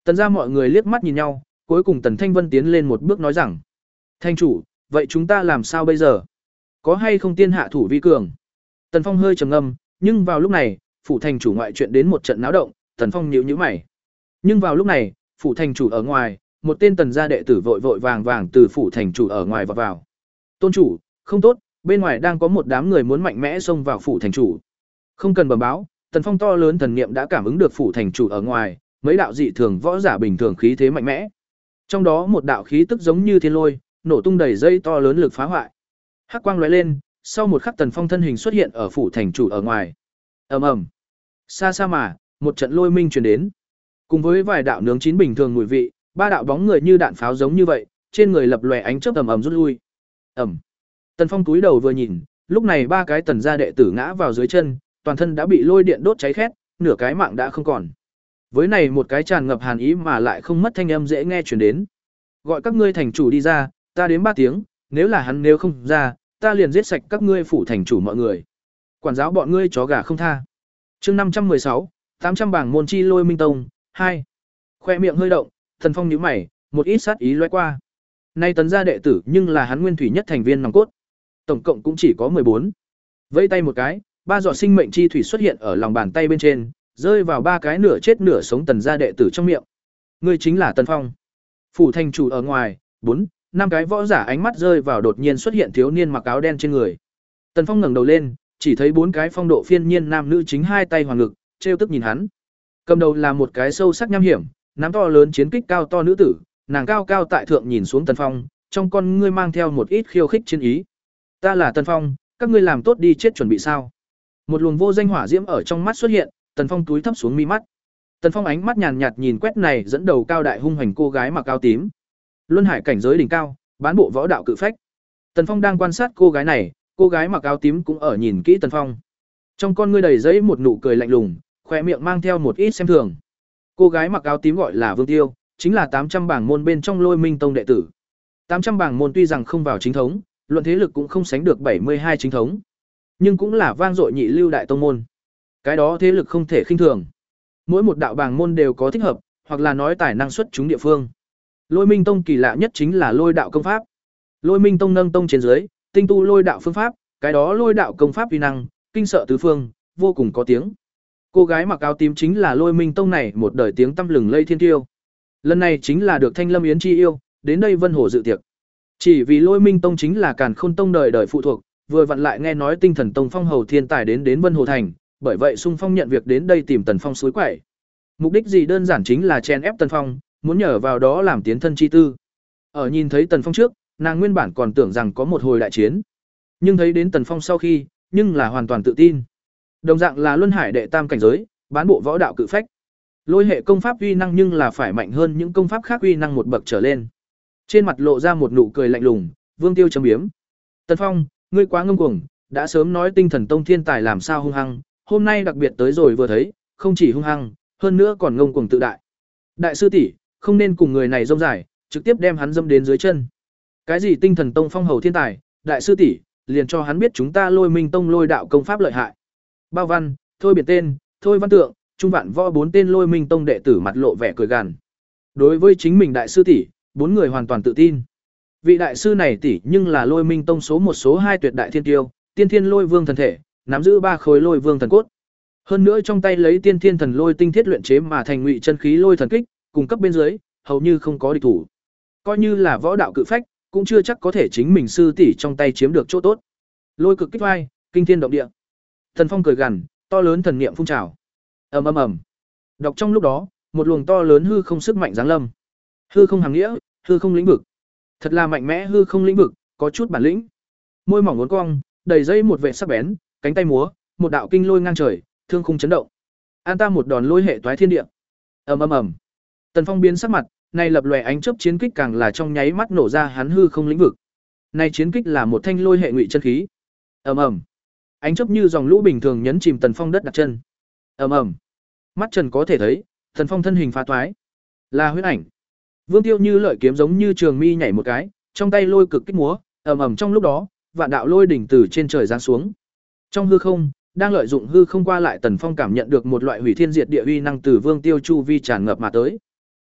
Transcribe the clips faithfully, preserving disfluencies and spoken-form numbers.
Tần gia mọi người liếc mắt nhìn nhau, cuối cùng Tần Thanh Vân tiến lên một bước nói rằng: "Thanh chủ, vậy chúng ta làm sao bây giờ? Có hay không tiên hạ thủ vi cường?" Tần Phong hơi trầm ngâm, nhưng vào lúc này, phủ thành chủ ngoại chuyện đến một trận náo động, Tần Phong nhíu nhíu mày. Nhưng vào lúc này, phủ thành chủ ở ngoài, một tên Tần gia đệ tử vội vội vàng vàng từ phủ thành chủ ở ngoài vào vào. "Tôn chủ, không tốt, bên ngoài đang có một đám người muốn mạnh mẽ xông vào phủ thành chủ." Không cần bẩm báo, Tần Phong to lớn thần niệm đã cảm ứng được phủ thành chủ ở ngoài, mấy đạo dị thường võ giả bình thường khí thế mạnh mẽ. Trong đó một đạo khí tức giống như thiên lôi, nổ tung đầy dây to lớn lực phá hoại. Hắc quang lóe lên, sau một khắc Tần Phong thân hình xuất hiện ở phủ thành chủ ở ngoài. Ầm ầm. Xa xa mà, một trận lôi minh truyền đến. Cùng với vài đạo nướng chín bình thường mùi vị, ba đạo bóng người như đạn pháo giống như vậy, trên người lập lòe ánh chớp ầm ầm rút lui. Ầm. Tần Phong túi đầu vừa nhìn, lúc này ba cái Tần gia đệ tử ngã vào dưới chân, toàn thân đã bị lôi điện đốt cháy khét, nửa cái mạng đã không còn. Với này một cái tràn ngập hàn ý mà lại không mất thanh âm dễ nghe truyền đến. "Gọi các ngươi thành chủ đi ra, ta đếm ba tiếng, nếu là hắn nếu không ra, ta liền giết sạch các ngươi phủ thành chủ mọi người. Quản giáo bọn ngươi chó gà không tha." Chương năm trăm mười sáu, tám trăm bảng môn chi Lôi Minh Tông, hai. Khoe miệng hơi động, Tần Phong nhíu mày, một ít sát ý lóe qua. Nay Tần gia đệ tử nhưng là hắn nguyên thủy nhất thành viên nòng cốt. Tổng cộng cũng chỉ có mười bốn. Vẫy tay một cái, ba giọt sinh mệnh chi thủy xuất hiện ở lòng bàn tay bên trên, rơi vào ba cái nửa chết nửa sống Tần gia đệ tử trong miệng. Ngươi chính là Tần Phong. Phủ thành chủ ở ngoài, bốn, năm cái võ giả ánh mắt rơi vào đột nhiên xuất hiện thiếu niên mặc áo đen trên người. Tần Phong ngẩng đầu lên, chỉ thấy bốn cái phong độ phiên nhiên nam nữ chính hai tay hoàng ngực, trêu tức nhìn hắn. Cầm đầu là một cái sâu sắc nham hiểm, nắm to lớn chiến kích cao to nữ tử, nàng cao cao tại thượng nhìn xuống Tần Phong, trong con ngươi mang theo một ít khiêu khích chiến ý. "Ta là Tần Phong, các ngươi làm tốt đi chết chuẩn bị sao?" Một luồng vô danh hỏa diễm ở trong mắt xuất hiện, Tần Phong túi thấp xuống mi mắt. Tần Phong ánh mắt nhàn nhạt nhìn quét này dẫn đầu cao đại hung hành cô gái mặc áo tím. Luân hải cảnh giới đỉnh cao, bán bộ võ đạo cự phách. Tần Phong đang quan sát cô gái này, cô gái mặc áo tím cũng ở nhìn kỹ Tần Phong. Trong con ngươi đầy giấy một nụ cười lạnh lùng, khóe miệng mang theo một ít xem thường. Cô gái mặc áo tím gọi là Vương Tiêu, chính là tám trăm bảng môn bên trong Lôi Minh Tông đệ tử. tám trăm bảng môn tuy rằng không vào chính thống, luận thế lực cũng không sánh được bảy mươi hai chính thống, nhưng cũng là vang dội nhị lưu đại tông môn. Cái đó thế lực không thể khinh thường. Mỗi một đạo bảng môn đều có thích hợp, hoặc là nói tài năng xuất chúng địa phương. Lôi Minh Tông kỳ lạ nhất chính là lôi đạo công pháp. Lôi Minh Tông nâng tông trên dưới, tinh tu lôi đạo phương pháp, cái đó lôi đạo công pháp uy năng, kinh sợ tứ phương, vô cùng có tiếng. Cô gái mặc áo tím chính là Lôi Minh Tông này một đời tiếng tăm lừng lây thiên tiêu. Lần này chính là được Thanh Lâm Yến chi yêu, đến đây Vân Hồ dự tiệc. Chỉ vì Lôi Minh Tông chính là Càn Khôn Tông đời đời phụ thuộc, vừa vặn lại nghe nói Tinh Thần Tông phong hầu thiên tài đến đến Vân Hồ thành, bởi vậy Sung Phong nhận việc đến đây tìm Tần Phong suối quẩy. Mục đích gì đơn giản chính là chen ép Tần Phong, muốn nhờ vào đó làm tiến thân chi tư. Ở nhìn thấy Tần Phong trước, nàng nguyên bản còn tưởng rằng có một hồi đại chiến, nhưng thấy đến Tần Phong sau khi, nhưng là hoàn toàn tự tin. Đồng dạng là luân hải đệ tam cảnh giới, bán bộ võ đạo cự phách. Lôi hệ công pháp uy năng nhưng là phải mạnh hơn những công pháp khác uy năng một bậc trở lên. Trên mặt lộ ra một nụ cười lạnh lùng, Vương Tiêu châm biếm. "Tần Phong, ngươi quá ngông cuồng, đã sớm nói Tinh Thần Tông thiên tài làm sao hung hăng, hôm nay đặc biệt tới rồi vừa thấy, không chỉ hung hăng, hơn nữa còn ngông cuồng tự đại. Đại sư tỷ, không nên cùng người này rông dài, trực tiếp đem hắn dâm đến dưới chân. Cái gì Tinh Thần Tông phong hầu thiên tài, đại sư tỷ, liền cho hắn biết chúng ta Lôi Minh Tông lôi đạo công pháp lợi hại." Bao Văn, Thôi Biển Tên, Thôi Văn Tượng, Trung Vạn Võ bốn tên Lôi Minh Tông đệ tử mặt lộ vẻ cười gằn. Đối với chính mình đại sư tỷ, bốn người hoàn toàn tự tin. Vị đại sư này tỷ nhưng là Lôi Minh Tông số một số hai tuyệt đại thiên tiêu, Tiên Thiên Lôi Vương thần thể, nắm giữ ba khối Lôi Vương thần cốt. Hơn nữa trong tay lấy Tiên Thiên Thần Lôi tinh thiết luyện chế mà thành ngụy chân khí lôi thần kích, cung cấp bên dưới, hầu như không có địch thủ. Coi như là võ đạo cự phách, cũng chưa chắc có thể chính mình sư tỷ trong tay chiếm được chỗ tốt. Lôi cực kích vai, kinh thiên động địa. Thần Phong cười gằn, to lớn thần niệm phun trào. Ầm ầm ầm. Đọc trong lúc đó, một luồng to lớn hư không sức mạnh giáng lâm. Hư không hàng nghĩa, hư không lĩnh vực. Thật là mạnh mẽ hư không lĩnh vực, có chút bản lĩnh. Môi mỏng uốn cong, đầy dây một vệ sắc bén, cánh tay múa, một đạo kinh lôi ngang trời, thương khung chấn động. An ta một đòn lôi hệ toái thiên địa. Ầm ầm ầm. Tần Phong biến sắc mặt, này lập lòe ánh chớp chiến kích càng là trong nháy mắt nổ ra hắn hư không lĩnh vực. Này chiến kích là một thanh lôi hệ ngụy chân khí. Ầm ầm. Ánh chớp như dòng lũ bình thường nhấn chìm Tần Phong đất đặt chân. Ầm ầm. Mắt Trần có thể thấy, Tần Phong thân hình phá toái. Là huyết ảnh. Vương Tiêu như lợi kiếm giống như trường mi nhảy một cái, trong tay lôi cực kích múa, ầm ầm trong lúc đó, vạn đạo lôi đỉnh từ trên trời giáng xuống. Trong hư không, đang lợi dụng hư không qua lại Tần Phong cảm nhận được một loại hủy thiên diệt địa uy năng từ Vương Tiêu chu vi tràn ngập mà tới.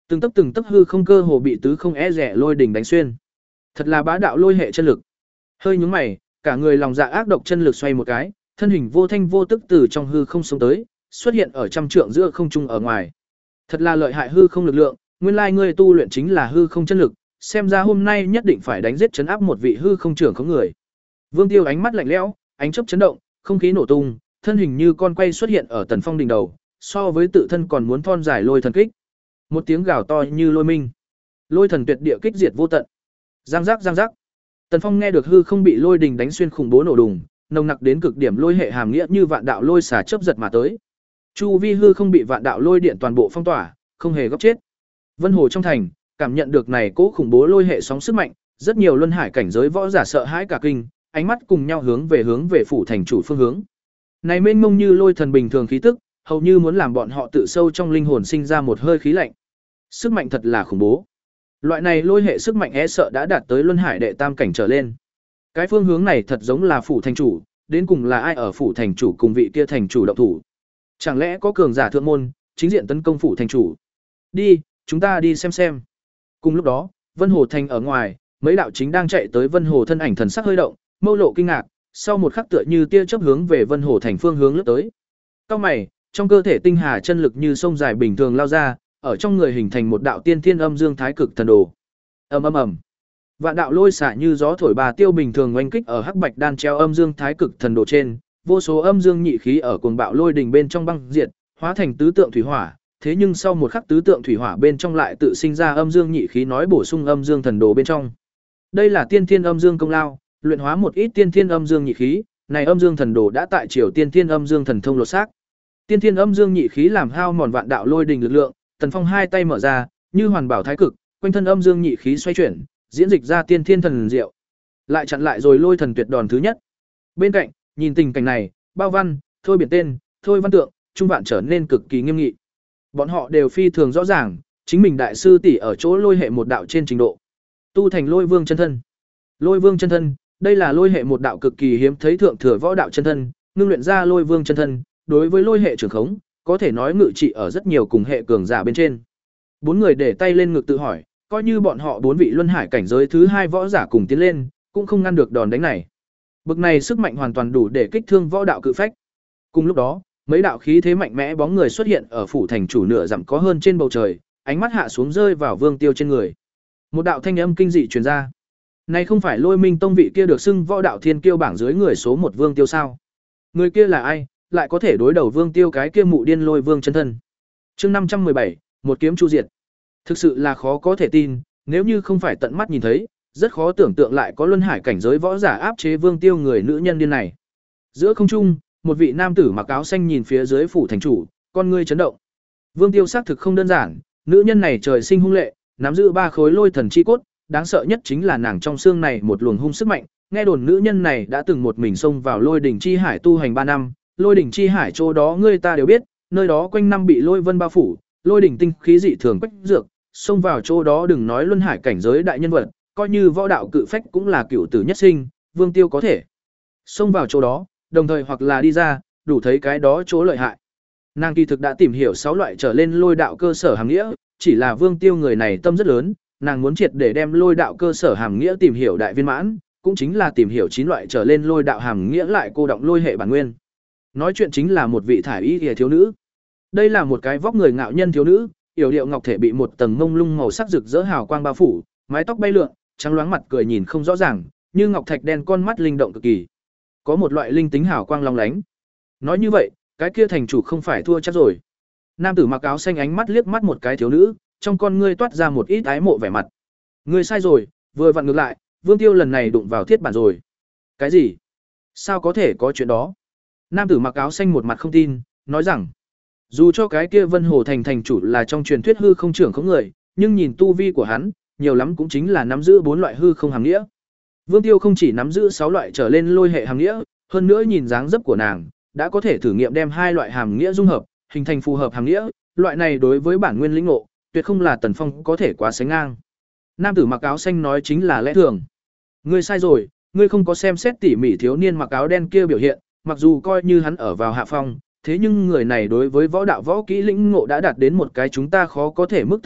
Từng tấc từng tấc hư không cơ hồ bị tứ không e rẻ lôi đỉnh đánh xuyên. Thật là bá đạo lôi hệ chân lực. Hơi nhướng mày, cả người lòng dạ ác độc chân lực xoay một cái, thân hình vô thanh vô tức từ trong hư không xuống tới, xuất hiện ở trăm trượng giữa không trung ở ngoài. Thật là lợi hại hư không lực lượng, nguyên lai ngươi tu luyện chính là hư không chân lực, xem ra hôm nay nhất định phải đánh giết trấn áp một vị hư không trưởng có người. Vương Tiêu ánh mắt lạnh lẽo, ánh chớp chấn động, không khí nổ tung, thân hình như con quay xuất hiện ở Tần Phong đỉnh đầu, so với tự thân còn muốn thon dài lôi thần kích. Một tiếng gào to như lôi minh. Lôi thần tuyệt địa kích diệt vô tận. Giang giác giang giác. Tần Phong nghe được hư không bị lôi đình đánh xuyên khủng bố nổ đùng, nồng nặc đến cực điểm lôi hệ hàm nghĩa như vạn đạo lôi xả chớp giật mà tới. Chu vi hư không bị vạn đạo lôi điện toàn bộ phong tỏa, không hề góc chết. Vân Hồ trong thành, cảm nhận được này cố khủng bố lôi hệ sóng sức mạnh, rất nhiều luân hải cảnh giới võ giả sợ hãi cả kinh, ánh mắt cùng nhau hướng về hướng về phủ thành chủ phương hướng. Này mênh mông như lôi thần bình thường khí tức, hầu như muốn làm bọn họ tự sâu trong linh hồn sinh ra một hơi khí lạnh. Sức mạnh thật là khủng bố. Loại này lôi hệ sức mạnh e sợ đã đạt tới luân hải đệ tam cảnh trở lên. Cái phương hướng này thật giống là phủ thành chủ, đến cùng là ai ở phủ thành chủ cùng vị kia thành chủ động thủ? Chẳng lẽ có cường giả thượng môn chính diện tấn công phủ thành chủ? Đi, chúng ta đi xem xem. Cùng lúc đó, Vân Hồ thành ở ngoài, mấy đạo chính đang chạy tới Vân Hồ thân ảnh thần sắc hơi động, mâu lộ kinh ngạc, sau một khắc tựa như tia chớp hướng về Vân Hồ thành phương hướng lướt tới. Cao mày, trong cơ thể tinh hà chân lực như sông dài bình thường lao ra, ở trong người hình thành một đạo tiên thiên âm dương thái cực thần đồ. Ầm ầm ầm. Vạn đạo lôi xả như gió thổi bà tiêu bình thường oanh kích ở hắc bạch đan treo âm dương thái cực thần đồ trên, vô số âm dương nhị khí ở cuồng bạo lôi đình bên trong băng diệt, hóa thành tứ tượng thủy hỏa, thế nhưng sau một khắc tứ tượng thủy hỏa bên trong lại tự sinh ra âm dương nhị khí nói bổ sung âm dương thần đồ bên trong. Đây là tiên thiên âm dương công lao, luyện hóa một ít tiên thiên âm dương nhị khí, này âm dương thần đồ đã tại triều tiên thiên âm dương thần thông lột xác. Tiên thiên âm dương nhị khí làm hao mòn vạn đạo lôi đình lực lượng, Tần Phong hai tay mở ra, như hoàn bảo thái cực, quanh thân âm dương nhị khí xoay chuyển, diễn dịch ra tiên thiên thần diệu. Lại chặn lại rồi lôi thần tuyệt đòn thứ nhất. Bên cạnh, nhìn tình cảnh này, Bao Văn, Thôi Biển Tên, Thôi Văn Tượng, trung vạn trở nên cực kỳ nghiêm nghị. Bọn họ đều phi thường rõ ràng, chính mình đại sư tỷ ở chỗ lôi hệ một đạo trên trình độ. Tu thành Lôi Vương chân thân. Lôi Vương chân thân, đây là lôi hệ một đạo cực kỳ hiếm thấy thượng thừa võ đạo chân thân, ngưng luyện ra Lôi Vương chân thân, đối với lôi hệ trưởng khống, có thể nói ngự trị ở rất nhiều cùng hệ cường giả bên trên. Bốn người để tay lên ngực tự hỏi, coi như bọn họ bốn vị luân hải cảnh giới thứ hai võ giả cùng tiến lên, cũng không ngăn được đòn đánh này. Bực này sức mạnh hoàn toàn đủ để kích thương võ đạo cự phách. Cùng lúc đó, mấy đạo khí thế mạnh mẽ bóng người xuất hiện ở phủ thành chủ nửa dặm có hơn trên bầu trời, ánh mắt hạ xuống rơi vào Vương Tiêu trên người. Một đạo thanh âm kinh dị truyền ra. Này không phải Lôi Minh Tông vị kia được xưng võ đạo thiên kiêu bảng dưới người số một Vương Tiêu sao? Người kia là ai, lại có thể đối đầu Vương Tiêu cái kia mụ điên Lôi Vương chân thân? Chương năm trăm mười bảy, một kiếm chu diệt. Thực sự là khó có thể tin, nếu như không phải tận mắt nhìn thấy, rất khó tưởng tượng lại có luân hải cảnh giới võ giả áp chế Vương Tiêu người nữ nhân điên này. Giữa không trung, một vị nam tử mặc áo xanh nhìn phía dưới phủ thành chủ, con ngươi chấn động. Vương Tiêu xác thực không đơn giản, nữ nhân này trời sinh hung lệ, nắm giữ ba khối lôi thần chi cốt, đáng sợ nhất chính là nàng trong xương này một luồng hung sức mạnh. Nghe đồn nữ nhân này đã từng một mình xông vào lôi đỉnh chi hải tu hành ba năm, lôi đỉnh chi hải chỗ đó ngươi ta đều biết, nơi đó quanh năm bị lôi vân bao phủ, lôi đỉnh tinh khí dị thường quách dược, xông vào chỗ đó đừng nói luân hải cảnh giới đại nhân vật, coi như võ đạo cự phách cũng là cửu tử nhất sinh, Vương Tiêu có thể xông vào chỗ đó, đồng thời hoặc là đi ra, đủ thấy cái đó chỗ lợi hại. Nàng kỳ thực đã tìm hiểu sáu loại trở lên lôi đạo cơ sở hàm nghĩa, chỉ là Vương Tiêu người này tâm rất lớn, nàng muốn triệt để đem lôi đạo cơ sở hàm nghĩa tìm hiểu đại viên mãn, cũng chính là tìm hiểu chín loại trở lên lôi đạo hàm nghĩa lại cô động lôi hệ bản nguyên. Nói chuyện chính là một vị thải y y thiếu nữ. Đây là một cái vóc người ngạo nhân thiếu nữ, yểu điệu ngọc thể bị một tầng mông lung màu sắc rực rỡ hào quang bao phủ, mái tóc bay lượn, trắng loáng mặt cười nhìn không rõ ràng, như ngọc thạch đen con mắt linh động cực kỳ. Có một loại linh tính hào quang long lánh. Nói như vậy, cái kia thành chủ không phải thua chắc rồi. Nam tử mặc áo xanh ánh mắt liếc mắt một cái thiếu nữ, trong con ngươi toát ra một ít ái mộ vẻ mặt. Ngươi sai rồi, vừa vặn ngược lại, Vương Tiêu lần này đụng vào thiết bản rồi. Cái gì? Sao có thể có chuyện đó? Nam tử mặc áo xanh một mặt không tin, nói rằng, dù cho cái kia Vân Hồ thành thành chủ là trong truyền thuyết hư không trưởng không người, nhưng nhìn tu vi của hắn, nhiều lắm cũng chính là nắm giữ bốn loại hư không hàm nghĩa. Vương Tiêu không chỉ nắm giữ sáu loại trở lên lôi hệ hàm nghĩa, hơn nữa nhìn dáng dấp của nàng, đã có thể thử nghiệm đem hai loại hàm nghĩa dung hợp, hình thành phù hợp hàm nghĩa, loại này đối với bản nguyên lĩnh ngộ, tuyệt không là Tần Phong có thể quá sánh ngang. Nam tử mặc áo xanh nói chính là lẽ thường. Ngươi sai rồi, ngươi không có xem xét tỉ mỉ thiếu niên mặc áo đen kia biểu hiện, mặc dù coi như hắn ở vào hạ phong, thế nhưng người này đối với võ đạo võ kỹ lĩnh ngộ đã đạt đến một cái chúng ta khó có thể mức tưởng tượng,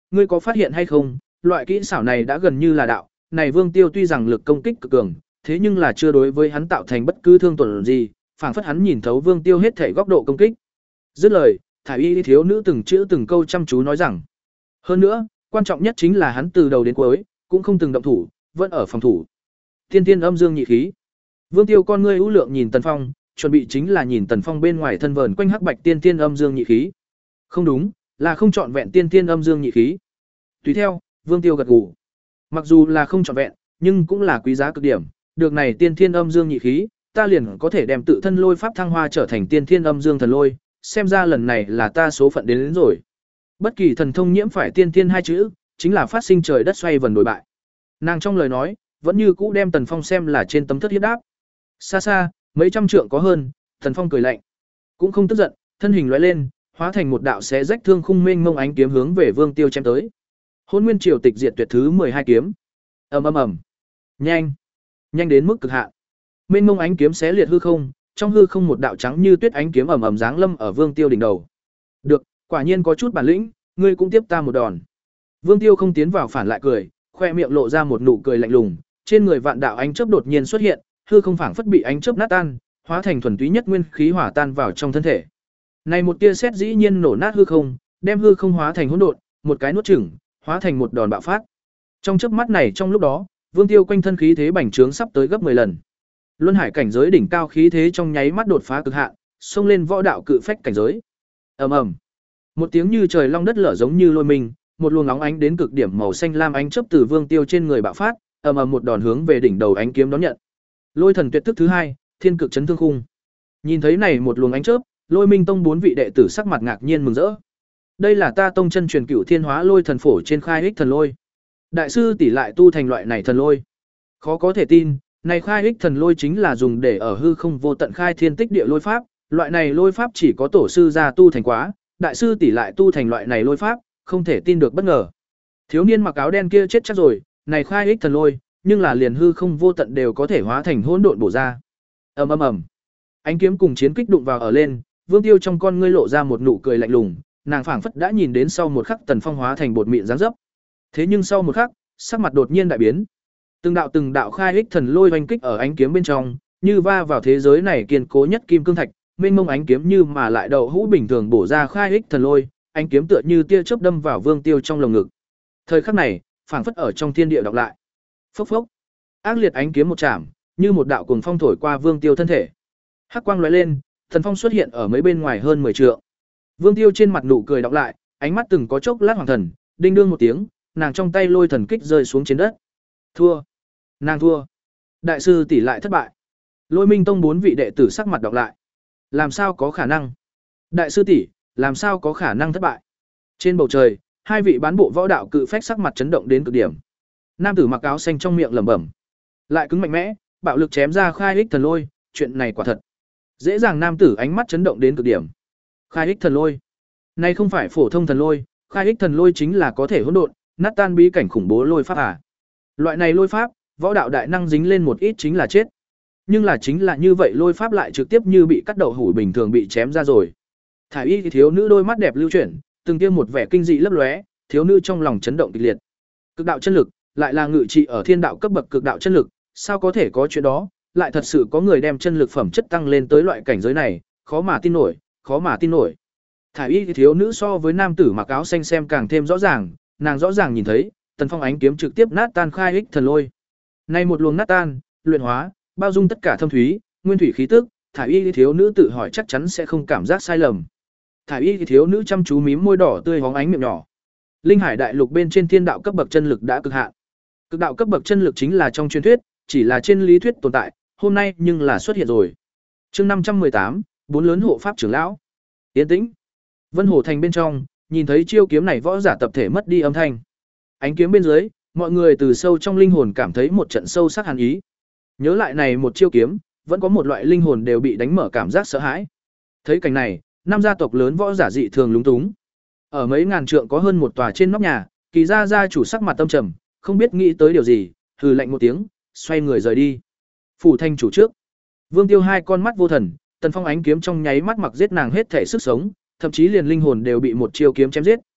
ngươi có phát hiện hay không, loại kỹ xảo này đã gần như là đạo, này Vương Tiêu tuy rằng lực công kích cực cường, thế nhưng là chưa đối với hắn tạo thành bất cứ thương tổn gì, phảng phất hắn nhìn thấu Vương Tiêu hết thể góc độ công kích. Dứt lời, thải y thiếu nữ từng chữ từng câu chăm chú nói rằng, hơn nữa, quan trọng nhất chính là hắn từ đầu đến cuối cũng không từng động thủ, vẫn ở phòng thủ. Tiên tiên âm dương nhị khí. Vương Tiêu con ngươi u lượng nhìn Tần Phong, chuẩn bị chính là nhìn Tần Phong bên ngoài thân vờn quanh hắc bạch tiên tiên âm dương nhị khí. Không đúng, là không chọn vẹn tiên tiên âm dương nhị khí. Tùy theo, Vương Tiêu gật gù. Mặc dù là không chọn vẹn, nhưng cũng là quý giá cực điểm, được này tiên thiên âm dương nhị khí, ta liền có thể đem tự thân lôi pháp thăng hoa trở thành tiên thiên âm dương thần lôi, xem ra lần này là ta số phận đến, đến rồi. Bất kỳ thần thông nhiễm phải tiên thiên hai chữ, chính là phát sinh trời đất xoay vần đổi bại. Nàng trong lời nói, vẫn như cũ đem Tần Phong xem là trên tấm thất hiếp đáp. Xa xa, mấy trăm trượng có hơn, Tần Phong cười lạnh, cũng không tức giận, thân hình lóe lên, hóa thành một đạo xé rách thương khung mênh mông ánh kiếm hướng về Vương Tiêu chém tới. Hôn Nguyên Triều Tịch Diệt Tuyệt thứ mười hai kiếm. Ầm ầm ầm. Nhanh, nhanh đến mức cực hạn. Mênh mông ánh kiếm xé liệt hư không, trong hư không một đạo trắng như tuyết ánh kiếm ầm ầm giáng lâm ở Vương Tiêu đỉnh đầu. Được, quả nhiên có chút bản lĩnh, ngươi cũng tiếp ta một đòn. Vương Tiêu không tiến vào phản lại cười, khoe miệng lộ ra một nụ cười lạnh lùng, trên người vạn đạo ánh chớp đột nhiên xuất hiện, hư không phảng phất bị ánh chớp nát tan, hóa thành thuần túy nhất nguyên khí hỏa tan vào trong thân thể. Này một tia sét dĩ nhiên nổ nát hư không, đem hư không hóa thành hỗn độn, một cái nuốt chửng, hóa thành một đòn bạo phát. Trong chớp mắt này trong lúc đó, Vương Tiêu quanh thân khí thế bành trướng sắp tới gấp mười lần. Luân hải cảnh giới đỉnh cao khí thế trong nháy mắt đột phá cực hạn, xông lên võ đạo cự phách cảnh giới. Ầm ầm. Một tiếng như trời long đất lở giống như lôi mình, một luồng nóng ánh đến cực điểm màu xanh lam ánh chớp từ Vương Tiêu trên người bạo phát, ầm ầm một đòn hướng về đỉnh đầu ánh kiếm đón nhận. Lôi thần tuyệt thức thứ hai, Thiên cực chấn thương khung. Nhìn thấy này một luồng ánh chớp, Lôi Minh Tông bốn vị đệ tử sắc mặt ngạc nhiên mừng rỡ. Đây là ta tông chân truyền cửu thiên hóa lôi thần phổ trên khai ích thần lôi. Đại sư tỷ lại tu thành loại này thần lôi. Khó có thể tin, này khai ích thần lôi chính là dùng để ở hư không vô tận khai thiên tích địa lôi pháp, loại này lôi pháp chỉ có tổ sư gia tu thành quá, đại sư tỷ lại tu thành loại này lôi pháp, không thể tin được bất ngờ. Thiếu niên mặc áo đen kia chết chắc rồi, này khai ích thần lôi, nhưng là liền hư không vô tận đều có thể hóa thành hỗn độn bổ ra. Ầm ầm ầm. Ánh kiếm cùng chiến kích đụng vào ở lên, Vương Tiêu trong con ngươi lộ ra một nụ cười lạnh lùng, nàng phảng phất đã nhìn đến sau một khắc Tần Phong hóa thành bột mịn dáng dấp. Thế nhưng sau một khắc, sắc mặt đột nhiên đại biến. Từng đạo từng đạo khai ích thần lôi oanh kích ở ánh kiếm bên trong, như va vào thế giới này kiên cố nhất kim cương thạch, mênh mông ánh kiếm như mà lại đậu hũ bình thường bổ ra khai ích thần lôi, ánh kiếm tựa như tia chớp đâm vào Vương Tiêu trong lồng ngực. Thời khắc này, phảng phất ở trong thiên địa đọc lại. Phốc phốc. Ác liệt ánh kiếm một chạm, như một đạo cuồng phong thổi qua Vương Tiêu thân thể. Hắc quang lóe lên, thần phong xuất hiện ở mấy bên ngoài hơn mười trượng. Vương Tiêu trên mặt nụ cười đọc lại, ánh mắt từng có chốc lát hoàng thần, đinh đương một tiếng, nàng trong tay lôi thần kích rơi xuống trên đất. Thua. Nàng thua. Đại sư tỷ lại thất bại. Lôi Minh Tông bốn vị đệ tử sắc mặt đọc lại. Làm sao có khả năng? Đại sư tỷ, làm sao có khả năng thất bại? Trên bầu trời, hai vị bán bộ võ đạo cự phách sắc mặt chấn động đến cực điểm. Nam tử mặc áo xanh trong miệng lẩm bẩm, lại cứng mạnh mẽ, bạo lực chém ra khai ích thần lôi, chuyện này quả thật. Dễ dàng nam tử ánh mắt chấn động đến cực điểm. Khai ích thần lôi, này không phải phổ thông thần lôi, khai ích thần lôi chính là có thể hỗn độn, nát tan bí cảnh khủng bố lôi pháp à? Loại này lôi pháp, võ đạo đại năng dính lên một ít chính là chết. Nhưng là chính là như vậy lôi pháp lại trực tiếp như bị cắt đậu hủ bình thường bị chém ra rồi. Thải y thiếu nữ đôi mắt đẹp lưu chuyển, từng tiêm một vẻ kinh dị lấp lóe, thiếu nữ trong lòng chấn động kịch liệt. Cực đạo chân lực, lại là ngự trị ở thiên đạo cấp bậc cực đạo chân lực, sao có thể có chuyện đó, lại thật sự có người đem chân lực phẩm chất tăng lên tới loại cảnh giới này, khó mà tin nổi, khó mà tin nổi. Thải y thiếu nữ so với nam tử mặc áo xanh xem càng thêm rõ ràng, nàng rõ ràng nhìn thấy, Tần Phong ánh kiếm trực tiếp nát tan khai ích thần lôi. Nay một luồng nát tan, luyện hóa, bao dung tất cả thâm thúy, nguyên thủy khí tức, thải y thiếu nữ tự hỏi chắc chắn sẽ không cảm giác sai lầm. Thải y thiếu nữ chăm chú mím môi đỏ tươi hóng ánh miệng nhỏ. Linh hải đại lục bên trên thiên đạo cấp bậc chân lực đã cực hạn. Cực đạo cấp bậc chân lực chính là trong truyền thuyết, chỉ là trên lý thuyết tồn tại, hôm nay nhưng là xuất hiện rồi. Chương năm trăm mười tám, bốn lớn hộ pháp trưởng lão. Yên tĩnh. Vân Hồ thành bên trong, nhìn thấy chiêu kiếm này võ giả tập thể mất đi âm thanh. Ánh kiếm bên dưới, mọi người từ sâu trong linh hồn cảm thấy một trận sâu sắc hàn ý. Nhớ lại này một chiêu kiếm, vẫn có một loại linh hồn đều bị đánh mở cảm giác sợ hãi. Thấy cảnh này, năm gia tộc lớn võ giả dị thường lúng túng. Ở mấy ngàn trượng có hơn một tòa trên nóc nhà, Kỳ gia gia chủ sắc mặt tâm trầm, không biết nghĩ tới điều gì, hừ lạnh một tiếng, xoay người rời đi. Phủ thành chủ trước, Vương Tiêu hai con mắt vô thần, Tần Phong ánh kiếm trong nháy mắt mặc giết nàng hết thể sức sống, thậm chí liền linh hồn đều bị một chiêu kiếm chém giết.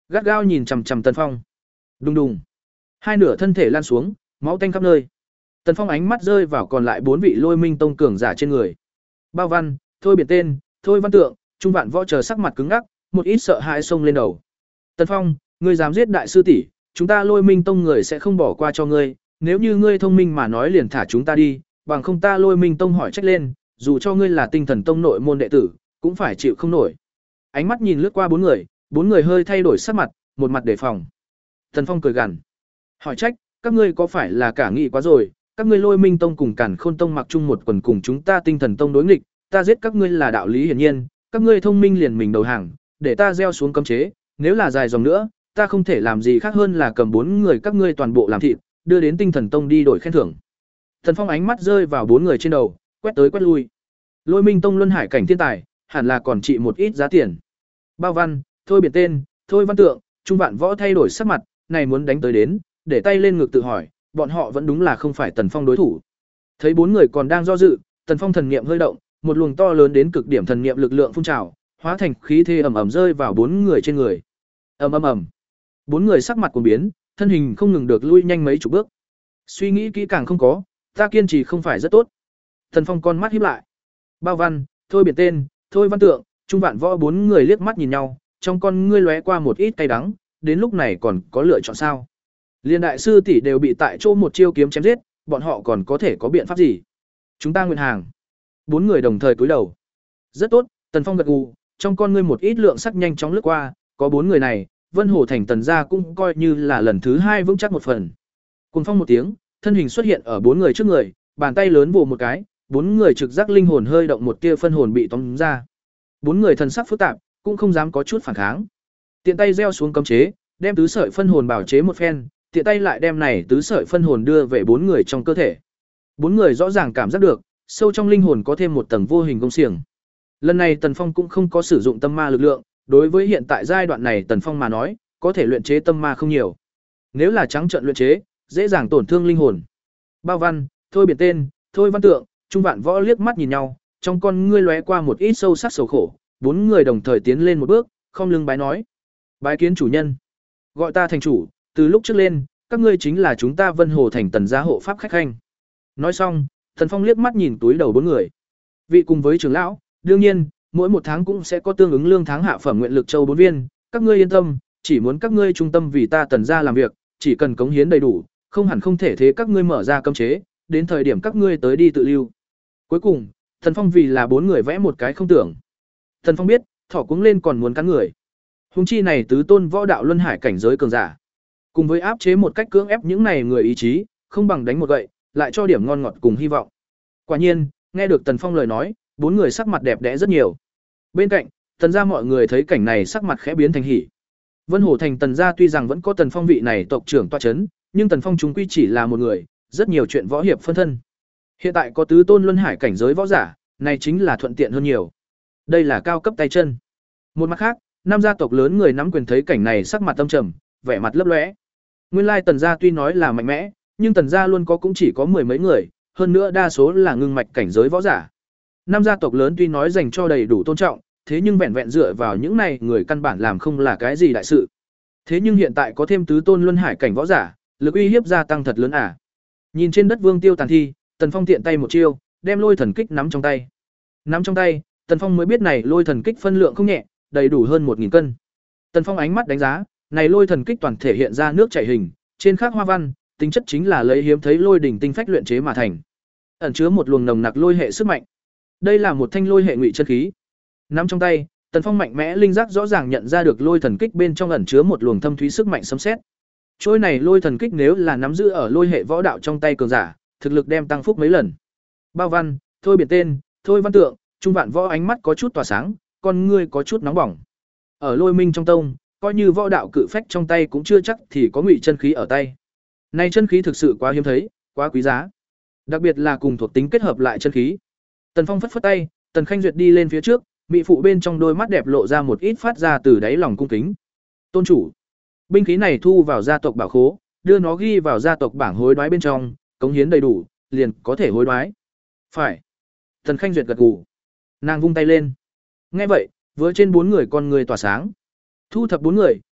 gắt gao nhìn chằm chằm Tần Phong. Đùng đùng. Hai nửa thân thể lan xuống, máu tanh khắp nơi. Tần Phong ánh mắt rơi vào còn lại bốn vị Lôi Minh tông cường giả trên người. Bao Văn, Thôi Biển Tên, Thôi Văn Tượng, Trung Vạn Võ chờ sắc mặt cứng ngắc, một ít sợ hãi xông lên đầu. Tần Phong, ngươi dám giết đại sư tỷ, chúng ta Lôi Minh tông người sẽ không bỏ qua cho ngươi, nếu như ngươi thông minh mà nói liền thả chúng ta đi, bằng không ta Lôi Minh tông hỏi trách lên, dù cho ngươi là Tinh Thần tông nội môn đệ tử, cũng phải chịu không nổi. Ánh mắt nhìn lướt qua bốn người, bốn người hơi thay đổi sắc mặt, một mặt đề phòng. Tần Phong cười gằn, hỏi trách, các ngươi có phải là cả nghị quá rồi, các ngươi Lôi Minh tông cùng Càn Khôn tông mặc chung một quần cùng chúng ta Tinh Thần tông đối nghịch, ta giết các ngươi là đạo lý hiển nhiên, các ngươi thông minh liền mình đầu hàng, để ta gieo xuống cấm chế, nếu là dài dòng nữa, ta không thể làm gì khác hơn là cầm bốn người các ngươi toàn bộ làm thịt, đưa đến Tinh Thần tông đi đổi khen thưởng. Thần Phong ánh mắt rơi vào bốn người trên đầu, quét tới quét lui. Lôi Minh tông luân hải cảnh thiên tài, hẳn là còn trị một ít giá tiền. Bao Văn, Thôi Biển Tên, Thôi Văn Tượng, Trung Vạn Võ thay đổi sắc mặt, này muốn đánh tới đến, để tay lên ngực tự hỏi, bọn họ vẫn đúng là không phải Tần Phong đối thủ. Thấy bốn người còn đang do dự, Tần Phong thần niệm hơi động, một luồng to lớn đến cực điểm thần niệm lực lượng phun trào, hóa thành khí thế ầm ầm rơi vào bốn người trên người. Ầm ầm ầm. Bốn người sắc mặt cuồng biến, thân hình không ngừng được lui nhanh mấy chục bước. Suy nghĩ kỹ càng không có, ta kiên trì không phải rất tốt. Tần Phong con mắt híp lại. Bao Văn, Thôi Biển Tên, Thôi Văn Tượng, Trung Vạn Võ bốn người liếc mắt nhìn nhau, trong con ngươi lóe qua một ít cay đắng, đến lúc này còn có lựa chọn sao? Liên đại sư tỷ đều bị tại chỗ một chiêu kiếm chém giết, bọn họ còn có thể có biện pháp gì? Chúng ta nguyện hàng. Bốn người đồng thời cúi đầu. Rất tốt, Tần Phong gật gù, trong con ngươi một ít lượng sắc nhanh chóng lướt qua, có bốn người này, Vân Hồ thành Tần gia cũng coi như là lần thứ hai vững chắc một phần. Cùng phong một tiếng, thân hình xuất hiện ở bốn người trước người, bàn tay lớn vồ một cái, bốn người trực giác linh hồn hơi động một tia phân hồn bị tóm ra. Bốn người thần sắc phức tạp, cũng không dám có chút phản kháng. Tiện tay gieo xuống cấm chế, đem tứ sợi phân hồn bảo chế một phen, tiện tay lại đem này tứ sợi phân hồn đưa về bốn người trong cơ thể. Bốn người rõ ràng cảm giác được, sâu trong linh hồn có thêm một tầng vô hình công xiềng. Lần này Tần Phong cũng không có sử dụng tâm ma lực lượng, đối với hiện tại giai đoạn này Tần Phong mà nói, có thể luyện chế tâm ma không nhiều. Nếu là trắng trợn luyện chế, dễ dàng tổn thương linh hồn. Bao Văn, Thôi Biển Tên, Thôi Văn Tượng, Trung Vạn Võ liếc mắt nhìn nhau, trong con ngươi lóe qua một ít sâu sắc sầu khổ, bốn người đồng thời tiến lên một bước, không lưng bái nói: "Bái kiến chủ nhân, gọi ta thành chủ, từ lúc trước lên, các ngươi chính là chúng ta Vân Hồ thành Tần gia hộ pháp khách khanh." Nói xong, Tần Phong liếc mắt nhìn túi đầu bốn người. Vị cùng với trưởng lão, đương nhiên, mỗi một tháng cũng sẽ có tương ứng lương tháng hạ phẩm nguyện lực châu bốn viên, các ngươi yên tâm, chỉ muốn các ngươi trung tâm vì ta Tần gia làm việc, chỉ cần cống hiến đầy đủ, không hẳn không thể thế các ngươi mở ra cấm chế, đến thời điểm các ngươi tới đi tự lưu. Cuối cùng, Tần Phong vì là bốn người vẽ một cái không tưởng. Tần Phong biết, thỏ cuống lên còn muốn cắn người. Huống chi này tứ tôn võ đạo luân hải cảnh giới cường giả, cùng với áp chế một cách cưỡng ép những này người ý chí, không bằng đánh một gậy, lại cho điểm ngon ngọt cùng hy vọng. Quả nhiên, nghe được Tần Phong lời nói, bốn người sắc mặt đẹp đẽ rất nhiều. Bên cạnh, Tần gia mọi người thấy cảnh này sắc mặt khẽ biến thành hỉ. Vân Hồ thành Tần gia tuy rằng vẫn có Tần Phong vị này tộc trưởng tọa chấn, nhưng Tần Phong chúng quy chỉ là một người, rất nhiều chuyện võ hiệp phân thân. Hiện tại có tứ tôn luân hải cảnh giới võ giả, này chính là thuận tiện hơn nhiều. Đây là cao cấp tay chân. Một mặt khác, năm gia tộc lớn người nắm quyền thấy cảnh này sắc mặt tâm trầm, vẻ mặt lấp lóe. Nguyên lai Tần gia tuy nói là mạnh mẽ, nhưng Tần gia luôn có cũng chỉ có mười mấy người, hơn nữa đa số là ngưng mạch cảnh giới võ giả. Năm gia tộc lớn tuy nói dành cho đầy đủ tôn trọng, thế nhưng vẹn vẹn dựa vào những này người căn bản làm không là cái gì đại sự. Thế nhưng hiện tại có thêm tứ tôn luân hải cảnh võ giả, lực uy hiếp gia tăng thật lớn à. Nhìn trên đất Vương Tiêu tàn thi, Tần Phong tiện tay một chiêu, đem lôi thần kích nắm trong tay. Nắm trong tay, Tần Phong mới biết này lôi thần kích phân lượng không nhẹ, đầy đủ hơn một nghìn cân. Tần Phong ánh mắt đánh giá, này lôi thần kích toàn thể hiện ra nước chảy hình, trên khắc hoa văn, tính chất chính là lấy hiếm thấy lôi đỉnh tinh phách luyện chế mà thành. Ẩn chứa một luồng nồng nặc lôi hệ sức mạnh. Đây là một thanh lôi hệ ngụy chân khí. Nắm trong tay, Tần Phong mạnh mẽ linh giác rõ ràng nhận ra được lôi thần kích bên trong ẩn chứa một luồng thâm thúy sức mạnh sấm sét. Trôi này lôi thần kích nếu là nắm giữ ở lôi hệ võ đạo trong tay cường giả, thực lực đem tăng phúc mấy lần. Bao Văn, Thôi Biển Tên, Thôi Văn Tượng, Trung Vạn Võ ánh mắt có chút tỏa sáng, con ngươi có chút nóng bỏng. Ở Lôi Minh trong tông, coi như võ đạo cự phách trong tay cũng chưa chắc thì có ngụy chân khí ở tay. Này chân khí thực sự quá hiếm thấy, quá quý giá. Đặc biệt là cùng thuộc tính kết hợp lại chân khí. Tần Phong phất phất tay, Tần Khanh Duyệt đi lên phía trước, mỹ phụ bên trong đôi mắt đẹp lộ ra một ít phát ra từ đáy lòng cung kính. Tôn chủ, binh khí này thu vào gia tộc bảo khố, đưa nó ghi vào gia tộc bảng hối đoái bên trong, cống hiến đầy đủ, liền có thể hối đoái. Phải. Tần Khanh Duyệt gật gù. Nàng vung tay lên. Nghe vậy, vừa trên bốn người con người tỏa sáng. Thu thập bốn người,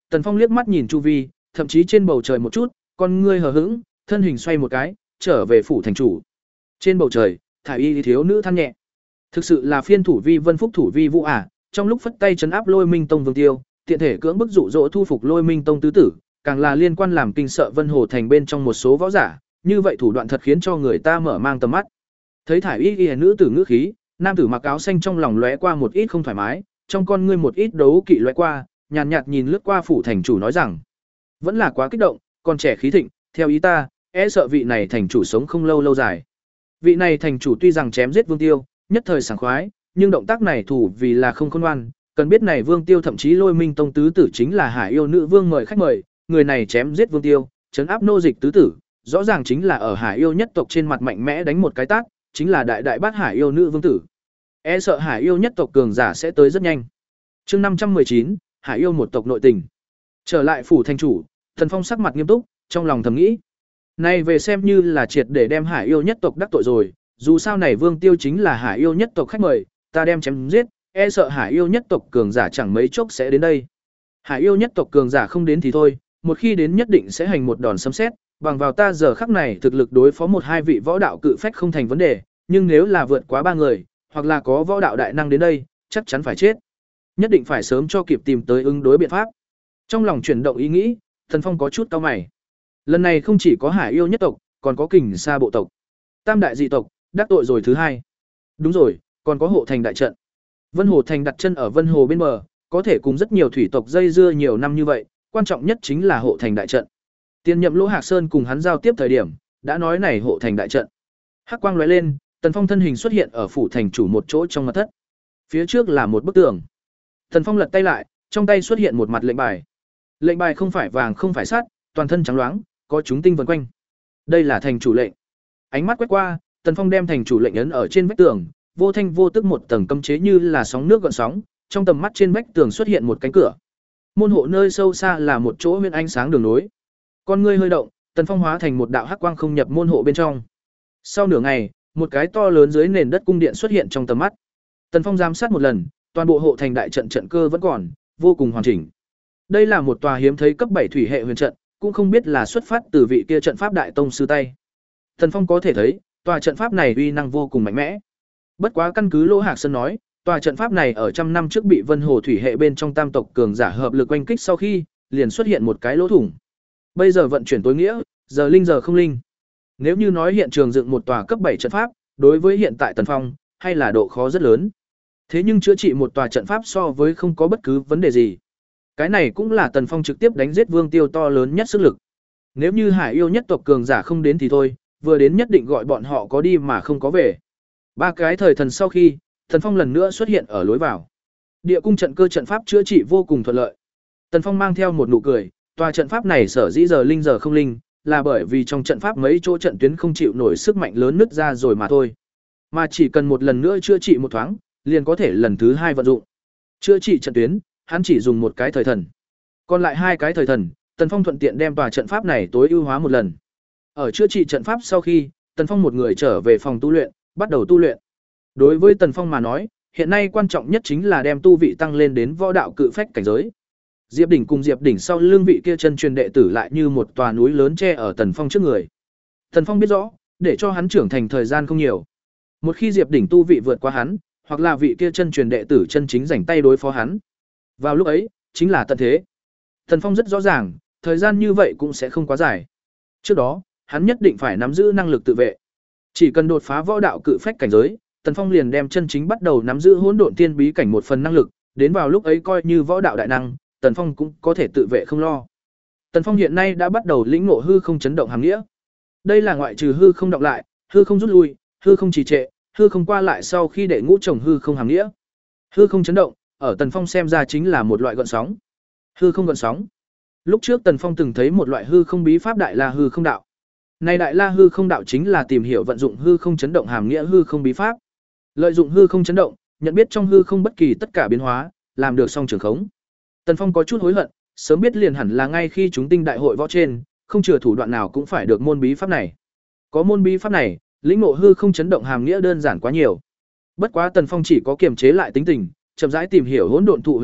Tần Phong liếc mắt nhìn chu vi, thậm chí trên bầu trời một chút, con ngươi hờ hững, thân hình xoay một cái, trở về phủ thành chủ. Trên bầu trời, thải y thiếu nữ than nhẹ. Thực sự là phiên thủ vi Vân Phúc thủ vi Vũ à, trong lúc phất tay trấn áp Lôi Minh Tông Vương Tiêu, tiện thể cưỡng bức dụ dỗ thu phục Lôi Minh Tông tứ tử, càng là liên quan làm kinh sợ Vân Hồ thành bên trong một số võ giả, như vậy thủ đoạn thật khiến cho người ta mở mang tầm mắt. Thấy thải y y nữ tử ngữ khí, nam tử mặc áo xanh trong lòng lóe qua một ít không thoải mái, trong con ngươi một ít đấu kỵ lóe qua, nhàn nhạt, nhạt nhìn lướt qua phủ thành chủ nói rằng, vẫn là quá kích động, còn trẻ khí thịnh, theo ý ta, e sợ vị này thành chủ sống không lâu lâu dài. Vị này thành chủ tuy rằng chém giết Vương Tiêu, nhất thời sảng khoái, nhưng động tác này thủ vì là không khôn ngoan, cần biết này Vương Tiêu thậm chí Lôi Minh Tông tứ tử chính là Hải Yêu nữ vương mời khách mời, người này chém giết Vương Tiêu, trấn áp nô dịch tứ tử, rõ ràng chính là ở Hải Yêu nhất tộc trên mặt mạnh mẽ đánh một cái tát, chính là đại đại bát Hải Yêu nữ vương tử. E sợ Hải Yêu nhất tộc cường giả sẽ tới rất nhanh. Chương năm trăm mười chín, Hải Yêu một tộc nội tình. Trở lại phủ thành chủ, Thần Phong sắc mặt nghiêm túc, trong lòng thầm nghĩ, này về xem như là triệt để đem Hải Yêu nhất tộc đắc tội rồi, dù sao này Vương Tiêu chính là Hải Yêu nhất tộc khách mời, ta đem chém giết, e sợ Hải Yêu nhất tộc cường giả chẳng mấy chốc sẽ đến đây. Hải Yêu nhất tộc cường giả không đến thì thôi, một khi đến nhất định sẽ hành một đòn sấm sét, bằng vào ta giờ khắc này thực lực đối phó một hai vị võ đạo cự phách không thành vấn đề, nhưng nếu là vượt quá ba người, hoặc là có võ đạo đại năng đến đây, chắc chắn phải chết. Nhất định phải sớm cho kịp tìm tới ứng đối biện pháp. Trong lòng chuyển động ý nghĩ, Thần Phong có chút cau mày. Lần này không chỉ có Hải Yêu nhất tộc, còn có Kình Sa bộ tộc, Tam đại dị tộc, đắc tội rồi thứ hai. Đúng rồi, còn có Hộ Thành đại trận. Vân Hồ thành đặt chân ở Vân Hồ bên bờ, có thể cùng rất nhiều thủy tộc dây dưa nhiều năm như vậy, quan trọng nhất chính là Hộ Thành đại trận. Tiên nhậm Lỗ Hạc Sơn cùng hắn giao tiếp thời điểm, đã nói này Hộ Thành đại trận. Hắc quang lóe lên, Tần Phong thân hình xuất hiện ở phủ thành chủ một chỗ trong mật thất. Phía trước là một bức tường. Tần Phong lật tay lại, trong tay xuất hiện một mặt lệnh bài. Lệnh bài không phải vàng không phải sắt, toàn thân trắng loáng, có chúng tinh vần quanh. Đây là thành chủ lệnh. Ánh mắt quét qua, Tần Phong đem thành chủ lệnh ấn ở trên vách tường, vô thanh vô tức một tầng cấm chế như là sóng nước gợn sóng, trong tầm mắt trên vách tường xuất hiện một cánh cửa. Môn hộ nơi sâu xa là một chỗ huyền ánh sáng đường nối. Con ngươi hơi động, Tần Phong hóa thành một đạo hắc quang không nhập môn hộ bên trong. Sau nửa ngày, một cái to lớn dưới nền đất cung điện xuất hiện trong tầm mắt. Tần Phong giám sát một lần, toàn bộ hộ thành đại trận trận cơ vẫn còn, vô cùng hoàn chỉnh. Đây là một tòa hiếm thấy cấp bảy thủy hệ huyền trận, cũng không biết là xuất phát từ vị kia trận pháp đại tông sư tay. Tần Phong có thể thấy, tòa trận pháp này uy năng vô cùng mạnh mẽ. Bất quá căn cứ Lỗ Hạc Sơn nói, tòa trận pháp này ở trăm năm trước bị Vân Hồ thủy hệ bên trong tam tộc cường giả hợp lực oanh kích sau khi, liền xuất hiện một cái lỗ thủng. Bây giờ vận chuyển tối nghĩa, giờ linh giờ không linh. Nếu như nói hiện trường dựng một tòa cấp bảy trận pháp, đối với hiện tại Tần Phong, hay là độ khó rất lớn. Thế nhưng chữa trị một tòa trận pháp so với không có bất cứ vấn đề gì. Cái này cũng là Tần Phong trực tiếp đánh giết Vương Tiêu to lớn nhất sức lực. Nếu như Hải Yêu nhất tộc cường giả không đến thì thôi, vừa đến nhất định gọi bọn họ có đi mà không có về. Ba cái thời thần sau khi, Tần Phong lần nữa xuất hiện ở lối vào. Địa cung trận cơ trận pháp chữa trị vô cùng thuận lợi. Tần Phong mang theo một nụ cười, tòa trận pháp này sở dĩ giờ linh giờ không linh, là bởi vì trong trận pháp mấy chỗ trận tuyến không chịu nổi sức mạnh lớn nứt ra rồi mà thôi. Mà chỉ cần một lần nữa chữa trị một thoáng, liền có thể lần thứ hai vận dụng. Chữa trị trận tuyến, hắn chỉ dùng một cái thời thần. Còn lại hai cái thời thần, Tần Phong thuận tiện đem tòa trận pháp này tối ưu hóa một lần. Ở chữa trị trận pháp sau khi, Tần Phong một người trở về phòng tu luyện, bắt đầu tu luyện. Đối với Tần Phong mà nói, hiện nay quan trọng nhất chính là đem tu vị tăng lên đến võ đạo cự phách cảnh giới. Diệp Đỉnh cùng Diệp Đỉnh sau lưng vị kia chân truyền đệ tử lại như một tòa núi lớn che ở Tần Phong trước người. Tần Phong biết rõ, để cho hắn trưởng thành thời gian không nhiều. Một khi Diệp Đỉnh tu vị vượt qua hắn, hoặc là vị kia chân truyền đệ tử chân chính rảnh tay đối phó hắn, vào lúc ấy, chính là tận thế. Tần Phong rất rõ ràng, thời gian như vậy cũng sẽ không quá dài. Trước đó, hắn nhất định phải nắm giữ năng lực tự vệ. Chỉ cần đột phá võ đạo cự phách cảnh giới, Tần Phong liền đem chân chính bắt đầu nắm giữ hỗn độn tiên bí cảnh một phần năng lực, đến vào lúc ấy coi như võ đạo đại năng, Tần Phong cũng có thể tự vệ không lo. Tần Phong hiện nay đã bắt đầu lĩnh ngộ hư không chấn động hàm nghĩa. Đây là ngoại trừ hư không động lại, hư không rút lui, hư không trì trệ, hư không qua lại sau khi đệ ngũ trồng hư không hàm nghĩa. Hư không chấn động, ở Tần Phong xem ra chính là một loại gợn sóng. Hư không gợn sóng. Lúc trước Tần Phong từng thấy một loại hư không bí pháp đại la hư không đạo. Này đại la hư không đạo chính là tìm hiểu vận dụng hư không chấn động hàm nghĩa hư không bí pháp. Lợi dụng hư không chấn động, nhận biết trong hư không bất kỳ tất cả biến hóa, làm được song trường khống. Tần Phong có chút hối hận, sớm biết liền hẳn là ngay khi chúng tinh đại hội võ trên, không chừa thủ đoạn nào cũng phải được môn bí pháp này. Có môn bí pháp này, lĩnh ngộ hư không chấn động hàm nghĩa đơn giản quá nhiều. Bất quá Tần Phong chỉ có kiềm chế lại tính tình, chậm rãi tìm hiểu hỗn độn thụ huyền bí,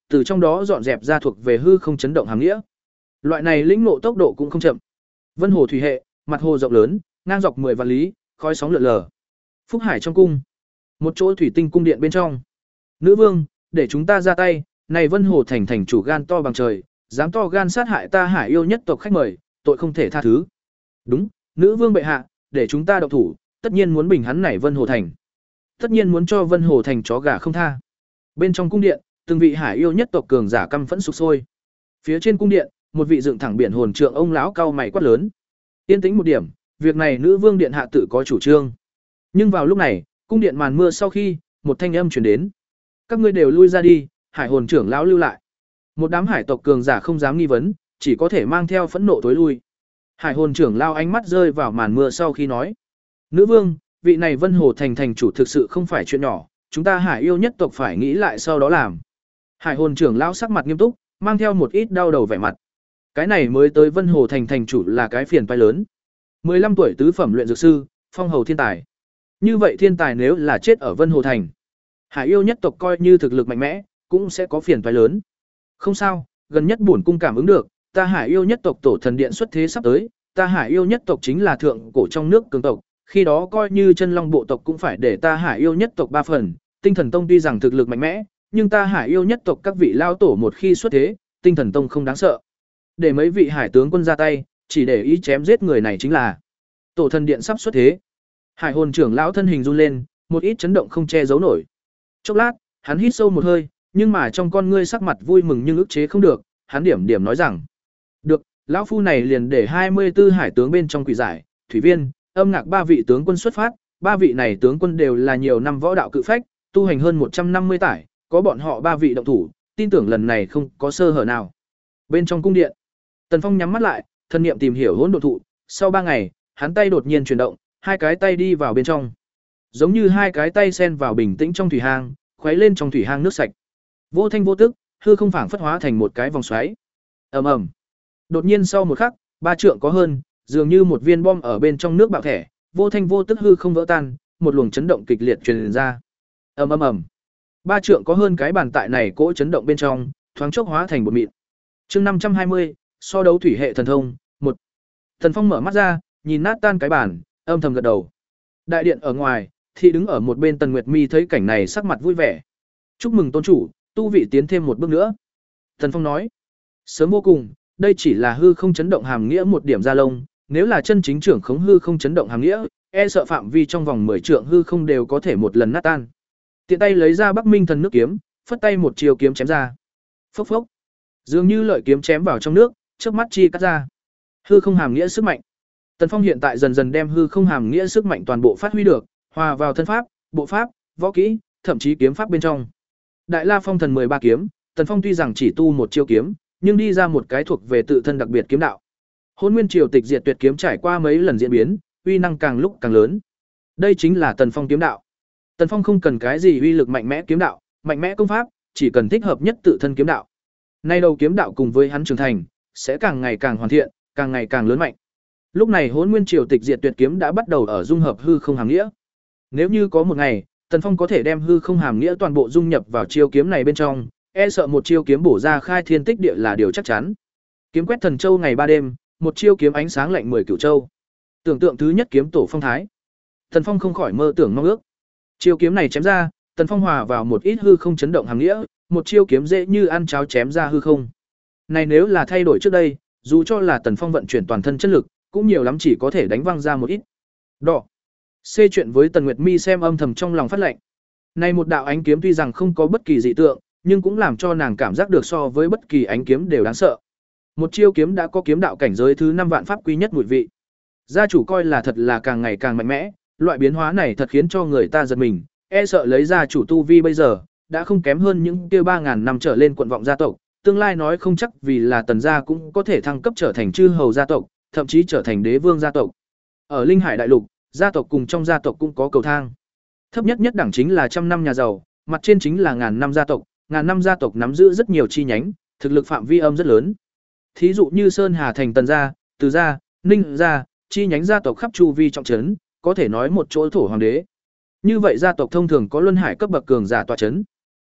từ trong đó dọn dẹp ra thuộc về hư không chấn động hàm nghĩa. Loại này lĩnh ngộ tốc độ cũng không chậm. Vân hồ thủy hệ, mặt hồ rộng lớn, ngang dọc mười vạn lý, khói sóng lượn lờ. Phúc Hải trong cung, một chỗ thủy tinh cung điện bên trong. Nữ vương, để chúng ta ra tay, này Vân Hồ thành thành chủ gan to bằng trời, dám to gan sát hại ta Hải yêu nhất tộc khách mời, tội không thể tha thứ. Đúng, nữ vương bệ hạ, để chúng ta động thủ, tất nhiên muốn bình hắn này Vân Hồ thành. Tất nhiên muốn cho Vân Hồ thành chó gà không tha. Bên trong cung điện, từng vị Hải yêu nhất tộc cường giả căm phẫn sục sôi. Phía trên cung điện, một vị dựng thẳng biển hồn trượng ông lão cao mày quát lớn. Yên tĩnh một điểm, việc này nữ vương điện hạ tự có chủ trương. Nhưng vào lúc này, cung điện màn mưa sau khi, một thanh âm truyền đến. Các ngươi đều lui ra đi, Hải hồn trưởng lão lưu lại. Một đám hải tộc cường giả không dám nghi vấn, chỉ có thể mang theo phẫn nộ tối lui. Hải hồn trưởng lão ánh mắt rơi vào màn mưa sau khi nói: "Nữ vương, vị này Vân Hồ thành thành chủ thực sự không phải chuyện nhỏ, chúng ta Hải yêu nhất tộc phải nghĩ lại sau đó làm." Hải hồn trưởng lão sắc mặt nghiêm túc, mang theo một ít đau đầu vẻ mặt. Cái này mới tới Vân Hồ thành thành chủ là cái phiền toái lớn. mười lăm tuổi tứ phẩm luyện dược sư, phong hầu thiên tài. Như vậy thiên tài nếu là chết ở Vân Hồ thành, Hải yêu nhất tộc coi như thực lực mạnh mẽ, cũng sẽ có phiền toái lớn. Không sao, gần nhất bổn cung cảm ứng được, ta Hải yêu nhất tộc tổ thần điện xuất thế sắp tới, ta Hải yêu nhất tộc chính là thượng cổ trong nước cường tộc, khi đó coi như chân long bộ tộc cũng phải để ta Hải yêu nhất tộc ba phần, Tinh Thần Tông tuy rằng thực lực mạnh mẽ, nhưng ta Hải yêu nhất tộc các vị lao tổ một khi xuất thế, Tinh Thần Tông không đáng sợ. Để mấy vị hải tướng quân ra tay, chỉ để ý chém giết người này chính là tổ thần điện sắp xuất thế. Hải hồn trưởng lão thân hình run lên, một ít chấn động không che giấu nổi. Chốc lát, hắn hít sâu một hơi, nhưng mà trong con ngươi sắc mặt vui mừng nhưng ức chế không được, hắn điểm điểm nói rằng: "Được, lão phu này liền để hai mươi tư hải tướng bên trong quỷ giải, thủy viên, âm ngạc ba vị tướng quân xuất phát, ba vị này tướng quân đều là nhiều năm võ đạo cự phách, tu hành hơn một trăm năm mươi tải, có bọn họ ba vị động thủ, tin tưởng lần này không có sơ hở nào." Bên trong cung điện, Tần Phong nhắm mắt lại, thân niệm tìm hiểu hỗn độn thụ, sau ba ngày, hắn tay đột nhiên chuyển động, hai cái tay đi vào bên trong. Giống như hai cái tay xen vào bình tĩnh trong thủy hang, khuấy lên trong thủy hang nước sạch. Vô thanh vô tức, hư không phảng phất hóa thành một cái vòng xoáy. Ầm ầm. Đột nhiên sau một khắc, ba trượng có hơn, dường như một viên bom ở bên trong nước bạo thẻ, vô thanh vô tức hư không vỡ tan, một luồng chấn động kịch liệt truyền ra. Ầm ầm ầm. Ba trượng có hơn cái bàn tại này cỗ chấn động bên trong, thoáng chốc hóa thành một mịn. Chương năm trăm hai mươi, so đấu thủy hệ thần thông, một. Thần Phong mở mắt ra, nhìn nát tan cái bàn, âm thầm gật đầu. Đại điện ở ngoài, thị đứng ở một bên Tần Nguyệt Mi thấy cảnh này sắc mặt vui vẻ. "Chúc mừng tôn chủ, tu vị tiến thêm một bước nữa." Thần Phong nói. "Sớm vô cùng, đây chỉ là hư không chấn động hàm nghĩa một điểm ra lông, nếu là chân chính trưởng khống hư không chấn động hàm nghĩa, e sợ phạm vi trong vòng mười trượng hư không đều có thể một lần nát tan." Tiện tay lấy ra Bắc Minh thần nước kiếm, phất tay một chiều kiếm chém ra. Phốc phốc. Dường như lợi kiếm chém vào trong nước, chớp mắt chi cắt ra. Hư không hàm nghĩa sức mạnh. Tần Phong hiện tại dần dần đem hư không hàm nghĩa sức mạnh toàn bộ phát huy được, hòa vào thân pháp, bộ pháp, võ kỹ, thậm chí kiếm pháp bên trong. Đại La Phong Thần mười ba kiếm, Tần Phong tuy rằng chỉ tu một chiêu kiếm, nhưng đi ra một cái thuộc về tự thân đặc biệt kiếm đạo. Hỗn Nguyên Triều Tịch Diệt Tuyệt kiếm trải qua mấy lần diễn biến, uy năng càng lúc càng lớn. Đây chính là Tần Phong kiếm đạo. Tần Phong không cần cái gì uy lực mạnh mẽ kiếm đạo, mạnh mẽ công pháp, chỉ cần thích hợp nhất tự thân kiếm đạo. Nay đầu kiếm đạo cùng với hắn trưởng thành, sẽ càng ngày càng hoàn thiện, càng ngày càng lớn mạnh. Lúc này Hỗn Nguyên Triều Tịch Diệt Tuyệt kiếm đã bắt đầu ở dung hợp hư không hàm nghĩa. Nếu như có một ngày, Tần Phong có thể đem hư không hàm nghĩa toàn bộ dung nhập vào chiêu kiếm này bên trong, e sợ một chiêu kiếm bổ ra khai thiên tích địa là điều chắc chắn. Kiếm quét thần châu ngày ba đêm, một chiêu kiếm ánh sáng lạnh mười cửu châu. Tưởng tượng thứ nhất kiếm tổ phong thái. Tần Phong không khỏi mơ tưởng mong ước. Chiêu kiếm này chém ra, Tần Phong hòa vào một ít hư không chấn động hàm nghĩa, một chiêu kiếm dễ như ăn cháo chém ra hư không. Này nếu là thay đổi trước đây, dù cho là Tần Phong vận chuyển toàn thân chất lực, cũng nhiều lắm chỉ có thể đánh văng ra một ít. Đỏ. Xê chuyện với Tần Nguyệt Mi xem âm thầm trong lòng phát lệnh. Này một đạo ánh kiếm tuy rằng không có bất kỳ dị tượng, nhưng cũng làm cho nàng cảm giác được so với bất kỳ ánh kiếm đều đáng sợ. Một chiêu kiếm đã có kiếm đạo cảnh giới thứ năm vạn pháp quý nhất mùi vị. Gia chủ coi là thật là càng ngày càng mạnh mẽ, loại biến hóa này thật khiến cho người ta giật mình, e sợ lấy gia chủ tu vi bây giờ, đã không kém hơn những kia ba ngàn năm trở lên quận vọng gia tộc, tương lai nói không chắc vì là Tần gia cũng có thể thăng cấp trở thành chư hầu gia tộc, thậm chí trở thành đế vương gia tộc. Ở Linh Hải đại lục, gia tộc cùng trong gia tộc cũng có cầu thang. Thấp nhất nhất đẳng chính là trăm năm nhà giàu, mặt trên chính là ngàn năm gia tộc, ngàn năm gia tộc nắm giữ rất nhiều chi nhánh, thực lực phạm vi âm rất lớn. Thí dụ như Sơn Hà thành Tần gia, Từ gia, Ninh gia, chi nhánh gia tộc khắp chu vi trọng trấn, có thể nói một chỗ thổ hoàng đế. Như vậy gia tộc thông thường có luân hải cấp bậc cường giả tọa trấn.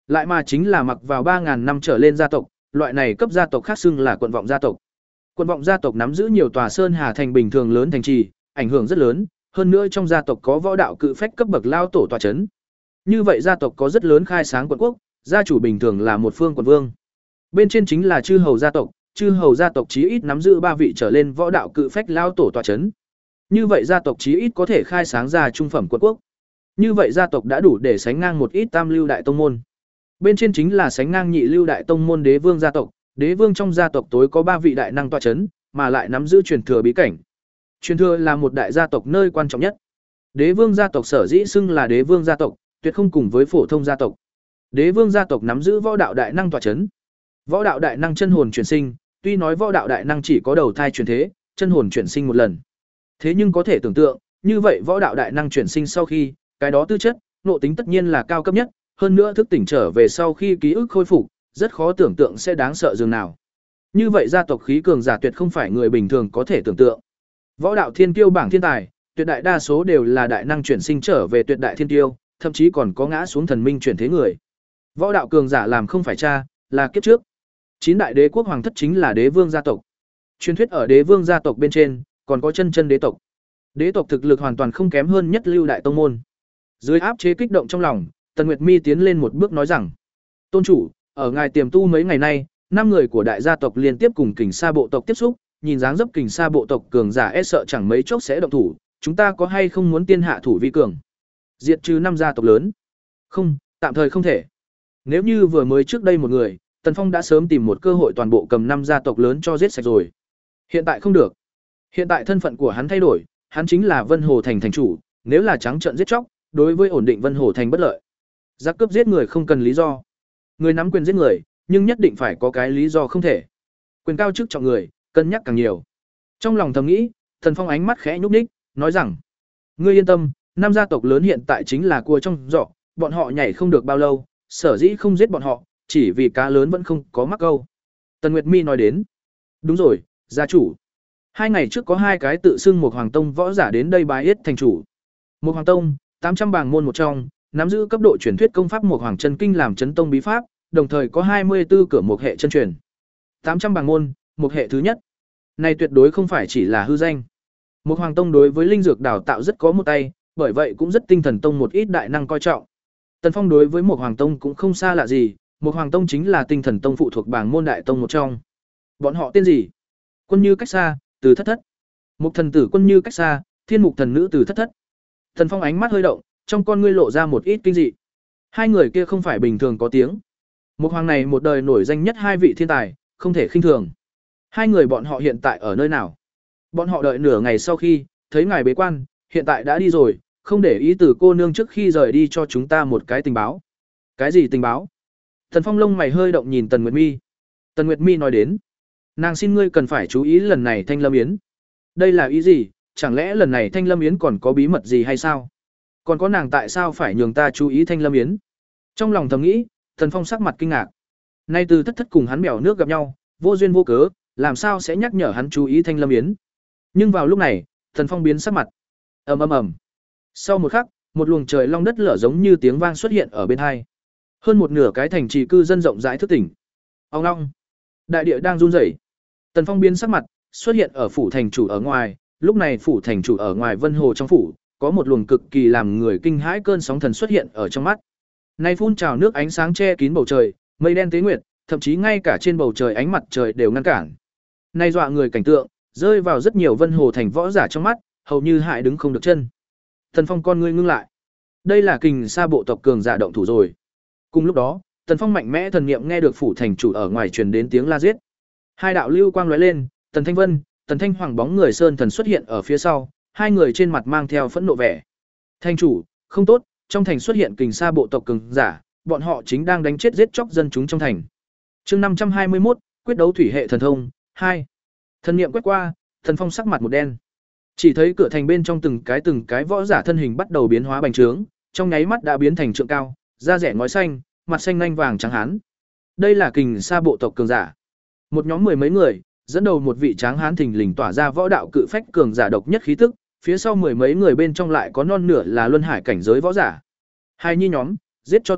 Lại mà chính là mặc vào ba ngàn năm trở lên gia tộc, loại này cấp gia tộc khác xưng là quận vọng gia tộc. Quận vọng gia tộc nắm giữ nhiều tòa sơn hà thành bình thường lớn thành trì, ảnh hưởng rất lớn, hơn nữa trong gia tộc có võ đạo cự phách cấp bậc lao tổ tọa chấn. Như vậy gia tộc có rất lớn khai sáng quận quốc, gia chủ bình thường là một phương quận vương. Bên trên chính là chư hầu gia tộc, chư hầu gia tộc chí ít nắm giữ ba vị trở lên võ đạo cự phách lao tổ tọa chấn. Như vậy gia tộc chí ít có thể khai sáng ra trung phẩm quận quốc. Như vậy gia tộc đã đủ để sánh ngang một ít tam lưu đại tông môn. Bên trên chính là sánh ngang nhị lưu đại tông môn đế vương gia tộc, đế vương trong gia tộc tối có ba vị đại năng tọa chấn, mà lại nắm giữ truyền thừa bí cảnh. Truyền thừa là một đại gia tộc nơi quan trọng nhất. Đế vương gia tộc sở dĩ xưng là đế vương gia tộc, tuyệt không cùng với phổ thông gia tộc. Đế vương gia tộc nắm giữ võ đạo đại năng tọa chấn. Võ đạo đại năng chân hồn chuyển sinh, tuy nói võ đạo đại năng chỉ có đầu thai chuyển thế, chân hồn chuyển sinh một lần. Thế nhưng có thể tưởng tượng, như vậy võ đạo đại năng chuyển sinh sau khi, cái đó tư chất, nộ tính tất nhiên là cao cấp nhất, hơn nữa thức tỉnh trở về sau khi ký ức khôi phục, rất khó tưởng tượng sẽ đáng sợ dường nào. Như vậy gia tộc khí cường giả tuyệt không phải người bình thường có thể tưởng tượng. Võ đạo thiên kiêu bảng thiên tài, tuyệt đại đa số đều là đại năng chuyển sinh trở về tuyệt đại thiên kiêu, thậm chí còn có ngã xuống thần minh chuyển thế người. Võ đạo cường giả làm không phải cha, là kiếp trước. Chín đại đế quốc hoàng thất chính là đế vương gia tộc. Truyền thuyết ở đế vương gia tộc bên trên, còn có chân chân đế tộc. Đế tộc thực lực hoàn toàn không kém hơn nhất lưu đại tông môn. Dưới áp chế kích động trong lòng, Tần Nguyệt Mi tiến lên một bước nói rằng: "Tôn chủ, ở ngài tiềm tu mấy ngày nay, năm người của đại gia tộc liên tiếp cùng Kình Sa bộ tộc tiếp xúc, nhìn dáng dấp Kình Sa bộ tộc cường giả e sợ chẳng mấy chốc sẽ động thủ, chúng ta có hay không muốn tiên hạ thủ vi cường, diệt trừ năm gia tộc lớn?" "Không, tạm thời không thể. Nếu như vừa mới trước đây một người, Tần Phong đã sớm tìm một cơ hội toàn bộ cầm năm gia tộc lớn cho giết sạch rồi. Hiện tại không được. Hiện tại thân phận của hắn thay đổi, hắn chính là Vân Hồ thành thành chủ, nếu là trắng trợn giết chóc, đối với ổn định Vân Hồ thành bất lợi. Giặc cướp giết người không cần lý do. Người nắm quyền giết người, nhưng nhất định phải có cái lý do không thể. Quyền cao chức trọng người, cân nhắc càng nhiều." Trong lòng thầm nghĩ, Tần Phong ánh mắt khẽ nhúc nhích, nói rằng: "Ngươi yên tâm, năm gia tộc lớn hiện tại chính là cua trong giỏ, bọn họ nhảy không được bao lâu, sở dĩ không giết bọn họ, chỉ vì cá lớn vẫn không có mắc câu." Tần Nguyệt Mi nói đến: "Đúng rồi, gia chủ. Hai ngày trước có hai cái tự xưng một Hoàng Tông võ giả đến đây bái yết thành chủ. Một Hoàng Tông, tám trăm bảng môn một trong, nắm giữ cấp độ truyền thuyết công pháp một Hoàng chân kinh làm chấn tông bí pháp, đồng thời có hai mươi tư cửa một hệ chân truyền. tám trăm bảng môn, một hệ thứ nhất. Này tuyệt đối không phải chỉ là hư danh. Một Hoàng Tông đối với linh dược đào tạo rất có một tay, bởi vậy cũng rất tinh thần tông một ít đại năng coi trọng." Tần Phong đối với một Hoàng Tông cũng không xa lạ gì, một Hoàng Tông chính là tinh thần tông phụ thuộc bảng môn đại tông một trong. Bọn họ tên gì? Quân Như Cách Xa, từ Thất Thất. Mục thần tử Quân Như Cách Xa, Thiên Mục thần nữ từ Thất Thất. Tần Phong ánh mắt hơi động, trong con ngươi lộ ra một ít kinh dị. Hai người kia không phải bình thường có tiếng. Một hoàng này một đời nổi danh nhất hai vị thiên tài, không thể khinh thường. Hai người bọn họ hiện tại ở nơi nào? Bọn họ đợi nửa ngày sau khi thấy ngài bế quan, hiện tại đã đi rồi, không để ý từ cô nương trước khi rời đi cho chúng ta một cái tình báo. Cái gì tình báo? Tần Phong lông mày hơi động nhìn Tần Nguyệt Mi. Tần Nguyệt Mi nói đến: "Nàng xin ngươi cần phải chú ý lần này Thanh Lâm Yến." Đây là ý gì? Chẳng lẽ lần này Thanh Lâm Yến còn có bí mật gì hay sao? Còn có nàng tại sao phải nhường ta chú ý Thanh Lâm Yến? Trong lòng thầm nghĩ, Tần Phong sắc mặt kinh ngạc. Nay từ Thất Thất cùng hắn bèo nước gặp nhau, vô duyên vô cớ, làm sao sẽ nhắc nhở hắn chú ý Thanh Lâm Yến? Nhưng vào lúc này, Tần Phong biến sắc mặt. Ầm ầm ầm. Sau một khắc, một luồng trời long đất lở giống như tiếng vang xuất hiện ở bên hai. Hơn một nửa cái thành trì cư dân rộng rãi thức tỉnh. Ong ong. Đại địa đang run rẩy. Tần Phong biến sắc mặt, xuất hiện ở phủ thành chủ ở ngoài, lúc này phủ thành chủ ở ngoài Vân Hồ trong phủ, có một luồng cực kỳ làm người kinh hãi cơn sóng thần xuất hiện ở trong mắt. Nay phun trào nước ánh sáng che kín bầu trời, mây đen tế nguyệt, thậm chí ngay cả trên bầu trời ánh mặt trời đều ngăn cản. Nay dọa người cảnh tượng, rơi vào rất nhiều Vân Hồ thành võ giả trong mắt, hầu như hại đứng không được chân. Tần Phong con ngươi ngưng lại. Đây là Kình Sa bộ tộc cường giả động thủ rồi. Cùng lúc đó, Tần Phong mạnh mẽ thần niệm nghe được phủ thành chủ ở ngoài truyền đến tiếng la giết. Hai đạo lưu quang lóe lên, Tần Thanh Vân, Tần Thanh Hoàng bóng người sơn thần xuất hiện ở phía sau, hai người trên mặt mang theo phẫn nộ vẻ. Thành chủ, không tốt, trong thành xuất hiện Kình Sa bộ tộc cường giả, bọn họ chính đang đánh chết giết chóc dân chúng trong thành. Chương năm trăm hai mươi mốt, quyết đấu thủy hệ thần thông hai. Thần niệm quét qua, Tần Phong sắc mặt một đen. Chỉ thấy cửa thành bên trong từng cái từng cái võ giả thân hình bắt đầu biến hóa bành trướng, trong nháy mắt đã biến thành trượng cao, da rẻ ngói xanh, mặt xanh nanh vàng trắng hán. Đây là Kình Sa bộ tộc cường giả. Một nhóm mười mấy người, dẫn đầu một vị tráng hán thình lình tỏa ra võ đạo cự phách cường giả độc nhất khí tức, phía sau mười mấy người bên trong lại có non nửa là luân hải cảnh giới võ giả. Hai nhi nhóm, giết cho ta,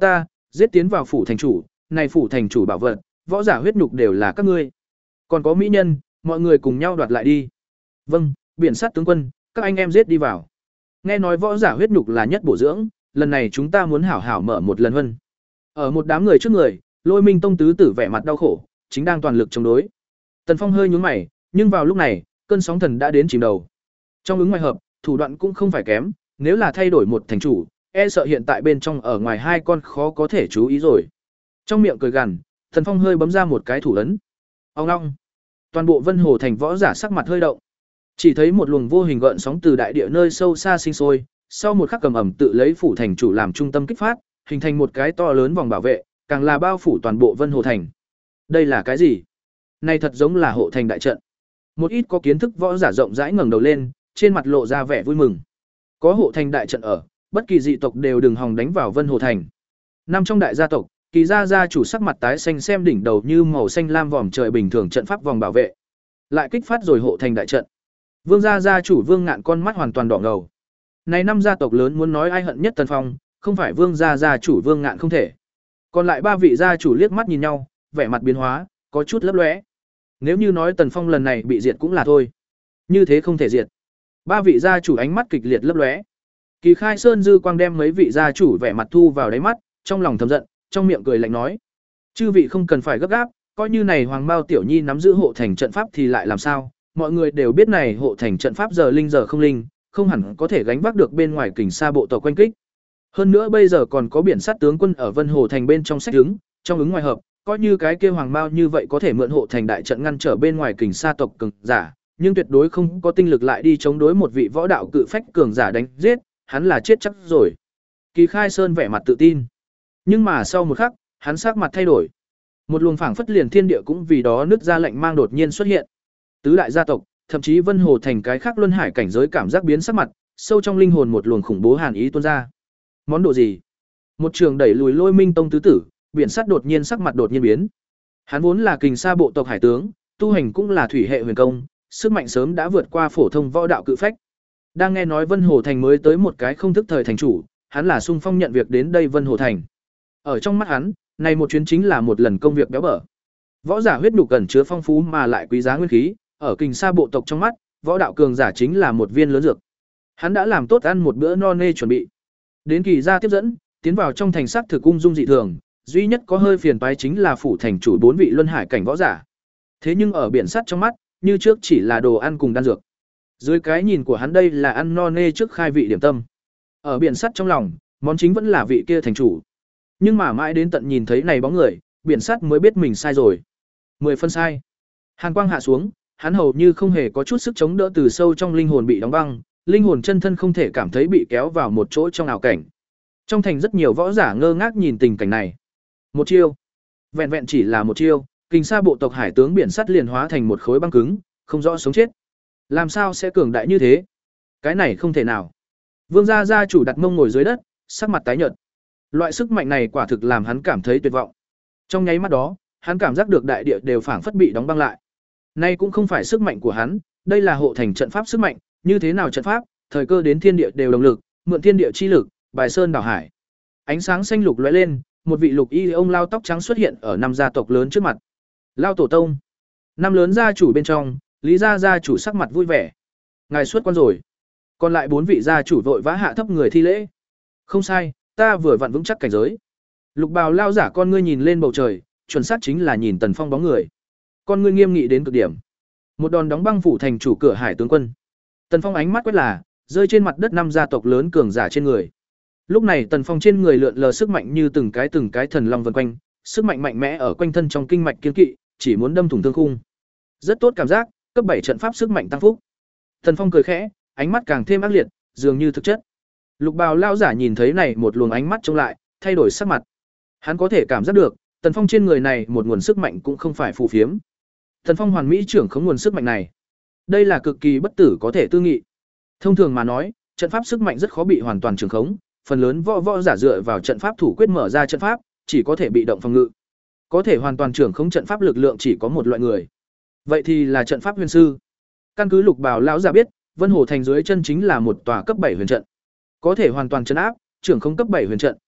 Giết tiến vào phủ thành chủ, này phủ thành chủ bảo vật, võ giả huyết nhục đều là các ngươi. Còn có mỹ nhân, mọi người cùng nhau đoạt lại đi. Vâng, biển sát tướng quân, các anh em giết đi vào. Nghe nói võ giả huyết nhục là nhất bổ dưỡng, lần này chúng ta muốn hảo hảo mở một lần hơn. Ở một đám người trước người, Lôi Minh Tông tứ tử vẻ mặt đau khổ, chính đang toàn lực chống đối. Tần Phong hơi nhướng mày, nhưng vào lúc này, cơn sóng thần đã đến chìm đầu. Trong ứng ngoài hợp, thủ đoạn cũng không phải kém, nếu là thay đổi một thành chủ, e sợ hiện tại bên trong ở ngoài hai con khó có thể chú ý rồi. Trong miệng cười gằn, Tần Phong hơi bấm ra một cái thủ ấn. Ong ong. Toàn bộ Vân Hồ thành võ giả sắc mặt hơi động. Chỉ thấy một luồng vô hình gợn sóng từ đại địa nơi sâu xa sinh sôi, sau một khắc cầm ẩm tự lấy phủ thành chủ làm trung tâm kích phát, hình thành một cái to lớn vòng bảo vệ, càng là bao phủ toàn bộ Vân Hồ thành. Đây là cái gì? Này thật giống là hộ thành đại trận. Một ít có kiến thức võ giả rộng rãi ngẩng đầu lên, trên mặt lộ ra vẻ vui mừng. Có hộ thành đại trận ở, bất kỳ dị tộc đều đừng hòng đánh vào Vân Hồ thành. Năm trong đại gia tộc, Kỳ gia gia chủ sắc mặt tái xanh xem đỉnh đầu như màu xanh lam vòm trời bình thường trận pháp vòng bảo vệ, lại kích phát rồi hộ thành đại trận. Vương gia gia chủ Vương Ngạn con mắt hoàn toàn đỏ ngầu. Này năm gia tộc lớn muốn nói ai hận nhất Tần Phong, không phải Vương gia gia chủ Vương Ngạn không thể. Còn lại ba vị gia chủ liếc mắt nhìn nhau, vẻ mặt biến hóa, có chút lấp lóe. Nếu như nói Tần Phong lần này bị diệt cũng là thôi, như thế không thể diệt. Ba vị gia chủ ánh mắt kịch liệt lấp lóe. Kỳ Khai Sơn dư quang đem mấy vị gia chủ vẻ mặt thu vào đáy mắt, trong lòng thầm giận, trong miệng cười lạnh nói: "Chư vị không cần phải gấp gáp, coi như này Hoàng Mao tiểu nhi nắm giữ hộ thành trận pháp thì lại làm sao? Mọi người đều biết này hộ thành trận pháp giờ linh giờ không linh, không hẳn có thể gánh vác được bên ngoài kình sa bộ tộc quanh kích. Hơn nữa bây giờ còn có biển sát tướng quân ở Vân Hồ thành bên trong sách ứng, trong ứng ngoài hợp, coi như cái kia Hoàng Mao như vậy có thể mượn hộ thành đại trận ngăn trở bên ngoài kình sa tộc cường giả, nhưng tuyệt đối không có tinh lực lại đi chống đối một vị võ đạo cự phách cường giả đánh giết, hắn là chết chắc rồi." Kỳ Khai Sơn vẻ mặt tự tin. Nhưng mà sau một khắc, hắn sắc mặt thay đổi. Một luồng phảng phất liền thiên địa cũng vì đó nứt ra lạnh mang đột nhiên xuất hiện. Tứ đại gia tộc, thậm chí Vân Hồ thành cái khác luân hải cảnh giới cảm giác biến sắc mặt, sâu trong linh hồn một luồng khủng bố hàn ý tuôn ra. Món đồ gì? Một trường đẩy lùi Lôi Minh Tông tứ tử, biển sắt đột nhiên sắc mặt đột nhiên biến. Hắn vốn là kình sa bộ tộc hải tướng, tu hành cũng là thủy hệ huyền công, sức mạnh sớm đã vượt qua phổ thông võ đạo cự phách. Đang nghe nói Vân Hồ thành mới tới một cái không thức thời thành chủ, hắn là sung phong nhận việc đến đây Vân Hồ thành. Ở trong mắt hắn, này một chuyến chính là một lần công việc béo bở. Võ giả huyết nhục cần chứa phong phú mà lại quý giá nguyên khí, ở kình sa bộ tộc trong mắt, võ đạo cường giả chính là một viên lớn dược. Hắn đã làm tốt ăn một bữa no nê chuẩn bị. Đến Kỳ gia tiếp dẫn, tiến vào trong thành sắc thực ung dung dị thường, duy nhất có hơi phiền toái chính là phủ thành chủ bốn vị luân hải cảnh võ giả. Thế nhưng ở biển sắt trong mắt, như trước chỉ là đồ ăn cùng đan dược. Dưới cái nhìn của hắn đây là ăn no nê trước khai vị điểm tâm. Ở biển sắt trong lòng, món chính vẫn là vị kia thành chủ. Nhưng mà mãi đến tận nhìn thấy này bóng người, biển sắt mới biết mình sai rồi. Mười phân sai. Hàn quang hạ xuống, hắn hầu như không hề có chút sức chống đỡ, từ sâu trong linh hồn bị đóng băng, linh hồn chân thân không thể cảm thấy bị kéo vào một chỗ trong ảo cảnh. Trong thành rất nhiều võ giả ngơ ngác nhìn tình cảnh này. Một chiêu, vẹn vẹn chỉ là một chiêu, kình sa bộ tộc hải tướng biển sắt liền hóa thành một khối băng cứng, không rõ sống chết. Làm sao sẽ cường đại như thế? Cái này không thể nào. Vương gia gia chủ đặt mông ngồi dưới đất, sắc mặt tái nhợt. Loại sức mạnh này quả thực làm hắn cảm thấy tuyệt vọng. Trong nháy mắt đó, hắn cảm giác được đại địa đều phảng phất bị đóng băng lại. Nay cũng không phải sức mạnh của hắn, đây là hộ thành trận pháp sức mạnh, như thế nào trận pháp, thời cơ đến thiên địa đều đồng lực, mượn thiên địa chi lực, bài sơn đảo hải. Ánh sáng xanh lục lóe lên, một vị lục y ông lao tóc trắng xuất hiện ở năm gia tộc lớn trước mặt. Lao tổ tông. Năm lớn gia chủ bên trong, Lý gia gia chủ sắc mặt vui vẻ. Ngài xuất quan rồi. Còn lại bốn vị gia chủ vội vã hạ thấp người thi lễ. Không sai, ta vừa vặn vững chắc cảnh giới. Lục bào lao giả con ngươi nhìn lên bầu trời, chuẩn xác chính là nhìn Tần Phong bóng người. Con ngươi nghiêm nghị đến cực điểm. Một đòn đóng băng phủ thành chủ cửa hải tướng quân. Tần Phong ánh mắt quét là, rơi trên mặt đất năm gia tộc lớn cường giả trên người. Lúc này Tần Phong trên người lượn lờ sức mạnh như từng cái từng cái thần long vần quanh, sức mạnh mạnh mẽ ở quanh thân trong kinh mạch kiên kỵ, chỉ muốn đâm thủng thương khung. Rất tốt cảm giác, cấp bảy trận pháp sức mạnh tăng phúc. Tần Phong cười khẽ, ánh mắt càng thêm ác liệt, dường như thực chất. Lục bào lao giả nhìn thấy này một luồng ánh mắt trông lại, thay đổi sắc mặt. Hắn có thể cảm giác được, Tần Phong trên người này một nguồn sức mạnh cũng không phải phù phiếm. Tần Phong hoàn mỹ trưởng khống nguồn sức mạnh này. Đây là cực kỳ bất tử có thể tư nghị. Thông thường mà nói, trận pháp sức mạnh rất khó bị hoàn toàn trưởng khống, phần lớn võ võ giả dựa vào trận pháp thủ quyết mở ra trận pháp, chỉ có thể bị động phòng ngự. Có thể hoàn toàn trưởng khống trận pháp lực lượng chỉ có một loại người. Vậy thì là trận pháp huyền sư. Căn cứ Lục Bào lão giả biết, Vân Hồ thành dưới chân chính là một tòa cấp bảy huyền trận. Có thể hoàn toàn trấn áp, trưởng khống cấp bảy huyền trận,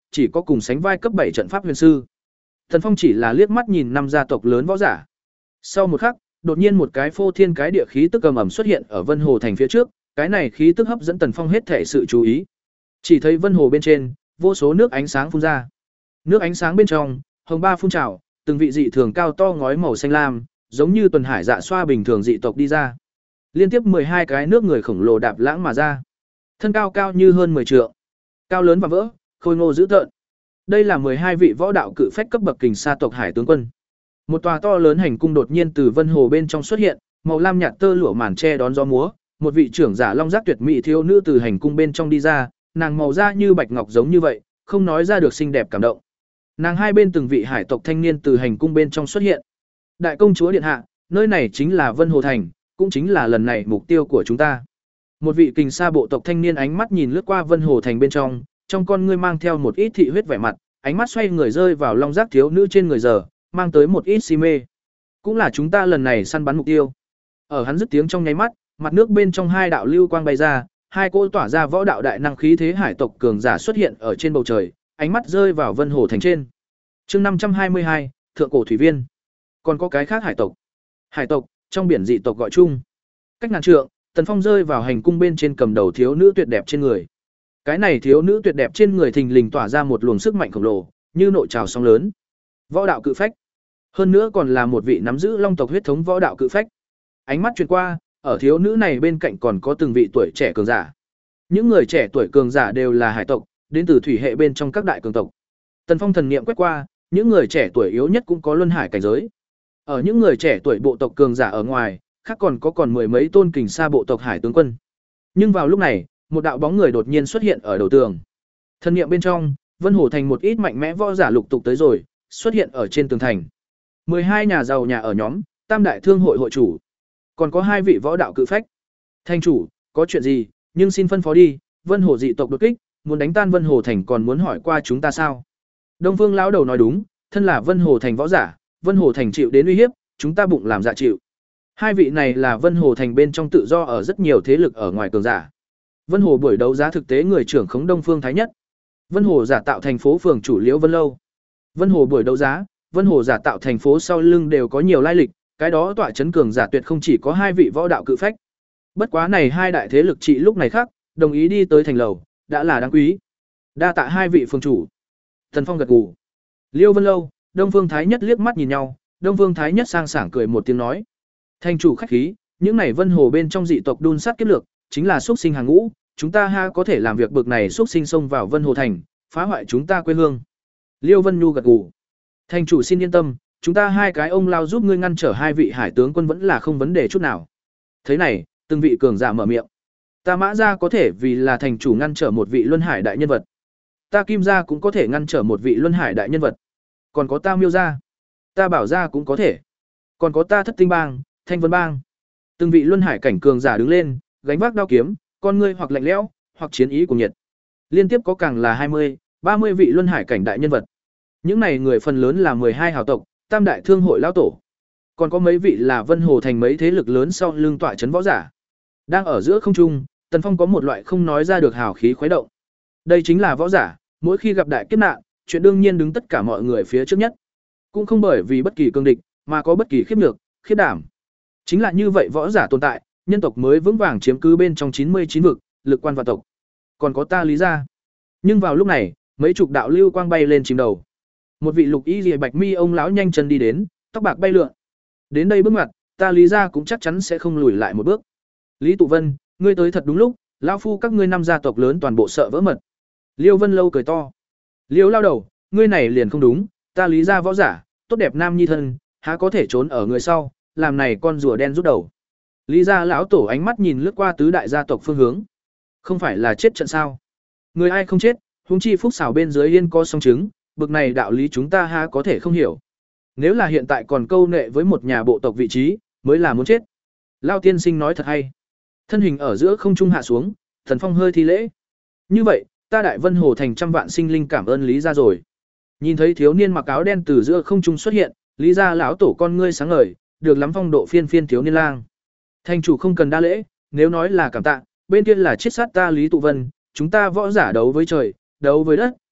chỉ có cùng sánh vai cấp bảy trận pháp huyền sư. Tần Phong chỉ là liếc mắt nhìn năm gia tộc lớn võ giả. Sau một khắc, đột nhiên một cái phô thiên cái địa khí tức ầm ầm xuất hiện ở Vân Hồ thành phía trước, cái này khí tức hấp dẫn Tần Phong hết thể sự chú ý. Chỉ thấy Vân Hồ bên trên, vô số nước ánh sáng phun ra. Nước ánh sáng bên trong, hồng ba phun trào, từng vị dị thường cao to ngói màu xanh lam, giống như tuần hải dạ xoa bình thường dị tộc đi ra. Liên tiếp mười hai cái nước người khổng lồ đạp lãng mà ra. Thân cao cao như hơn mười trượng, cao lớn và vỡ, khôi ngô dữ tợn. Đây là mười hai vị võ đạo cự phách cấp bậc kình sa tộc hải tướng quân. Một tòa to lớn hành cung đột nhiên từ Vân Hồ bên trong xuất hiện, màu lam nhạt tơ lụa màn che đón gió múa, một vị trưởng giả long giác tuyệt mỹ thiếu nữ từ hành cung bên trong đi ra, nàng màu da như bạch ngọc giống như vậy, không nói ra được xinh đẹp cảm động. Nàng hai bên từng vị hải tộc thanh niên từ hành cung bên trong xuất hiện. Đại công chúa điện hạ, nơi này chính là Vân Hồ thành, cũng chính là lần này mục tiêu của chúng ta. Một vị kình sa bộ tộc thanh niên ánh mắt nhìn lướt qua Vân Hồ thành bên trong, trong con ngươi mang theo một ít thị huyết vẻ mặt, ánh mắt xoay người rơi vào long giác thiếu nữ trên người giờ, mang tới một ít si mê. Cũng là chúng ta lần này săn bắn mục tiêu. Ở hắn dứt tiếng trong nháy mắt, mặt nước bên trong hai đạo lưu quang bay ra, hai cỗ tỏa ra võ đạo đại năng khí thế hải tộc cường giả xuất hiện ở trên bầu trời, ánh mắt rơi vào Vân Hồ thành trên. Chương năm trăm hai mươi hai, Thượng cổ thủy viên. Còn có cái khác hải tộc. Hải tộc, trong biển dị tộc gọi chung. Cách ngàn trượng, Tần Phong rơi vào hành cung bên trên cầm đầu thiếu nữ tuyệt đẹp trên người. Cái này thiếu nữ tuyệt đẹp trên người thình lình tỏa ra một luồng sức mạnh khổng lồ, như nội trào sóng lớn. Võ đạo cự phách. Hơn nữa còn là một vị nắm giữ long tộc huyết thống võ đạo cự phách. Ánh mắt truyền qua, ở thiếu nữ này bên cạnh còn có từng vị tuổi trẻ cường giả. Những người trẻ tuổi cường giả đều là hải tộc, đến từ thủy hệ bên trong các đại cường tộc. Tần Phong thần niệm quét qua, những người trẻ tuổi yếu nhất cũng có luân hải cảnh giới. Ở những người trẻ tuổi bộ tộc cường giả ở ngoài, khác còn có còn mười mấy tôn kình sa bộ tộc hải tướng quân. Nhưng vào lúc này, một đạo bóng người đột nhiên xuất hiện ở đầu tường. Thần niệm bên trong, Vân Hồ thành một ít mạnh mẽ võ giả lục tục tới rồi, xuất hiện ở trên tường thành. mười hai nhà giàu nhà ở nhóm, Tam đại thương hội hội chủ, còn có hai vị võ đạo cự phách. Thành chủ, có chuyện gì, nhưng xin phân phó đi, Vân Hồ dị tộc đột kích, muốn đánh tan Vân Hồ thành còn muốn hỏi qua chúng ta sao? Đông Phương lão đầu nói đúng, thân là Vân Hồ thành võ giả, Vân Hồ thành chịu đến uy hiếp, chúng ta bụng làm dạ chịu. Hai vị này là Vân Hồ thành bên trong tự do ở rất nhiều thế lực ở ngoài cường giả. Vân Hồ buổi đấu giá thực tế người trưởng khống Đông Phương Thái Nhất. Vân Hồ giả tạo thành phố phường chủ Liễu Vân Lâu. Vân Hồ buổi đấu giá, Vân Hồ giả tạo thành phố sau lưng đều có nhiều lai lịch, cái đó tọa chấn cường giả tuyệt không chỉ có hai vị võ đạo cự phách. Bất quá này hai đại thế lực trị lúc này khác, đồng ý đi tới thành lầu, đã là đáng quý. Đa tạ hai vị phương chủ. Thần Phong gật gù. Liêu Vân Lâu, Đông Phương Thái Nhất liếc mắt nhìn nhau, Đông Phương Thái Nhất sang sảng cười một tiếng nói: "Thành chủ khách khí, những này Vân Hồ bên trong dị tộc đun sát kiếp lược, chính là xuất sinh hàng ngũ, chúng ta ha có thể làm việc bực này xuất sinh xông vào Vân Hồ thành, phá hoại chúng ta quê hương." Liêu Vân Nhu gật gù. "Thành chủ xin yên tâm, chúng ta hai cái ông lao giúp ngươi ngăn trở hai vị hải tướng quân vẫn là không vấn đề chút nào." Thế này, từng vị cường giả mở miệng. "Ta Mã gia có thể vì là thành chủ ngăn trở một vị luân hải đại nhân vật. Ta Kim gia cũng có thể ngăn trở một vị luân hải đại nhân vật. Còn có ta Miêu gia, ta Bảo gia cũng có thể. Còn có ta Thất Tinh bang, Thanh Vân bang." Từng vị luân hải cảnh cường giả đứng lên, gánh vác đao kiếm, con ngươi hoặc lạnh lẽo, hoặc chiến ý cuồng nhiệt. Liên tiếp có càng là hai mươi, ba mươi vị luân hải cảnh đại nhân vật. Những này người phần lớn là mười hai hào tộc, Tam đại thương hội lão tổ. Còn có mấy vị là Vân Hồ thành mấy thế lực lớn sau lưng tọa trấn võ giả. Đang ở giữa không trung, Tần Phong có một loại không nói ra được hào khí khuấy động. Đây chính là võ giả, mỗi khi gặp đại kiếp nạn, chuyện đương nhiên đứng tất cả mọi người phía trước nhất. Cũng không bởi vì bất kỳ cương địch, mà có bất kỳ khiếp nhược, khiếp đảm. Chính là như vậy võ giả tồn tại, nhân tộc mới vững vàng chiếm cứ bên trong chín mươi chín vực, lực quan vạn tộc. Còn có ta Lý gia. Nhưng vào lúc này, mấy chục đạo lưu quang bay lên chìm đầu. Một vị lục y liễu bạch mi ông lão nhanh chân đi đến, tóc bạc bay lượn. Đến đây bước ngoặt, ta Lý gia cũng chắc chắn sẽ không lùi lại một bước. Lý Tụ Vân, ngươi tới thật đúng lúc, lão phu các ngươi năm gia tộc lớn toàn bộ sợ vỡ mật. Liêu Vân Lâu cười to. Liêu lao đầu, ngươi này liền không đúng, ta Lý gia võ giả, tốt đẹp nam nhi thân, há có thể trốn ở người sau, làm này con rùa đen rút đầu. Lý gia lão tổ ánh mắt nhìn lướt qua tứ đại gia tộc phương hướng. Không phải là chết trận sao? Người ai không chết, huống chi phúc xảo bên dưới yên có song chứng, bực này đạo lý chúng ta há có thể không hiểu. Nếu là hiện tại còn câu nệ với một nhà bộ tộc vị trí, mới là muốn chết. Lao tiên sinh nói thật hay. Thân hình ở giữa không trung hạ xuống, Thần Phong hơi thi lễ. Như vậy, ta Đại Vân Hồ thành trăm vạn sinh linh cảm ơn Lý gia rồi. Nhìn thấy thiếu niên mặc áo đen từ giữa không trung xuất hiện, Lý gia lão tổ con ngươi sáng ngời, được lắm phong độ phiên phiên thiếu niên lang. Thành chủ không cần đa lễ, nếu nói là cảm tạ, bên kia là chiết sát ta Lý Tụ Vân, chúng ta võ giả đấu với trời, đấu với đất,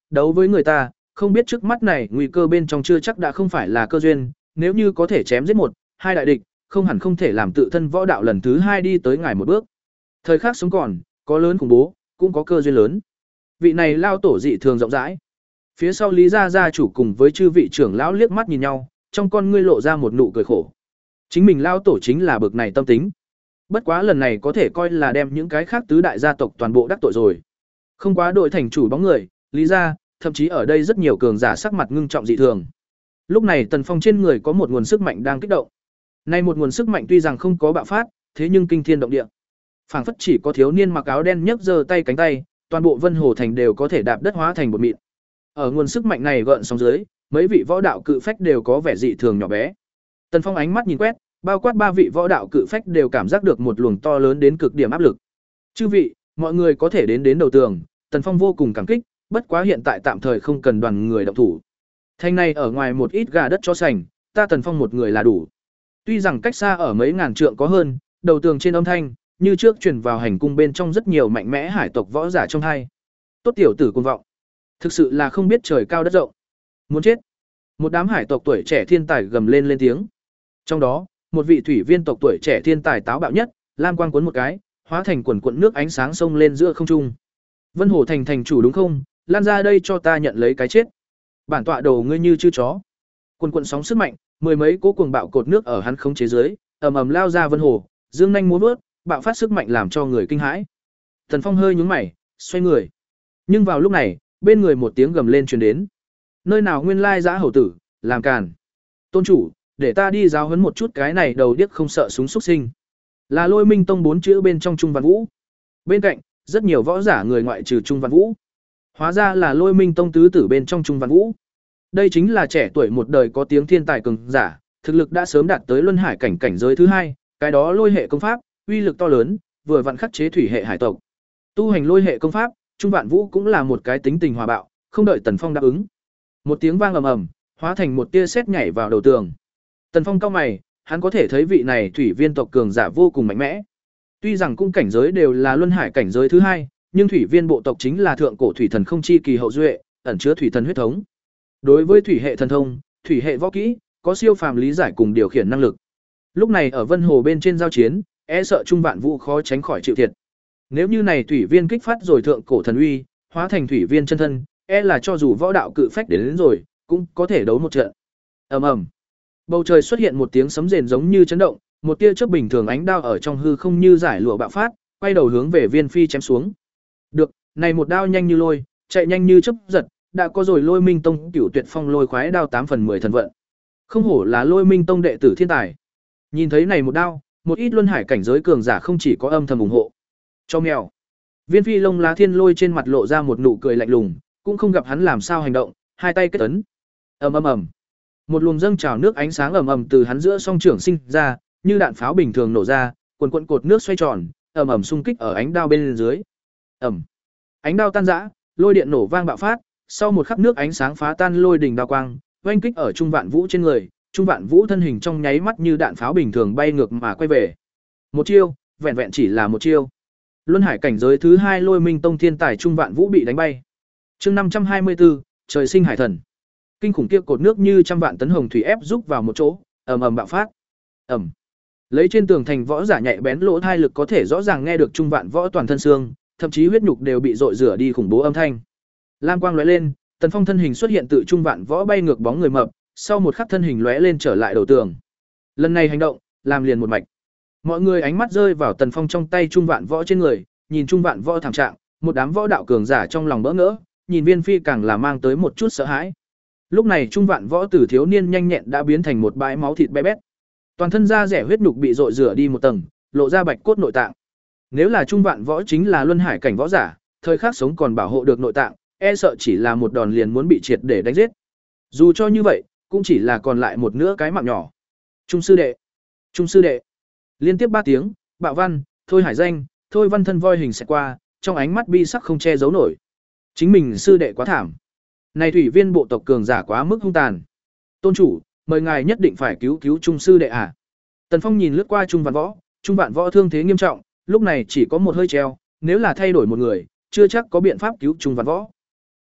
đấu với người ta, không biết trước mắt này nguy cơ bên trong chưa chắc đã không phải là cơ duyên, nếu như có thể chém giết một, hai đại địch, không hẳn không thể làm tự thân võ đạo lần thứ hai đi tới ngài một bước. Thời khắc sống còn, có lớn khủng bố, cũng có cơ duyên lớn. Vị này lao tổ dị thường rộng rãi. Phía sau Lý gia gia chủ cùng với chư vị trưởng lão liếc mắt nhìn nhau, trong con ngươi lộ ra một nụ cười khổ. Chính mình lao tổ chính là bực này tâm tính. Bất quá lần này có thể coi là đem những cái khác tứ đại gia tộc toàn bộ đắc tội rồi. Không quá đội thành chủ bóng người, Lý gia, thậm chí ở đây rất nhiều cường giả sắc mặt ngưng trọng dị thường. Lúc này Tần Phong trên người có một nguồn sức mạnh đang kích động. Nay một nguồn sức mạnh tuy rằng không có bạo phát, thế nhưng kinh thiên động địa. Phảng phất chỉ có thiếu niên mặc áo đen nhấc giơ tay cánh tay, toàn bộ Vân Hồ thành đều có thể đạp đất hóa thành bột mịn. Ở nguồn sức mạnh này gợn sóng dưới, mấy vị võ đạo cự phách đều có vẻ dị thường nhỏ bé. Tần Phong ánh mắt nhìn quét, bao quát ba vị võ đạo cự phách đều cảm giác được một luồng to lớn đến cực điểm áp lực. Chư vị, mọi người có thể đến đến đầu tường, Tần Phong vô cùng cảm kích, bất quá hiện tại tạm thời không cần đoàn người động thủ. Thành này ở ngoài một ít gà đất cho sành, ta Tần Phong một người là đủ. Tuy rằng cách xa ở mấy ngàn trượng có hơn, đầu tường trên âm thanh, như trước truyền vào hành cung bên trong rất nhiều mạnh mẽ hải tộc võ giả trong hai. Tốt tiểu tử cuồng vọng, thực sự là không biết trời cao đất rộng. Muốn chết. Một đám hải tộc tuổi trẻ thiên tài gầm lên lên tiếng. Trong đó, một vị thủy viên tộc tuổi trẻ thiên tài táo bạo nhất, lam quang cuốn một cái, hóa thành quần quần nước ánh sáng sông lên giữa không trung. Vân Hồ thành thành chủ đúng không? Lan ra đây cho ta nhận lấy cái chết. Bản tọa đồ ngươi như chư chó. Quần quần sóng sức mạnh, mười mấy cỗ cuồng bạo cột nước ở hắn khống chế dưới, ầm ầm lao ra Vân Hồ, dương nhanh múa vớt, bạo phát sức mạnh làm cho người kinh hãi. Tần Phong hơi nhướng mày, xoay người. Nhưng vào lúc này, bên người một tiếng gầm lên truyền đến. Nơi nào nguyên lai dã hầu tử, làm càn. Tôn chủ, để ta đi giáo huấn một chút cái này đầu điếc không sợ súng xúc sinh. Là Lôi Minh Tông bốn chữ bên trong Trung Văn Vũ. Bên cạnh, rất nhiều võ giả người ngoại trừ Trung Văn Vũ. Hóa ra là Lôi Minh Tông tứ tử bên trong Trung Văn Vũ. Đây chính là trẻ tuổi một đời có tiếng thiên tài cường giả, thực lực đã sớm đạt tới luân hải cảnh cảnh giới thứ hai, cái đó lôi hệ công pháp, uy lực to lớn, vừa vặn khắc chế thủy hệ hải tộc. Tu hành lôi hệ công pháp, Trung Vạn Vũ cũng là một cái tính tình hòa bạo, không đợi Tần Phong đáp ứng. Một tiếng vang ầm ầm, hóa thành một tia sét nhảy vào đầu tường. Tần Phong cau mày, hắn có thể thấy vị này thủy viên tộc cường giả vô cùng mạnh mẽ. Tuy rằng cung cảnh giới đều là luân hải cảnh giới thứ hai, nhưng thủy viên bộ tộc chính là thượng cổ thủy thần không chi kỳ hậu duệ, ẩn chứa thủy thần huyết thống. Đối với thủy hệ thần thông, thủy hệ võ kỹ, có siêu phàm lý giải cùng điều khiển năng lực. Lúc này ở Vân Hồ bên trên giao chiến, e sợ Trung Vạn Vũ khó tránh khỏi chịu thiệt. Nếu như này thủy viên kích phát rồi thượng cổ thần uy, hóa thành thủy viên chân thân, e là cho dù võ đạo cự phách đến, đến rồi, cũng có thể đấu một trận. Ầm ầm. Bầu trời xuất hiện một tiếng sấm rền giống như chấn động, một tia chớp bình thường ánh đao ở trong hư không như giải lụa bạo phát, quay đầu hướng về Viên Phi chém xuống. Được, này một đao nhanh như lôi, chạy nhanh như chớp giật, đã có rồi Lôi Minh Tông Cửu Tuyệt Phong lôi khoái đao tám phần mười thần vận. Không hổ là Lôi Minh Tông đệ tử thiên tài. Nhìn thấy này một đao, một ít luân hải cảnh giới cường giả không chỉ có âm thầm ủng hộ. Cho mèo. Viên Phi Lông Lá Thiên Lôi trên mặt lộ ra một nụ cười lạnh lùng, cũng không gặp hắn làm sao hành động, hai tay kết ấn. Ầm ầm ầm. Một luồng dâng trào nước ánh sáng ầm ầm từ hắn giữa song trưởng sinh ra, như đạn pháo bình thường nổ ra, quần quần cột nước xoay tròn, ầm ầm xung kích ở ánh đao bên dưới. Ầm. Ánh đao tan rã, lôi điện nổ vang bạo phát, sau một khắc nước ánh sáng phá tan lôi đỉnh đao quang, oanh kích ở Trung Vạn Vũ trên người, Trung Vạn Vũ thân hình trong nháy mắt như đạn pháo bình thường bay ngược mà quay về. Một chiêu, vẹn vẹn chỉ là một chiêu. Luân hải cảnh giới thứ hai Lôi Minh Tông thiên tài Trung Vạn Vũ bị đánh bay. Chương năm trăm hai mươi tư, trời sinh hải thần. Kinh khủng kia cột nước như trăm vạn tấn hồng thủy ép rúc vào một chỗ, ầm ầm bạo phát. Ầm. Lấy trên tường thành võ giả nhạy bén lỗ thai lực có thể rõ ràng nghe được Trung Vạn Võ toàn thân xương, thậm chí huyết nhục đều bị dội rửa đi khủng bố âm thanh. Lam quang lóe lên, Tần Phong thân hình xuất hiện tự Trung Vạn Võ bay ngược bóng người mập, sau một khắc thân hình lóe lên trở lại đầu tường. Lần này hành động, làm liền một mạch. Mọi người ánh mắt rơi vào Tần Phong trong tay Trung Vạn Võ trên người, nhìn Trung Vạn Võ thảm trạng, một đám võ đạo cường giả trong lòng bỡ ngỡ, nhìn Viên Phi càng là mang tới một chút sợ hãi. Lúc này Trung Vạn Võ từ thiếu niên nhanh nhẹn đã biến thành một bãi máu thịt bé bét. Toàn thân da rẻ huyết nhục bị dội rửa đi một tầng, lộ ra bạch cốt nội tạng. Nếu là Trung Vạn Võ chính là luân hải cảnh võ giả, thời khắc sống còn bảo hộ được nội tạng, e sợ chỉ là một đòn liền muốn bị triệt để đánh giết. Dù cho như vậy, cũng chỉ là còn lại một nửa cái mạng nhỏ. Trung sư đệ, Trung sư đệ. Liên tiếp ba tiếng, Bạo Văn, Thôi Hải Danh, Thôi Văn thân voi hình sẽ qua, trong ánh mắt bi sắc không che giấu nổi. Chính mình sư đệ quá thảm. Này thủy viên bộ tộc cường giả quá mức hung tàn. Tôn chủ, mời ngài nhất định phải cứu cứu Trung sư đệ à. Tần Phong nhìn lướt qua Trung Vạn Võ, Trung Vạn Võ thương thế nghiêm trọng, lúc này chỉ có một hơi treo, nếu là thay đổi một người, chưa chắc có biện pháp cứu Trung Vạn Võ.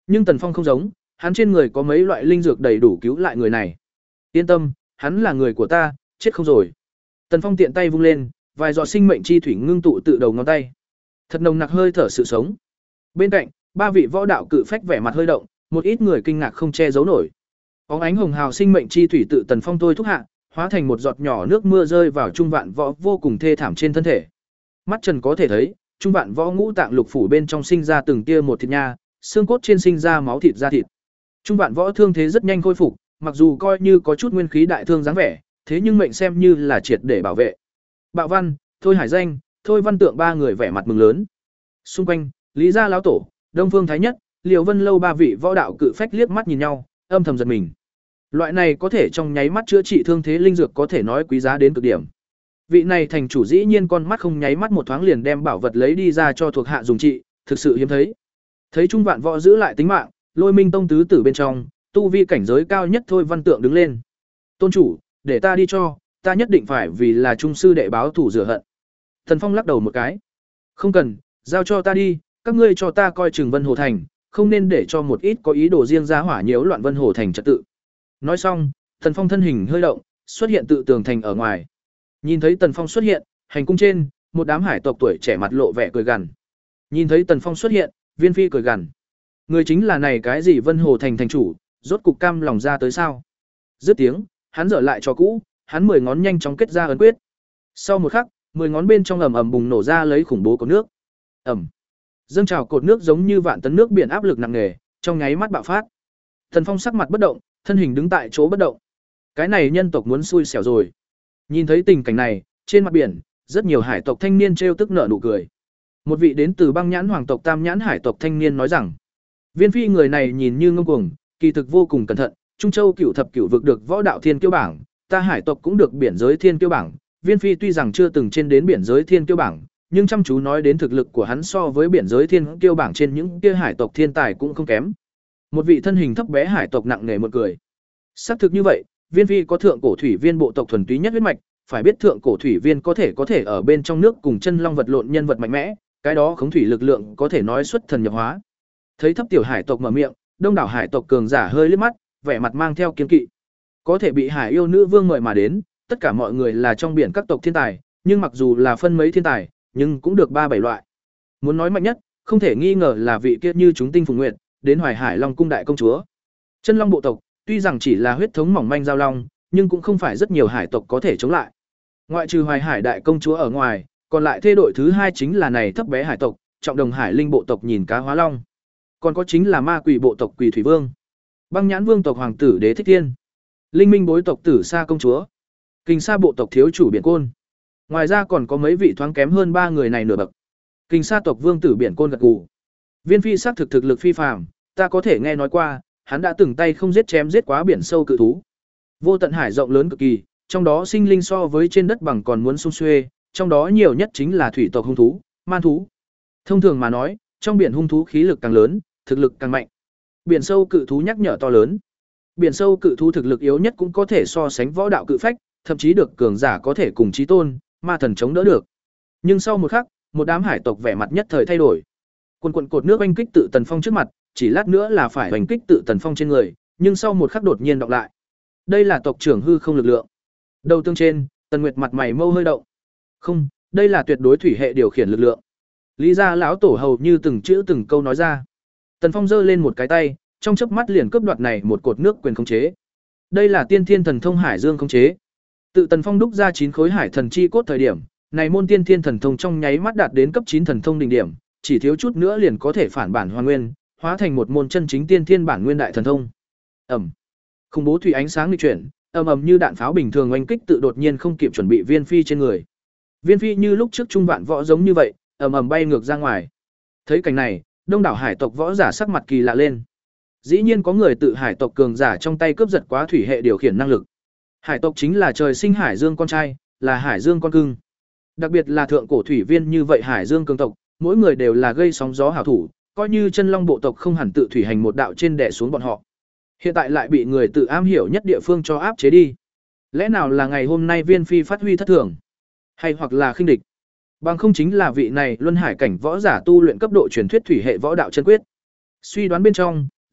Nhưng Tần Phong không giống, hắn trên người có mấy loại linh dược đầy đủ cứu lại người này. Yên tâm, hắn là người của ta, chết không rồi. Tần Phong tiện tay vung lên, vài giọt sinh mệnh chi thủy ngưng tụ tự đầu ngón tay. Thật nồng nặc hơi thở sự sống. Bên cạnh, ba vị võ đạo cự phách vẻ mặt hơi động, một ít người kinh ngạc không che giấu nổi. Bóng ánh hồng hào sinh mệnh chi thủy tự Tần Phong thôi thúc hạ, hóa thành một giọt nhỏ nước mưa rơi vào Trung Vạn Võ vô cùng thê thảm trên thân thể. Mắt Trần có thể thấy, Trung Vạn Võ ngũ tạng lục phủ bên trong sinh ra từng tia một thịt nha, xương cốt trên sinh ra máu thịt da thịt. Trung Vạn Võ thương thế rất nhanh khôi phục, mặc dù coi như có chút nguyên khí đại thương dáng vẻ, thế nhưng mệnh xem như là triệt để bảo vệ. Bạo Văn, Thôi Hải Danh, Thôi Văn Tượng ba người vẻ mặt mừng lớn. Xung quanh, Lý gia lão tổ, Đông Phương Thái Nhất, Liễu Vân Lâu ba vị võ đạo cự phách liếc mắt nhìn nhau, âm thầm giật mình. Loại này có thể trong nháy mắt chữa trị thương thế linh dược có thể nói quý giá đến cực điểm. Vị này thành chủ dĩ nhiên con mắt không nháy mắt một thoáng liền đem bảo vật lấy đi ra cho thuộc hạ dùng trị, thực sự hiếm thấy. Thấy Trung Vạn Võ giữ lại tính mạng, Lôi Minh tông tứ tử bên trong, tu vi cảnh giới cao nhất Thôi Văn Tượng đứng lên. Tôn chủ, để ta đi cho, ta nhất định phải vì là trung sư đệ báo thủ rửa hận. Thần Phong lắc đầu một cái. Không cần, giao cho ta đi, các ngươi cho ta coi chừng Vân Hồ Thành, không nên để cho một ít có ý đồ riêng ra hỏa nhiễu loạn Vân Hồ Thành trật tự. Nói xong, Thần Phong thân hình hơi động, xuất hiện tự tường thành ở ngoài. Nhìn thấy Tần Phong xuất hiện, hành cung trên, một đám hải tộc tuổi trẻ mặt lộ vẻ cười gằn. Nhìn thấy Tần Phong xuất hiện, Viên Phi cười gằn. Người chính là này cái gì Vân Hồ Thành thành chủ, rốt cục cam lòng ra tới sao? Dứt tiếng, hắn dở lại cho cũ, hắn mười ngón nhanh chóng kết ra ấn quyết. Sau một khắc, mười ngón bên trong ầm ầm bùng nổ ra lấy khủng bố cột nước. Ầm. Dâng trào cột nước giống như vạn tấn nước biển áp lực nặng nề, trong nháy mắt bạo phát. Tần Phong sắc mặt bất động, thân hình đứng tại chỗ bất động. Cái này nhân tộc muốn xui xẻo rồi. Nhìn thấy tình cảnh này, trên mặt biển, rất nhiều hải tộc thanh niên trêu tức nở nụ cười. Một vị đến từ băng nhãn hoàng tộc Tam nhãn hải tộc thanh niên nói rằng, Viên Phi người này nhìn như ngông cuồng, kỳ thực vô cùng cẩn thận, Trung Châu Cửu thập cửu vực được võ đạo thiên kiêu bảng, ta hải tộc cũng được biển giới thiên kiêu bảng. Viên Phi tuy rằng chưa từng trên đến biển giới thiên kiêu bảng, nhưng chăm chú nói đến thực lực của hắn so với biển giới thiên kiêu bảng trên những kia hải tộc thiên tài cũng không kém. Một vị thân hình thấp bé hải tộc nặng nề một cười. Xác thực như vậy, Viên Phi có thượng cổ thủy viên bộ tộc thuần túy nhất huyết mạch, phải biết thượng cổ thủy viên có thể có thể ở bên trong nước cùng chân long vật lộn nhân vật mạnh mẽ, cái đó khống thủy lực lượng có thể nói xuất thần nhập hóa. Thấy thấp tiểu hải tộc mở miệng, đông đảo hải tộc cường giả hơi liếc mắt, vẻ mặt mang theo kiên kỵ. Có thể bị hải yêu nữ vương mời mà đến, tất cả mọi người là trong biển các tộc thiên tài, nhưng mặc dù là phân mấy thiên tài, nhưng cũng được ba bảy loại. Muốn nói mạnh nhất, không thể nghi ngờ là vị kia như chúng tinh phùng nguyệt, đến Hoài Hải Long cung đại công chúa. Chân long bộ tộc, tuy rằng chỉ là huyết thống mỏng manh giao long, nhưng cũng không phải rất nhiều hải tộc có thể chống lại. Ngoại trừ Hoài Hải đại công chúa ở ngoài, còn lại thê đội thứ hai chính là này thấp bé hải tộc, trọng đồng hải linh bộ tộc nhìn cá hóa long. Còn có chính là ma quỷ bộ tộc Quỷ Thủy Vương, băng nhãn vương tộc hoàng tử Đế Thích Thiên, linh minh bối tộc Tử Sa công chúa, Kình Sa bộ tộc thiếu chủ Biển Côn. Ngoài ra còn có mấy vị thoáng kém hơn ba người này nửa bậc. Kình Sa tộc vương tử Biển Côn gật gù. Viên Phi xác thực thực lực phi phàm, ta có thể nghe nói qua, hắn đã từng tay không giết chém giết quá biển sâu cự thú. Vô tận hải rộng lớn cực kỳ, trong đó sinh linh so với trên đất bằng còn muốn sung xuê, trong đó nhiều nhất chính là thủy tộc hung thú, man thú. Thông thường mà nói, trong biển hung thú khí lực càng lớn, thực lực càng mạnh. Biển sâu cự thú nhắc nhở to lớn. Biển sâu cự thú thực lực yếu nhất cũng có thể so sánh võ đạo cự phách, thậm chí được cường giả có thể cùng chí tôn, ma thần chống đỡ được. Nhưng sau một khắc, một đám hải tộc vẻ mặt nhất thời thay đổi. Quần quần cột nước oanh kích tự Tần Phong trước mặt, chỉ lát nữa là phải oanh kích tự Tần Phong trên người, nhưng sau một khắc đột nhiên đọc lại. Đây là tộc trưởng hư không lực lượng. Đầu tương trên, Tần Nguyệt mặt mày mâu hơi động. Không, đây là tuyệt đối thủy hệ điều khiển lực lượng. Lý gia lão tổ hầu như từng chữ từng câu nói ra. Tần Phong giơ lên một cái tay, trong chớp mắt liền cướp đoạt này một cột nước quyền khống chế. Đây là tiên thiên thần thông hải dương khống chế. Tự Tần Phong đúc ra chín khối hải thần chi cốt thời điểm, này môn tiên thiên thần thông trong nháy mắt đạt đến cấp chín thần thông đỉnh điểm, chỉ thiếu chút nữa liền có thể phản bản hoàn nguyên, hóa thành một môn chân chính tiên thiên bản nguyên đại thần thông. Ầm. Khủng bố thủy ánh sáng nghịch chuyển, ầm ầm như đạn pháo bình thường oanh kích tự đột nhiên không kịp chuẩn bị Viên Phi trên người. Viên Phi như lúc trước trung vạn võ giống như vậy, ầm ầm bay ngược ra ngoài. Thấy cảnh này, đông đảo hải tộc võ giả sắc mặt kỳ lạ lên. Dĩ nhiên có người tự hải tộc cường giả trong tay cướp giật quá thủy hệ điều khiển năng lực. Hải tộc chính là trời sinh hải dương con trai, là hải dương con cưng. Đặc biệt là thượng cổ thủy viên như vậy hải dương cường tộc, mỗi người đều là gây sóng gió hảo thủ, coi như chân long bộ tộc không hẳn tự thủy hành một đạo trên đè xuống bọn họ. Hiện tại lại bị người tự am hiểu nhất địa phương cho áp chế đi. Lẽ nào là ngày hôm nay Viên Phi phát huy thất thường, hay hoặc là khinh địch? Bằng không chính là vị này luân hải cảnh võ giả tu luyện cấp độ truyền thuyết thủy hệ võ đạo chân quyết. Suy đoán bên trong,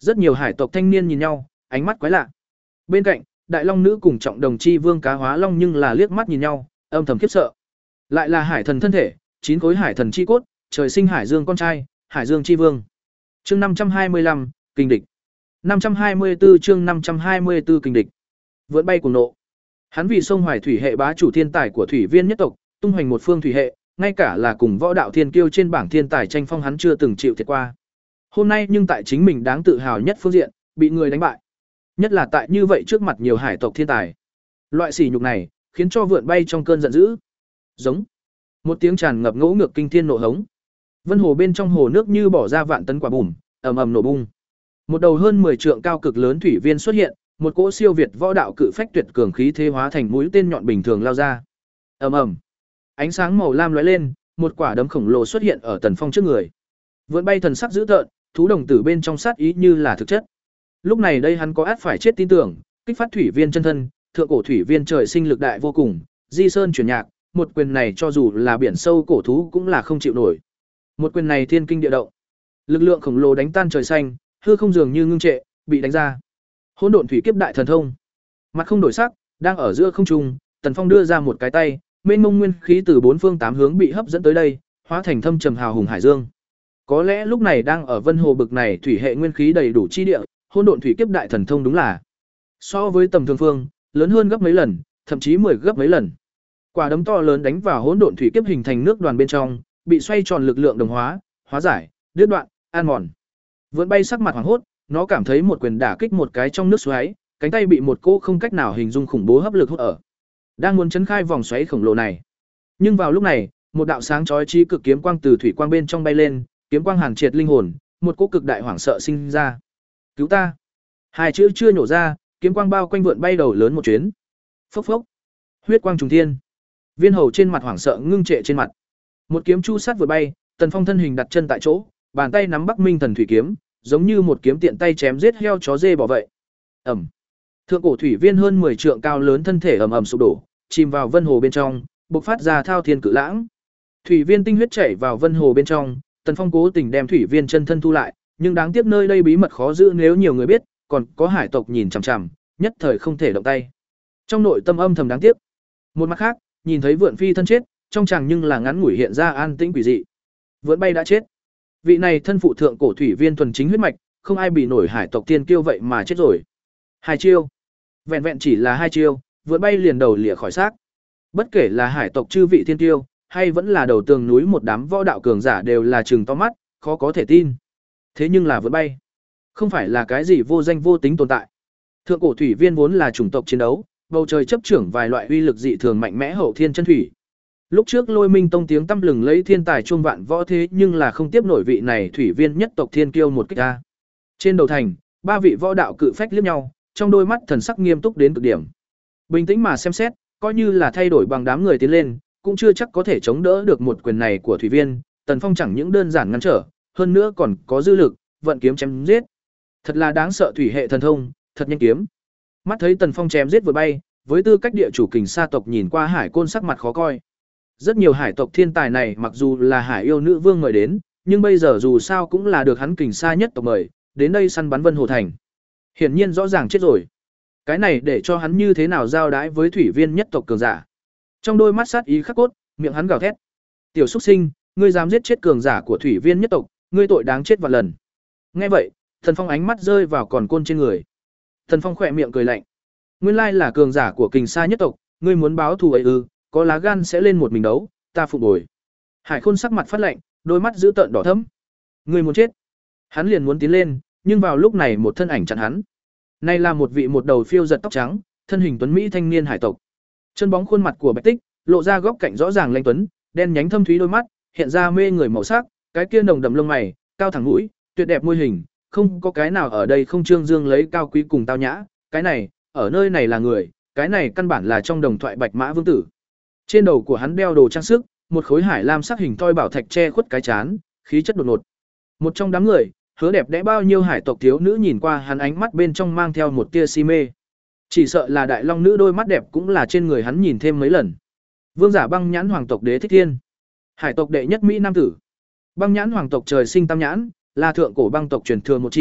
Rất nhiều hải tộc thanh niên nhìn nhau, ánh mắt quái lạ. Bên cạnh, Đại Long nữ cùng Trọng Đồng Chi Vương Cá Hóa Long nhưng là liếc mắt nhìn nhau, âm thầm khiếp sợ. Lại là hải thần thân thể, chín khối hải thần chi cốt, trời sinh hải dương con trai, Hải Dương Chi Vương. Chương năm trăm hai mươi lăm, kình địch. năm trăm hai mươi tư chương năm trăm hai mươi tư kình địch. Vượn bay cuồng nộ. Hắn vì sông Hoài thủy hệ bá chủ thiên tài của thủy viên nhất tộc, tung hoành một phương thủy hệ, ngay cả là cùng võ đạo thiên kiêu trên bảng thiên tài tranh phong hắn chưa từng chịu thiệt qua. Hôm nay nhưng tại chính mình đáng tự hào nhất phương diện, bị người đánh bại. Nhất là tại như vậy trước mặt nhiều hải tộc thiên tài. Loại sỉ nhục này, khiến cho vượn bay trong cơn giận dữ. Giống. Một tiếng tràn ngập ngỗ ngược kinh thiên nộ hống. Vân hồ bên trong hồ nước như bỏ ra vạn tấn quả bùm, ầm ầm nổ bung. Một đầu hơn mười trượng cao cực lớn thủy viên xuất hiện, một cỗ siêu việt võ đạo cự phách tuyệt cường khí thế hóa thành mũi tên nhọn bình thường lao ra. Ầm ầm. Ánh sáng màu lam lóe lên, một quả đấm khổng lồ xuất hiện ở Tần Phong trước người. Vượn bay thần sắc dữ tợn, thú đồng tử bên trong sát ý như là thực chất. Lúc này đây hắn có át phải chết tin tưởng, kích phát thủy viên chân thân, thượng cổ thủy viên trời sinh lực đại vô cùng, di sơn chuyển nhạc, một quyền này cho dù là biển sâu cổ thú cũng là không chịu nổi. Một quyền này thiên kinh địa động. Lực lượng khổng lồ đánh tan trời xanh, hư không dường như ngưng trệ, bị đánh ra. Hỗn độn thủy kiếp đại thần thông. Mặt không đổi sắc, đang ở giữa không trung, Tần Phong đưa ra một cái tay, mênh mông nguyên khí từ bốn phương tám hướng bị hấp dẫn tới đây, hóa thành thâm trầm hào hùng hải dương. Có lẽ lúc này đang ở Vân Hồ bực này thủy hệ nguyên khí đầy đủ chi địa, hỗn độn thủy kiếp đại thần thông đúng là so với tầm thường phương, lớn hơn gấp mấy lần, thậm chí mười gấp mấy lần. Quả đấm to lớn đánh vào hỗn độn thủy kiếp hình thành nước đoàn bên trong, bị xoay tròn lực lượng đồng hóa, hóa giải, đứt đoạn, an mòn. Vượn bay sắc mặt hoảng hốt, nó cảm thấy một quyền đả kích một cái trong nước xoáy, cánh tay bị một cỗ không cách nào hình dung khủng bố hấp lực hút ở. Đang muốn chấn khai vòng xoáy khổng lồ này. Nhưng vào lúc này, một đạo sáng chói chí cực kiếm quang từ thủy quang bên trong bay lên, kiếm quang hàn triệt linh hồn, một cỗ cực đại hoảng sợ sinh ra. Cứu ta! Hai chữ chưa nhổ ra, kiếm quang bao quanh vượn bay đầu lớn một chuyến. Phốc phốc! Huyết quang trùng thiên. Viên hầu trên mặt hoảng sợ ngưng trệ trên mặt. Một kiếm chu sát vượt bay, Tần Phong thân hình đặt chân tại chỗ, bàn tay nắm Bắc Minh thần thủy kiếm, giống như một kiếm tiện tay chém giết heo chó dê bỏ vậy. Ầm. Thượng cổ thủy viên hơn mười trượng cao lớn thân thể ầm ầm sụp đổ, chìm vào vân hồ bên trong, bộc phát ra thao thiên cự lãng. Thủy viên tinh huyết chảy vào vân hồ bên trong, Tần Phong cố tình đem thủy viên chân thân thu lại, nhưng đáng tiếc nơi đây bí mật khó giữ, nếu nhiều người biết, còn có hải tộc nhìn chằm chằm, nhất thời không thể động tay. Trong nội tâm âm thầm đáng tiếc. Một mặt khác, nhìn thấy vượn phi thân chết, trong chàng nhưng là ngắn ngủi hiện ra an tĩnh quỷ dị. Vượn bay đã chết. Vị này thân phụ thượng cổ thủy viên thuần chính huyết mạch, không ai bị nổi hải tộc tiên kiêu vậy mà chết rồi. Hai chiêu. Vẹn vẹn chỉ là hai chiêu, vượn bay liền đầu lìa khỏi xác. Bất kể là hải tộc chư vị thiên kiêu, hay vẫn là đầu tường núi một đám võ đạo cường giả đều là trừng to mắt, khó có thể tin. Thế nhưng là vượn bay, không phải là cái gì vô danh vô tính tồn tại. Thượng cổ thủy viên vốn là chủng tộc chiến đấu, bầu trời chấp trưởng vài loại uy lực dị thường mạnh mẽ hậu thiên chân thủy. Lúc trước Lôi Minh Tông tiếng tăm lừng lấy thiên tài chuông vạn võ thế nhưng là không tiếp nổi vị này thủy viên nhất tộc thiên kiêu một kích ra. Trên đầu thành, ba vị võ đạo cự phách liếc nhau, trong đôi mắt thần sắc nghiêm túc đến cực điểm. Bình tĩnh mà xem xét, coi như là thay đổi bằng đám người tiến lên, cũng chưa chắc có thể chống đỡ được một quyền này của thủy viên. Tần Phong chẳng những đơn giản ngăn trở, hơn nữa còn có dư lực, vận kiếm chém giết. Thật là đáng sợ thủy hệ thần thông, thật nhanh kiếm. Mắt thấy Tần Phong chém giết vừa bay, với tư cách địa chủ kình sa tộc nhìn qua Hải Côn sắc mặt khó coi. Rất nhiều hải tộc thiên tài này mặc dù là Hải yêu nữ vương mời đến, nhưng bây giờ dù sao cũng là được hắn kình sa nhất tộc mời, đến đây săn bắn Vân Hồ Thành. Hiển nhiên rõ ràng chết rồi. Cái này để cho hắn như thế nào giao đái với thủy viên nhất tộc cường giả. Trong đôi mắt sát ý khắc cốt, miệng hắn gào thét. Tiểu xuất sinh, ngươi dám giết chết cường giả của thủy viên nhất tộc, ngươi tội đáng chết vạn lần. Nghe vậy, Thần Phong ánh mắt rơi vào còn côn trên người. Thần Phong khỏe miệng cười lạnh. Nguyên lai là cường giả của kình sa nhất tộc, ngươi muốn báo thù ấy ư? Có lá gan sẽ lên một mình đấu, ta phục bồi. Hải Khôn sắc mặt phát lạnh, đôi mắt dữ tợn đỏ thẫm. Ngươi muốn chết? Hắn liền muốn tiến lên, nhưng vào lúc này một thân ảnh chặn hắn. Này là một vị một đầu phiêu giật tóc trắng, thân hình tuấn mỹ thanh niên hải tộc. Chân bóng khuôn mặt của Bạch Tích, lộ ra góc cạnh rõ ràng lanh tuấn, đen nhánh thâm thúy đôi mắt, hiện ra mê người màu sắc, cái kia nồng đậm lông mày, cao thẳng mũi, tuyệt đẹp môi hình, không có cái nào ở đây không trương dương lấy cao quý cùng tao nhã, cái này, ở nơi này là người, cái này căn bản là trong đồng thoại Bạch Mã Vương tử. Trên đầu của hắn đeo đồ trang sức, một khối hải lam sắc hình thoi bảo thạch che khuất cái trán, khí chất đột ngột. Một trong đám người, hứa đẹp đẽ bao nhiêu hải tộc thiếu nữ nhìn qua hắn ánh mắt bên trong mang theo một tia si mê. Chỉ sợ là đại long nữ đôi mắt đẹp cũng là trên người hắn nhìn thêm mấy lần. Vương giả Băng Nhãn hoàng tộc Đế Thích Thiên, hải tộc đệ nhất mỹ nam tử. Băng Nhãn hoàng tộc trời sinh tam nhãn, là thượng cổ băng tộc truyền thừa một chi,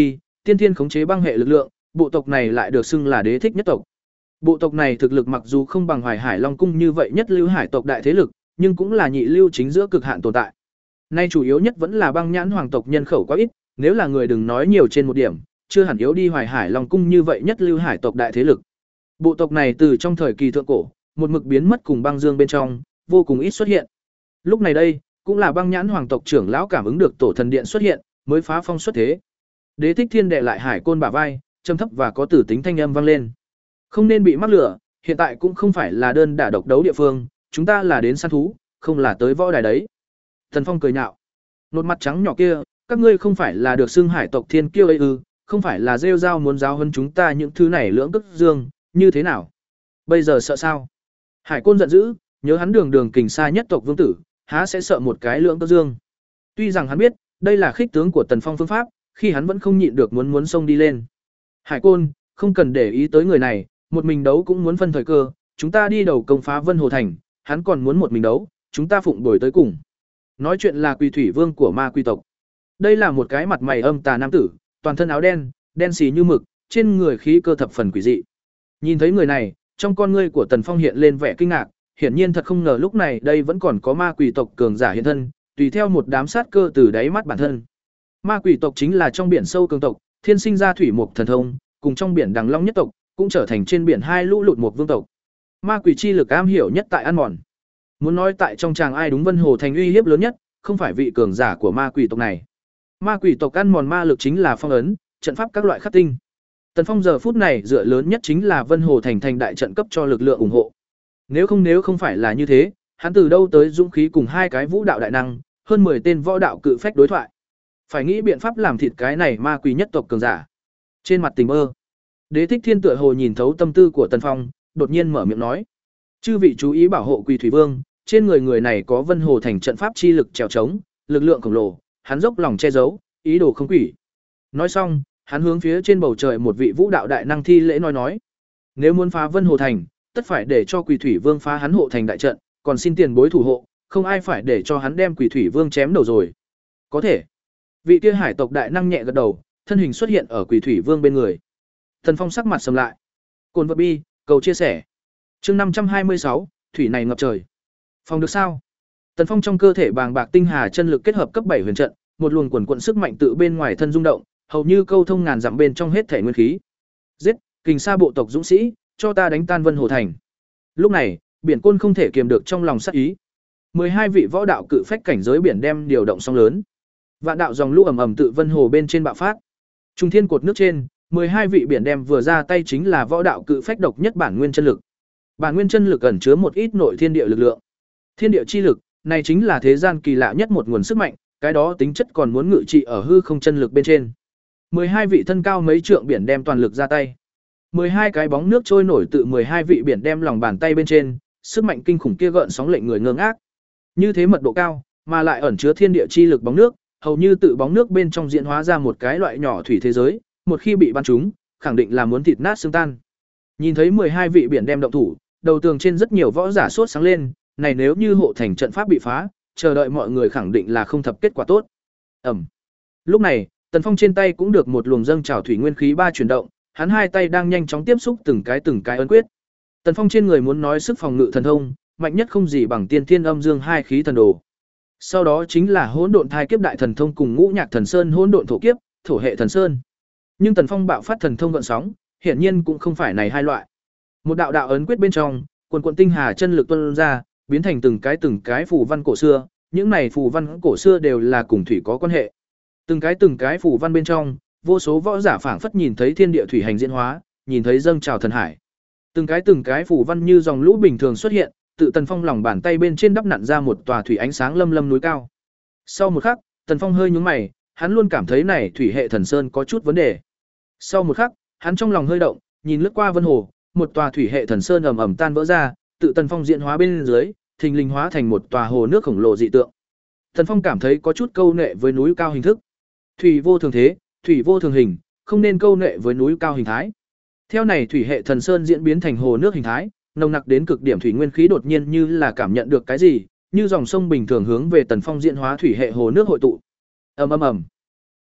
tiên thiên khống chế băng hệ lực lượng, bộ tộc này lại được xưng là đế thích nhất tộc. Bộ tộc này thực lực mặc dù không bằng Hoài Hải Long cung như vậy nhất lưu hải tộc đại thế lực, nhưng cũng là nhị lưu chính giữa cực hạn tồn tại. Nay chủ yếu nhất vẫn là băng nhãn hoàng tộc nhân khẩu quá ít, nếu là người đừng nói nhiều trên một điểm, chưa hẳn yếu đi Hoài Hải Long cung như vậy nhất lưu hải tộc đại thế lực. Bộ tộc này từ trong thời kỳ thượng cổ, một mực biến mất cùng băng dương bên trong, vô cùng ít xuất hiện. Lúc này đây, cũng là băng nhãn hoàng tộc trưởng lão cảm ứng được tổ thần điện xuất hiện, mới phá phong xuất thế. Đế Thích Thiên đệ lại Hải Côn bả vai, trầm thấp và có tử tính thanh âm vang lên. Không nên bị mắc lửa, hiện tại cũng không phải là đơn đả độc đấu địa phương, chúng ta là đến săn thú, không là tới võ đài đấy. Thần Phong cười nhạo. Nốt mặt trắng nhỏ kia, các ngươi không phải là được xưng hải tộc thiên kiêu ấy ư, không phải là rêu rao muốn giáo hơn chúng ta những thứ này lưỡng tức dương, như thế nào? Bây giờ sợ sao? Hải Côn giận dữ, nhớ hắn đường đường kình xa nhất tộc vương tử, há sẽ sợ một cái lưỡng tức dương. Tuy rằng hắn biết, đây là khích tướng của Tần Phong phương pháp, khi hắn vẫn không nhịn được muốn muốn xông đi lên. Hải Côn, không cần để ý tới người này, một mình đấu cũng muốn phân thời cơ, chúng ta đi đầu công phá Vân Hồ Thành, hắn còn muốn một mình đấu, chúng ta phụng đổi tới cùng. Nói chuyện là Quỳ Thủy Vương của ma quy tộc. Đây là một cái mặt mày âm tà nam tử, toàn thân áo đen, đen xì như mực, trên người khí cơ thập phần quỷ dị. Nhìn thấy người này, trong con ngươi của Tần Phong hiện lên vẻ kinh ngạc, hiển nhiên thật không ngờ lúc này đây vẫn còn có ma quỷ tộc cường giả hiện thân, tùy theo một đám sát cơ từ đáy mắt bản thân. Ma quỷ tộc chính là trong biển sâu cường tộc, thiên sinh ra thủy mục thần thông, cùng trong biển Đằng Long nhất tộc, cũng trở thành trên biển hai lũ lụt một vương tộc. Ma quỷ chi lực am hiểu nhất tại ăn mòn. Muốn nói tại trong chàng ai đúng Vân Hồ Thành uy hiếp lớn nhất, không phải vị cường giả của ma quỷ tộc này. Ma quỷ tộc ăn mòn ma lực chính là phong ấn, trận pháp các loại khắc tinh. Tần Phong giờ phút này dựa lớn nhất chính là Vân Hồ Thành thành đại trận cấp cho lực lượng ủng hộ. Nếu không nếu không phải là như thế, hắn từ đâu tới dũng khí cùng hai cái vũ đạo đại năng, hơn mười tên võ đạo cự phách đối thoại. Phải nghĩ biện pháp làm thịt cái này ma quỷ nhất tộc cường giả. Trên mặt tình mơ, Đế Thích Thiên tựa hồ nhìn thấu tâm tư của Tần Phong, đột nhiên mở miệng nói: "Chư vị chú ý bảo hộ Quỳ Thủy Vương, trên người người này có Vân Hồ Thành trận pháp chi lực trèo trống, lực lượng khổng lồ, hắn dốc lòng che giấu, ý đồ không quỷ." Nói xong, hắn hướng phía trên bầu trời một vị vũ đạo đại năng thi lễ nói nói: "Nếu muốn phá Vân Hồ Thành, tất phải để cho Quỳ Thủy Vương phá hắn hộ thành đại trận, còn xin tiền bối thủ hộ, không ai phải để cho hắn đem Quỳ Thủy Vương chém đầu rồi." "Có thể." Vị kia hải tộc đại năng nhẹ gật đầu, thân hình xuất hiện ở Quỳ Thủy Vương bên người. Thần Phong sắc mặt sầm lại. Cồn vật bi, cầu chia sẻ. Chương năm trăm hai mươi sáu, thủy này ngập trời. Phòng được sao? Tần Phong trong cơ thể bàng bạc tinh hà chân lực kết hợp cấp bảy huyền trận, một luồng quần quần sức mạnh tự bên ngoài thân rung động, hầu như câu thông ngàn dặm bên trong hết thể nguyên khí. Giết, kình sa bộ tộc dũng sĩ, cho ta đánh tan Vân Hồ Thành. Lúc này, Biển Côn không thể kiềm được trong lòng sát ý. mười hai vị võ đạo cự phách cảnh giới biển đem điều động sóng lớn. Vạn đạo dòng lũ ầm ầm tự Vân Hồ bên trên bạo phát. Trung thiên cột nước trên, mười hai vị biển đem vừa ra tay chính là võ đạo cự phách độc nhất bản nguyên chân lực. Bản nguyên chân lực ẩn chứa một ít nội thiên địa lực lượng. Thiên địa chi lực, này chính là thế gian kỳ lạ nhất một nguồn sức mạnh, cái đó tính chất còn muốn ngự trị ở hư không chân lực bên trên. mười hai vị thân cao mấy trượng biển đem toàn lực ra tay. mười hai cái bóng nước trôi nổi tự mười hai vị biển đem lòng bàn tay bên trên, sức mạnh kinh khủng kia gợn sóng lệnh người ngơ ngác. Như thế mật độ cao, mà lại ẩn chứa thiên địa chi lực bóng nước, hầu như tự bóng nước bên trong diễn hóa ra một cái loại nhỏ thủy thế giới, một khi bị bắn trúng, khẳng định là muốn thịt nát xương tan. Nhìn thấy mười hai vị biển đem động thủ, đầu tường trên rất nhiều võ giả sốt sáng lên, này nếu như hộ thành trận pháp bị phá, chờ đợi mọi người khẳng định là không thập kết quả tốt. Ầm. Lúc này, Tần Phong trên tay cũng được một luồng dâng trào thủy nguyên khí ba chuyển động, hắn hai tay đang nhanh chóng tiếp xúc từng cái từng cái ấn quyết. Tần Phong trên người muốn nói sức phòng ngự thần thông, mạnh nhất không gì bằng Tiên Thiên Âm Dương hai khí thần đồ. Sau đó chính là Hỗn Độn Thai Kiếp đại thần thông cùng Ngũ Nhạc Thần Sơn Hỗn Độn Thổ Kiếp, Thổ hệ thần sơn. Nhưng Tần Phong bạo phát thần thông gợn sóng, hiển nhiên cũng không phải này hai loại. Một đạo đạo ấn quyết bên trong, quần quần tinh hà chân lực tuôn ra, biến thành từng cái từng cái phù văn cổ xưa, những này phù văn cổ xưa đều là cùng thủy có quan hệ. Từng cái từng cái phù văn bên trong, vô số võ giả phảng phất nhìn thấy thiên địa thủy hành diễn hóa, nhìn thấy dâng trào thần hải. Từng cái từng cái phù văn như dòng lũ bình thường xuất hiện, tự Tần Phong lòng bàn tay bên trên đắp nặn ra một tòa thủy ánh sáng lâm lâm núi cao. Sau một khắc, Tần Phong hơi nhướng mày, hắn luôn cảm thấy này thủy hệ thần sơn có chút vấn đề. Sau một khắc, hắn trong lòng hơi động, nhìn lướt qua Vân Hồ, một tòa thủy hệ thần sơn ầm ầm tan vỡ ra, tự Tần Phong diễn hóa bên dưới, thình lình hóa thành một tòa hồ nước khổng lồ dị tượng. Tần Phong cảm thấy có chút câu nệ với núi cao hình thức. Thủy vô thường thế, thủy vô thường hình, không nên câu nệ với núi cao hình thái. Theo này thủy hệ thần sơn diễn biến thành hồ nước hình thái, nồng nặc đến cực điểm thủy nguyên khí đột nhiên như là cảm nhận được cái gì, như dòng sông bình thường hướng về Tần Phong diễn hóa thủy hệ hồ nước hội tụ. Ầm ầm ầm.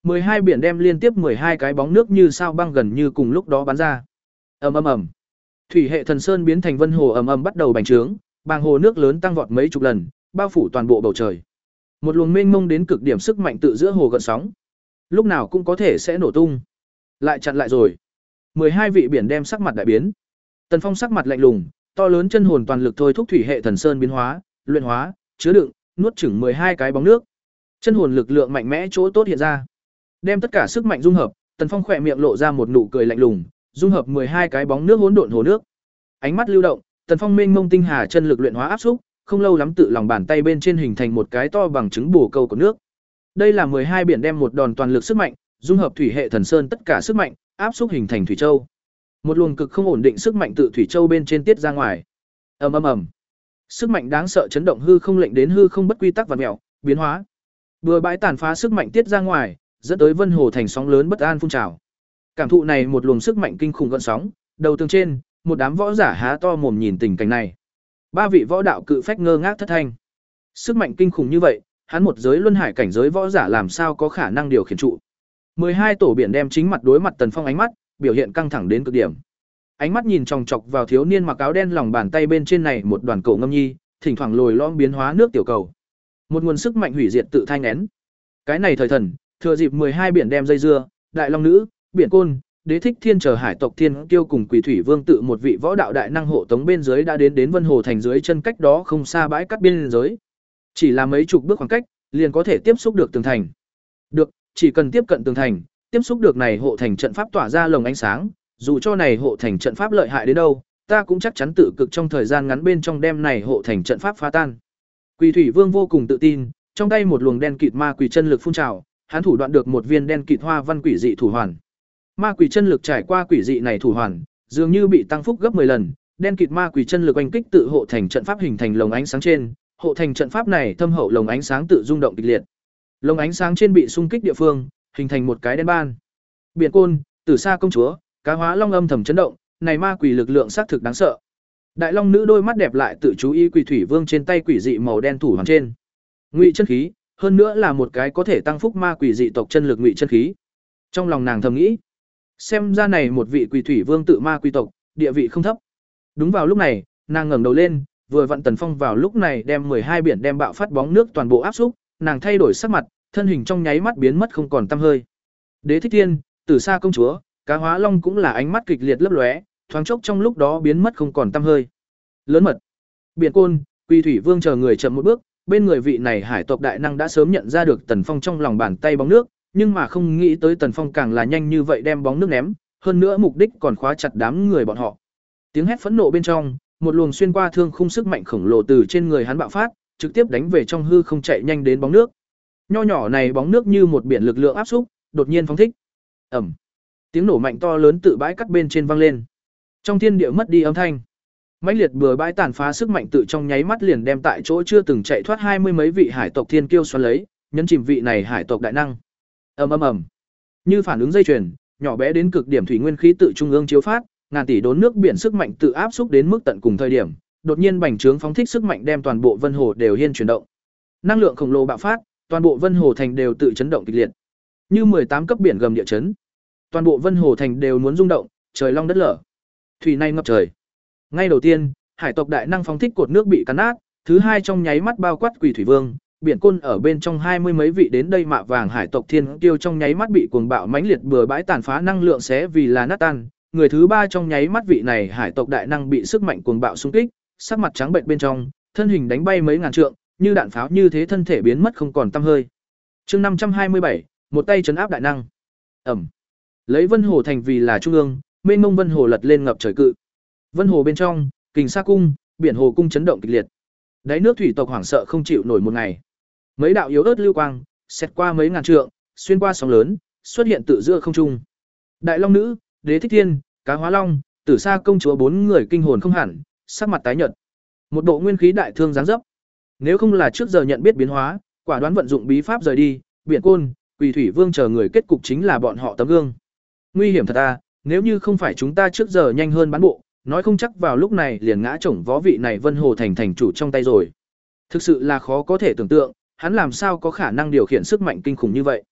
mười hai biển đem liên tiếp mười hai cái bóng nước như sao băng gần như cùng lúc đó bắn ra. Ầm ầm ầm. Thủy hệ thần sơn biến thành vân hồ ầm ầm bắt đầu bành trướng, bàng hồ nước lớn tăng vọt mấy chục lần, bao phủ toàn bộ bầu trời. Một luồng mênh mông đến cực điểm sức mạnh tự giữa hồ gợn sóng, lúc nào cũng có thể sẽ nổ tung. Lại chặn lại rồi. mười hai vị biển đem sắc mặt đại biến. Tần Phong sắc mặt lạnh lùng, to lớn chân hồn toàn lực thôi thúc thủy hệ thần sơn biến hóa, luyện hóa, chứa đựng, nuốt chửng mười hai cái bóng nước. Chân hồn lực lượng mạnh mẽ chỗ tốt hiện ra. Đem tất cả sức mạnh dung hợp, Tần Phong khỏe miệng lộ ra một nụ cười lạnh lùng, dung hợp mười hai cái bóng nước hỗn độn hồ nước. Ánh mắt lưu động, Tần Phong mênh mông tinh hà chân lực luyện hóa áp xúc, không lâu lắm tự lòng bàn tay bên trên hình thành một cái to bằng trứng bồ câu của nước. Đây là mười hai biển đem một đòn toàn lực sức mạnh, dung hợp thủy hệ thần sơn tất cả sức mạnh, áp xúc hình thành thủy châu. Một luồng cực không ổn định sức mạnh tự thủy châu bên trên tiết ra ngoài. Ầm ầm ầm. Sức mạnh đáng sợ chấn động hư không lệnh đến hư không bất quy tắc vặn mèo, biến hóa. Bừa bãi tàn phá sức mạnh tiết ra ngoài, dẫn tới vân hồ thành sóng lớn bất an phun trào. Cảm thụ này một luồng sức mạnh kinh khủng gợn sóng, đầu tường trên, một đám võ giả há to mồm nhìn tình cảnh này. Ba vị võ đạo cự phách ngơ ngác thất thanh. Sức mạnh kinh khủng như vậy, hắn một giới luân hải cảnh giới võ giả làm sao có khả năng điều khiển trụ. mười hai tổ biển đem chính mặt đối mặt Tần Phong ánh mắt, biểu hiện căng thẳng đến cực điểm. Ánh mắt nhìn chòng chọc vào thiếu niên mặc áo đen lòng bàn tay bên trên này một đoàn cổ ngâm nhi, thỉnh thoảng lồi lõm biến hóa nước tiểu cầu. Một nguồn sức mạnh hủy diệt tự thai nghén. Cái này thời thần, thừa dịp mười hai biển đem dây dưa, đại long nữ, biển côn, đế thích thiên chờ hải tộc thiên kiêu cùng quỷ thủy vương tự một vị võ đạo đại năng hộ tống bên dưới đã đến đến vân hồ thành dưới chân cách đó không xa bãi cát biên giới. Chỉ là mấy chục bước khoảng cách, liền có thể tiếp xúc được tường thành. Được, chỉ cần tiếp cận tường thành, tiếp xúc được này hộ thành trận pháp tỏa ra lồng ánh sáng, dù cho này hộ thành trận pháp lợi hại đến đâu, ta cũng chắc chắn tự cực trong thời gian ngắn bên trong đem này hộ thành trận pháp phá tan. Quỷ thủy vương vô cùng tự tin, trong tay một luồng đen kịt ma quỷ chân lực phun trào, hắn thủ đoạn được một viên đen kịt hoa văn quỷ dị thủ hoàn. Ma quỷ chân lực trải qua quỷ dị này thủ hoàn, dường như bị tăng phúc gấp mười lần, đen kịt ma quỷ chân lực oanh kích tự hộ thành trận pháp hình thành lồng ánh sáng trên, hộ thành trận pháp này thâm hậu lồng ánh sáng tự rung động kịch liệt. Lồng ánh sáng trên bị xung kích địa phương, hình thành một cái đen ban. Biển côn, Tử Sa công chúa, cá hóa long âm thầm chấn động, này ma quỷ lực lượng xác thực đáng sợ. Đại long nữ đôi mắt đẹp lại tự chú ý quỷ thủy vương trên tay quỷ dị màu đen thủ hoàn trên. Ngụy chân khí, hơn nữa là một cái có thể tăng phúc ma quỷ dị tộc chân lực ngụy chân khí. Trong lòng nàng thầm nghĩ, xem ra này một vị quỷ thủy vương tự ma quỷ tộc, địa vị không thấp. Đúng vào lúc này, nàng ngẩng đầu lên, vừa vặn Tần Phong vào lúc này đem mười hai biển đem bạo phát bóng nước toàn bộ áp xúc, nàng thay đổi sắc mặt, thân hình trong nháy mắt biến mất không còn tăm hơi. Đế thích thiên, Tử Sa công chúa, cá hóa long cũng là ánh mắt kịch liệt lấp lóe, thoáng chốc trong lúc đó biến mất không còn tăm hơi. Lớn mật. Biển côn, Quỷ thủy vương chờ người chậm một bước, bên người vị này hải tộc đại năng đã sớm nhận ra được Tần Phong trong lòng bàn tay bóng nước, nhưng mà không nghĩ tới Tần Phong càng là nhanh như vậy đem bóng nước ném, hơn nữa mục đích còn khóa chặt đám người bọn họ. Tiếng hét phẫn nộ bên trong, một luồng xuyên qua thương khung sức mạnh khổng lồ từ trên người hắn bạo phát, trực tiếp đánh về trong hư không chạy nhanh đến bóng nước. Nho nhỏ này bóng nước như một biển lực lượng áp xúc, đột nhiên phóng thích. Ầm. Tiếng nổ mạnh to lớn tự bãi cắt bên trên vang lên. Trong thiên địa mất đi âm thanh. Mãnh liệt bừa bãi tàn phá sức mạnh tự trong nháy mắt liền đem tại chỗ chưa từng chạy thoát hai mươi mấy vị hải tộc thiên kiêu xoắn lấy, nhấn chìm vị này hải tộc đại năng. Ầm ầm ầm. Như phản ứng dây chuyền, nhỏ bé đến cực điểm thủy nguyên khí tự trung ương chiếu phát, ngàn tỷ đốn nước biển sức mạnh tự áp xúc đến mức tận cùng thời điểm, đột nhiên bành trướng phóng thích sức mạnh đem toàn bộ vân hồ đều hiên chuyển động. Năng lượng khổng lồ bạo phát, toàn bộ vân hồ thành đều tự chấn động kịch liệt. Như mười tám cấp biển gầm địa chấn. Toàn bộ vân hồ thành đều muốn rung động, trời long đất lở. Thủy này ngập trời. Ngay đầu tiên, hải tộc đại năng phóng thích cột nước bị cắn nát, thứ hai trong nháy mắt bao quát quỷ thủy vương, biển côn ở bên trong hai mươi mấy vị đến đây mạ vàng hải tộc thiên kiêu trong nháy mắt bị cuồng bạo mãnh liệt bừa bãi tàn phá năng lượng xé vì là nát tan. Người thứ ba trong nháy mắt vị này hải tộc đại năng bị sức mạnh cuồng bạo xung kích, sắc mặt trắng bệnh bên trong, thân hình đánh bay mấy ngàn trượng, như đạn pháo như thế thân thể biến mất không còn tăm hơi. Chương năm trăm hai mươi bảy, một tay trấn áp đại năng. Ẩm. Lấy Vân Hồ thành vì là trung ương, mênh mông Vân Hồ lật lên ngập trời cự. Vân Hồ bên trong, Kình Sa cung, biển hồ cung chấn động kịch liệt. Đáy nước thủy tộc hoảng sợ không chịu nổi một ngày. Mấy đạo yếu ớt lưu quang, xẹt qua mấy ngàn trượng, xuyên qua sóng lớn, xuất hiện tự giữa không trung. Đại long nữ, Đế thích thiên, cá hóa long, Tử Sa công chúa bốn người kinh hồn không hẳn, sắc mặt tái nhợt. Một bộ nguyên khí đại thương dáng dấp. Nếu không là trước giờ nhận biết biến hóa, quả đoán vận dụng bí pháp rời đi, biển côn, quỷ thủy vương chờ người kết cục chính là bọn họ tấm gương. Nguy hiểm thật à, nếu như không phải chúng ta trước giờ nhanh hơn bán bộ, nói không chắc vào lúc này liền ngã chổng võ vị này Vân Hồ thành thành chủ trong tay rồi. Thực sự là khó có thể tưởng tượng, hắn làm sao có khả năng điều khiển sức mạnh kinh khủng như vậy.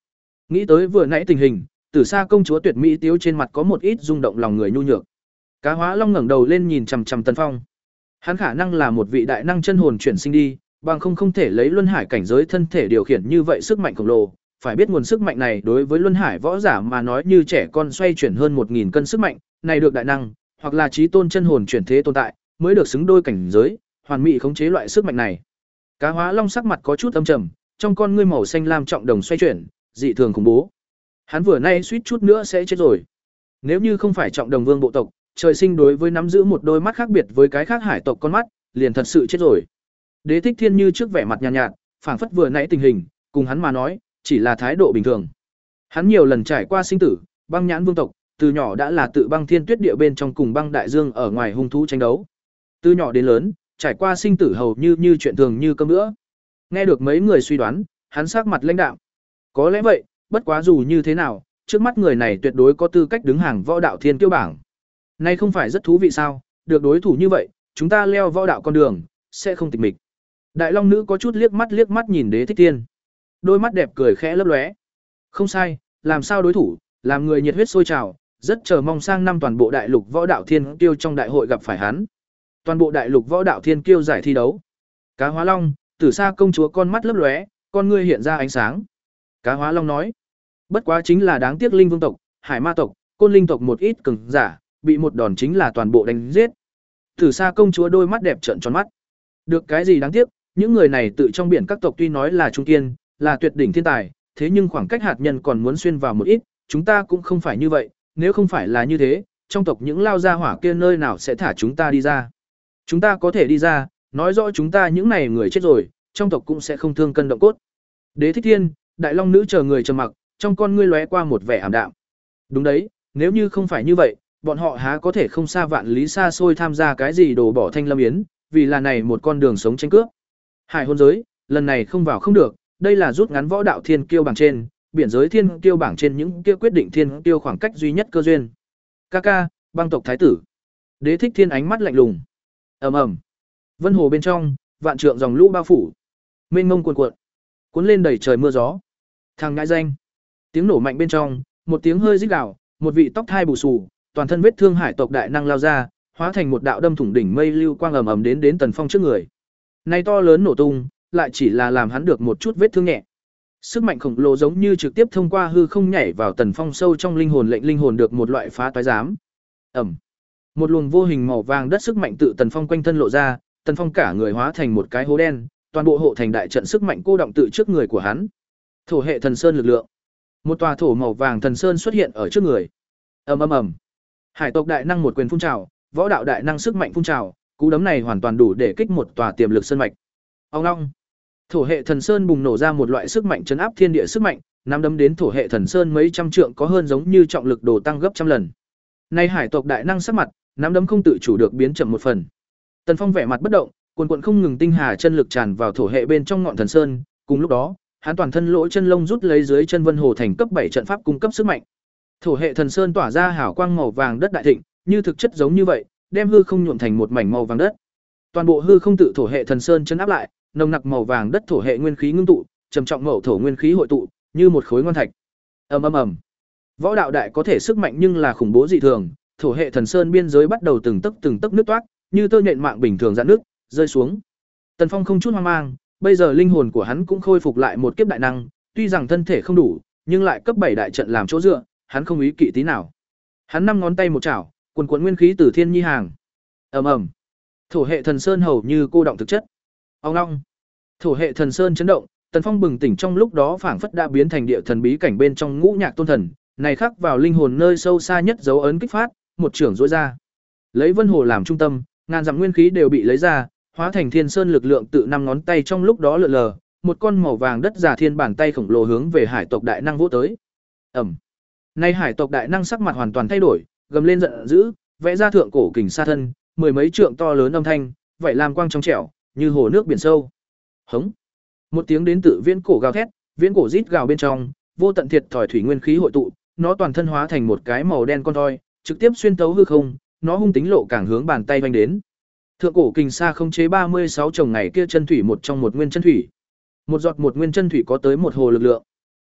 Nghĩ tới vừa nãy tình hình, Tử Sa công chúa tuyệt mỹ tiếu trên mặt có một ít rung động lòng người nhu nhược. Cá Hóa Long ngẩng đầu lên nhìn chằm chằm Tần Phong. Hắn khả năng là một vị đại năng chân hồn chuyển sinh đi, bằng không không thể lấy luân hải cảnh giới thân thể điều khiển như vậy sức mạnh khổng lồ. Phải biết nguồn sức mạnh này đối với luân hải võ giả mà nói như trẻ con xoay chuyển hơn một nghìn cân sức mạnh, này được đại năng hoặc là chí tôn chân hồn chuyển thế tồn tại, mới được xứng đôi cảnh giới, hoàn mỹ khống chế loại sức mạnh này. Cá Hóa Long sắc mặt có chút âm trầm, trong con ngươi màu xanh lam trọng đồng xoay chuyển, dị thường khủng bố. Hắn vừa nay suýt chút nữa sẽ chết rồi. Nếu như không phải trọng đồng vương bộ tộc, trời sinh đối với nắm giữ một đôi mắt khác biệt với cái khác hải tộc con mắt, liền thật sự chết rồi. Đế Thích Thiên như trước vẻ mặt nhàn nhạt, nhạt, phảng phất vừa nãy tình hình, cùng hắn mà nói, chỉ là thái độ bình thường. Hắn nhiều lần trải qua sinh tử, băng nhãn vương tộc, từ nhỏ đã là tự băng thiên tuyết địa bên trong cùng băng đại dương ở ngoài hung thú tranh đấu. Từ nhỏ đến lớn, trải qua sinh tử hầu như như chuyện thường như cơm nữa. Nghe được mấy người suy đoán, hắn sắc mặt lãnh đạm. Có lẽ vậy, bất quá dù như thế nào, trước mắt người này tuyệt đối có tư cách đứng hàng võ đạo thiên kiêu bảng. Nay không phải rất thú vị sao, được đối thủ như vậy, chúng ta leo võ đạo con đường, sẽ không tịch mịch. Đại Long nữ có chút liếc mắt liếc mắt nhìn Đế Thích Thiên. Đôi mắt đẹp cười khẽ lấp lóe. Không sai, làm sao đối thủ, làm người nhiệt huyết sôi trào, rất chờ mong sang năm toàn bộ đại lục võ đạo thiên kiêu trong đại hội gặp phải hắn. Toàn bộ đại lục võ đạo thiên kiêu giải thi đấu. Cá Hóa Long, Tử Sa công chúa con mắt lấp lóe, con ngươi hiện ra ánh sáng. Cá Hóa Long nói, bất quá chính là đáng tiếc linh vương tộc, hải ma tộc, côn linh tộc một ít cường giả, bị một đòn chính là toàn bộ đánh giết. Tử Sa công chúa đôi mắt đẹp trợn tròn mắt. Được cái gì đáng tiếc, những người này tự trong biển các tộc tuy nói là trung kiên, là tuyệt đỉnh thiên tài, thế nhưng khoảng cách hạt nhân còn muốn xuyên vào một ít, chúng ta cũng không phải như vậy, nếu không phải là như thế, trong tộc những lao gia hỏa kia nơi nào sẽ thả chúng ta đi ra. Chúng ta có thể đi ra, nói rõ chúng ta những này người chết rồi, trong tộc cũng sẽ không thương cân động cốt. Đế Thích Thiên, Đại Long nữ chờ người trầm mặc, trong con ngươi lóe qua một vẻ ảm đạm. Đúng đấy, nếu như không phải như vậy, bọn họ há có thể không xa vạn lý xa xôi tham gia cái gì đồ bỏ thanh lâm yến, vì là này một con đường sống tranh cướp. Hải hôn giới, lần này không vào không được, đây là rút ngắn võ đạo thiên kiêu bảng trên, biển giới thiên kiêu bảng trên những kia quyết định thiên kiêu khoảng cách duy nhất cơ duyên. Kaka, băng tộc thái tử. Đế Thích Thiên ánh mắt lạnh lùng. Ầm ầm. Vân hồ bên trong, vạn trượng dòng lũ bao phủ. Mênh mông cuồn cuộn, cuốn lên đầy trời mưa gió. Thằng ngãi danh. Tiếng nổ mạnh bên trong, một tiếng hơi rít gào, một vị tóc thai bù xù, toàn thân vết thương hải tộc đại năng lao ra, hóa thành một đạo đâm thủng đỉnh mây lưu quang ầm ầm đến đến Tần Phong trước người. Này to lớn nổ tung, lại chỉ là làm hắn được một chút vết thương nhẹ. Sức mạnh khổng lồ giống như trực tiếp thông qua hư không nhảy vào Tần Phong sâu trong linh hồn, lệnh linh hồn được một loại phá toái giám. Ầm. Một luồng vô hình màu vàng đất sức mạnh tự Tần Phong quanh thân lộ ra, Tần Phong cả người hóa thành một cái hố đen, toàn bộ hộ thành đại trận sức mạnh cô động tự trước người của hắn. Thổ hệ thần sơn lực lượng. Một tòa thổ màu vàng thần sơn xuất hiện ở trước người. Ầm ầm ầm. Hải tộc đại năng một quyền phun trào, võ đạo đại năng sức mạnh phun trào, cú đấm này hoàn toàn đủ để kích một tòa tiềm lực sơn mạch. Ông long. Thổ hệ thần sơn bùng nổ ra một loại sức mạnh chấn áp thiên địa sức mạnh, nắm đấm đến thổ hệ thần sơn mấy trăm trượng có hơn, giống như trọng lực đồ tăng gấp trăm lần. Nay hải tộc đại năng sắc mặt, nắm đấm không tự chủ được biến chậm một phần. Tần Phong vẻ mặt bất động, cuồn cuộn không ngừng tinh hà chân lực tràn vào thổ hệ bên trong ngọn thần sơn, cùng lúc đó, hắn toàn thân lỗ chân lông rút lấy dưới chân Vân Hồ thành cấp bảy trận pháp cung cấp sức mạnh. Thổ hệ thần sơn tỏa ra hào quang màu vàng đất đại thịnh, như thực chất giống như vậy, đem hư không nhuộm thành một mảnh màu vàng đất. Toàn bộ hư không tự thổ hệ thần sơn chấn áp lại, nồng nặc màu vàng đất thổ hệ nguyên khí ngưng tụ, trầm trọng mậu thổ nguyên khí hội tụ, như một khối ngon thạch. Ầm ầm ầm. Võ đạo đại có thể sức mạnh nhưng là khủng bố dị thường, thổ hệ thần sơn biên giới bắt đầu từng tấc từng tấc nứt toát, như tơ nhện mạng bình thường rạn nước, rơi xuống. Tần Phong không chút hoang mang, bây giờ linh hồn của hắn cũng khôi phục lại một kiếp đại năng, tuy rằng thân thể không đủ, nhưng lại cấp bảy đại trận làm chỗ dựa, hắn không ý kỵ tí nào. Hắn năm ngón tay một chảo, quần quần nguyên khí từ thiên nhi hàng. Ầm ầm. Thổ hệ thần sơn hầu như cô động thực chất. Ong ong. Thổ hệ thần sơn chấn động, Tần Phong bừng tỉnh trong lúc đó phảng phất đã biến thành địa thần bí cảnh bên trong ngũ nhạc tôn thần, này khắc vào linh hồn nơi sâu xa nhất dấu ấn kích phát, một trưởng rũa ra. Lấy Vân Hồ làm trung tâm, ngàn dặm nguyên khí đều bị lấy ra, hóa thành thiên sơn lực lượng tự năm ngón tay trong lúc đó lượn lờ, một con màu vàng đất giả thiên bàn tay khổng lồ hướng về hải tộc đại năng vỗ tới. Ầm. Nay hải tộc đại năng sắc mặt hoàn toàn thay đổi, gầm lên giận dữ, vẽ ra thượng cổ kình sa thân, mười mấy trượng to lớn âm thanh, vậy làm quang trong trẻo, như hồ nước biển sâu. Hống. Một tiếng đến tự viễn cổ gào thét, viễn cổ rít gào bên trong, vô tận thiệt thòi thủy nguyên khí hội tụ, nó toàn thân hóa thành một cái màu đen con thoi, trực tiếp xuyên tấu hư không, nó hung tính lộ càng hướng bàn tay vanh đến. Thượng cổ kình sa không chế ba mươi sáu chồng ngày kia chân thủy một trong một nguyên chân thủy. Một giọt một nguyên chân thủy có tới một hồ lực lượng.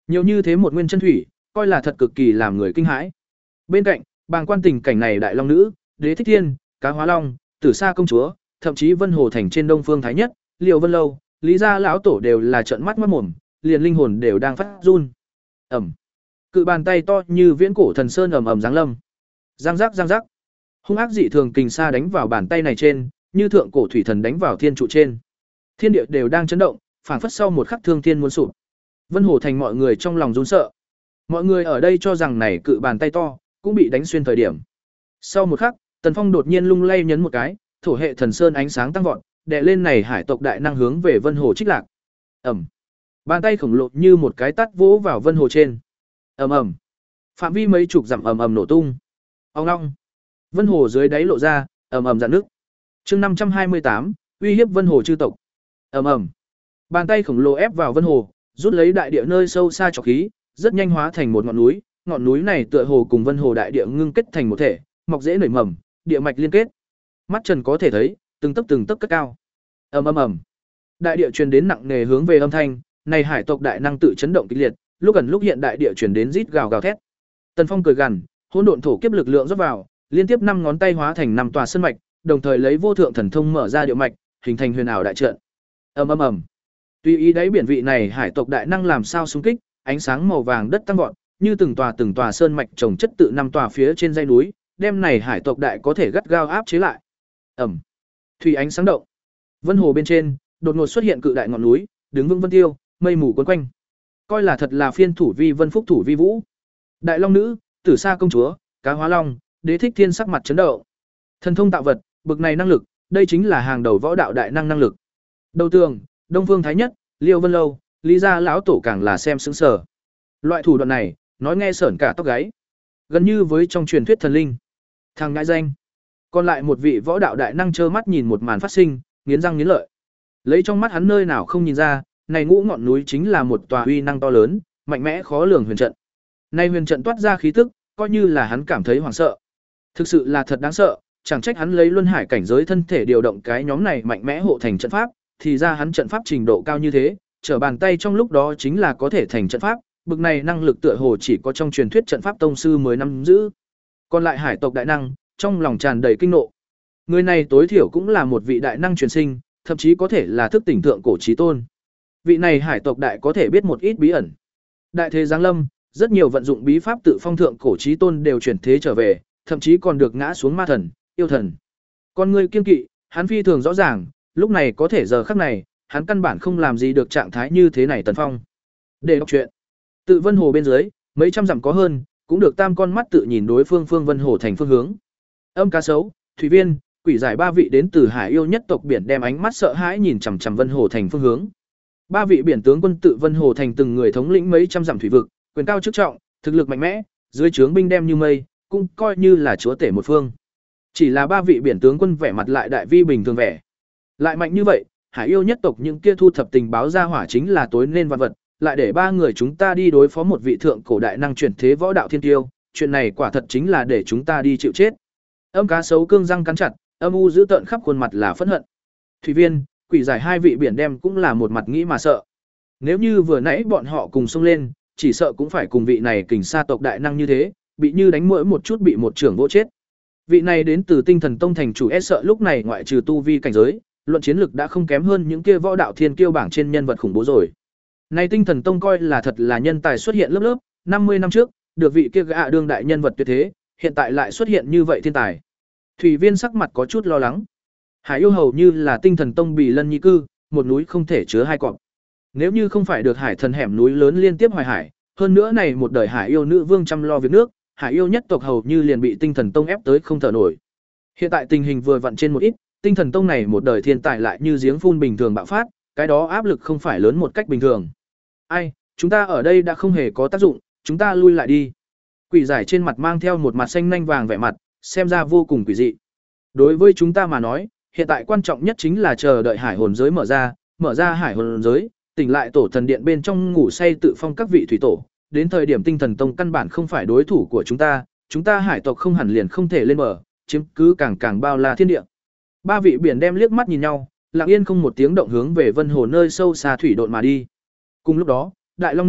Nhiều như thế một nguyên chân thủy, coi là thật cực kỳ làm người kinh hãi. Bên cạnh, bàng quan tình cảnh này đại long nữ, Đế Thích Thiên, Cá Hóa Long, Tử Sa công chúa, thậm chí Vân Hồ thành trên Đông Phương Thái Nhất, Liễu Vân Lâu, Lý gia lão tổ đều là trợn mắt mắt mồm, liền linh hồn đều đang phát run. Ầm. Cự bàn tay to như viễn cổ thần sơn ầm ầm giáng lâm. Giang giác giang giác. Hung ác dị thường kình sa đánh vào bàn tay này trên, như thượng cổ thủy thần đánh vào thiên trụ trên. Thiên địa đều đang chấn động, phảng phất sau một khắc thương thiên muốn sụp. Vân Hồ thành mọi người trong lòng run sợ. Mọi người ở đây cho rằng này cự bàn tay to cũng bị đánh xuyên thời điểm. Sau một khắc, Tần Phong đột nhiên lung lay nhấn một cái, thổ hệ thần sơn ánh sáng tăng vọt, đè lên này hải tộc đại năng hướng về Vân Hồ trích lạc. Ầm. Bàn tay khổng lồ như một cái tát vỗ vào Vân Hồ trên. Ầm ầm. Phạm vi mấy chục dặm ầm ầm nổ tung. Ong long. Vân Hồ dưới đáy lộ ra, ầm ầm rạn nước. Chương năm trăm hai mươi tám, uy hiếp Vân Hồ chư tộc. Ầm ầm. Bàn tay khổng lồ ép vào Vân Hồ, rút lấy đại địa nơi sâu xa trọc khí, rất nhanh hóa thành một ngọn núi, ngọn núi này tựa hồ cùng Vân Hồ đại địa ngưng kết thành một thể, mọc rễ nảy mầm, địa mạch liên kết. Mắt trần có thể thấy, từng tấc từng tấc cất cao. Ầm ầm ầm. Đại địa truyền đến nặng nề hướng về âm thanh, này hải tộc đại năng tự chấn động kịch liệt, lúc gần lúc hiện đại địa truyền đến rít gào gào thét. Tần Phong cười gằn, hỗn độn thổ kiếp lực lượng rót vào, liên tiếp năm ngón tay hóa thành năm tòa sơn mạch, đồng thời lấy vô thượng thần thông mở ra địa mạch, hình thành huyền ảo đại trận. Ầm ầm ầm. Tuy ý đáy biển vị này hải tộc đại năng làm sao xung kích, ánh sáng màu vàng đất tăng vọt, như từng tòa từng tòa sơn mạch trồng chất tự năm tòa phía trên dãy núi, đem này hải tộc đại có thể gắt gao áp chế lại. Ầm. Thủy ánh sáng động. Vân Hồ bên trên, đột ngột xuất hiện cự đại ngọn núi, đứng vững vân tiêu, mây mù quấn quanh. Coi là thật là phiên thủ vi Vân Phúc thủ vi vũ. Đại Long nữ, Tử Sa công chúa, Cá Hóa Long, Đế Thích Thiên sắc mặt chấn động. Thần thông tạo vật, bực này năng lực, đây chính là hàng đầu võ đạo đại năng năng lực. Đầu tường, Đông Phương Thái Nhất, Liêu Vân Lâu, Lý gia lão tổ càng là xem sững sờ. Loại thủ đoạn này, nói nghe sởn cả tóc gáy. Gần như với trong truyền thuyết thần linh. Thằng ngãi danh. Còn lại một vị võ đạo đại năng trơ mắt nhìn một màn phát sinh, nghiến răng nghiến lợi. Lấy trong mắt hắn nơi nào không nhìn ra, này ngũ ngọn núi chính là một tòa uy năng to lớn, mạnh mẽ khó lường huyền trận. Này huyền trận toát ra khí tức, coi như là hắn cảm thấy hoảng sợ. Thực sự là thật đáng sợ, chẳng trách hắn lấy luân hải cảnh giới thân thể điều động cái nhóm này mạnh mẽ hộ thành trận pháp, thì ra hắn trận pháp trình độ cao như thế, trở bàn tay trong lúc đó chính là có thể thành trận pháp, bực này năng lực tựa hồ chỉ có trong truyền thuyết trận pháp tông sư mới nắm giữ. Còn lại hải tộc đại năng, trong lòng tràn đầy kinh nộ. Người này tối thiểu cũng là một vị đại năng truyền sinh, thậm chí có thể là thức tỉnh thượng cổ chí tôn. Vị này hải tộc đại có thể biết một ít bí ẩn. Đại thế giáng lâm, rất nhiều vận dụng bí pháp tự phong thượng cổ chí tôn đều chuyển thế trở về, thậm chí còn được ngã xuống ma thần, yêu thần. Con người kiên kỵ, hắn phi thường rõ ràng, lúc này có thể giờ khắc này, hắn căn bản không làm gì được trạng thái như thế này Tần Phong. Để đọc chuyện. Tự Vân Hồ bên dưới, mấy trăm dặm có hơn, cũng được tam con mắt tự nhìn đối phương phương Vân Hồ thành phương hướng. Âm cá sấu, thủy viên, quỷ giải ba vị đến từ hải yêu nhất tộc biển đem ánh mắt sợ hãi nhìn chằm chằm Vân Hồ thành phương hướng. Ba vị biển tướng quân tự Vân Hồ thành từng người thống lĩnh mấy trăm dặm thủy vực, quyền cao chức trọng, thực lực mạnh mẽ, dưới trướng binh đem như mây, cũng coi như là chúa tể một phương. Chỉ là ba vị biển tướng quân vẻ mặt lại đại vi bình thường vẻ. Lại mạnh như vậy, hải yêu nhất tộc những kia thu thập tình báo ra hỏa chính là tối nên vạn vật, lại để ba người chúng ta đi đối phó một vị thượng cổ đại năng chuyển thế võ đạo thiên tiêu, chuyện này quả thật chính là để chúng ta đi chịu chết. Âm cá sấu cương răng cắn chặt, âm u giữ tợn khắp khuôn mặt là phẫn hận. Thủy viên, quỷ giải hai vị biển đem cũng là một mặt nghĩ mà sợ. Nếu như vừa nãy bọn họ cùng xông lên, chỉ sợ cũng phải cùng vị này kình sa tộc đại năng như thế, bị như đánh mũi một chút bị một trưởng vỗ chết. Vị này đến từ Tinh Thần Tông thành chủ e sợ lúc này ngoại trừ tu vi cảnh giới, luận chiến lực đã không kém hơn những kia võ đạo thiên kiêu bảng trên nhân vật khủng bố rồi. Này Tinh Thần Tông coi là thật là nhân tài xuất hiện lớp lớp, năm mươi năm trước, được vị kia gã đương đại nhân vật tuyệt thế, hiện tại lại xuất hiện như vậy thiên tài. Thủy viên sắc mặt có chút lo lắng. Hải yêu hầu như là Tinh Thần Tông bì lân nhi cư, một núi không thể chứa hai cọp. Nếu như không phải được hải thần hẻm núi lớn liên tiếp hoài hải, hơn nữa này một đời hải yêu nữ vương chăm lo việc nước, hải yêu nhất tộc hầu như liền bị Tinh Thần Tông ép tới không thở nổi. Hiện tại tình hình vừa vặn trên một ít, Tinh Thần Tông này một đời thiên tài lại như giếng phun bình thường bạo phát, cái đó áp lực không phải lớn một cách bình thường. Ai, chúng ta ở đây đã không hề có tác dụng, chúng ta lui lại đi. Quỷ giải trên mặt mang theo một mặt xanh nanh vàng vẻ mặt, xem ra vô cùng quỷ dị. Đối với chúng ta mà nói, hiện tại quan trọng nhất chính là chờ đợi hải hồn giới mở ra, mở ra hải hồn giới, tỉnh lại tổ thần điện bên trong ngủ say tự phong các vị thủy tổ, đến thời điểm Tinh Thần Tông căn bản không phải đối thủ của chúng ta, chúng ta hải tộc không hẳn liền không thể lên bờ, chiếm cứ càng càng bao la thiên địa. Ba vị biển đem liếc mắt nhìn nhau, lặng yên không một tiếng động hướng về Vân Hồ nơi sâu xa thủy độn mà đi. Cùng lúc đó, Đại Long nữ,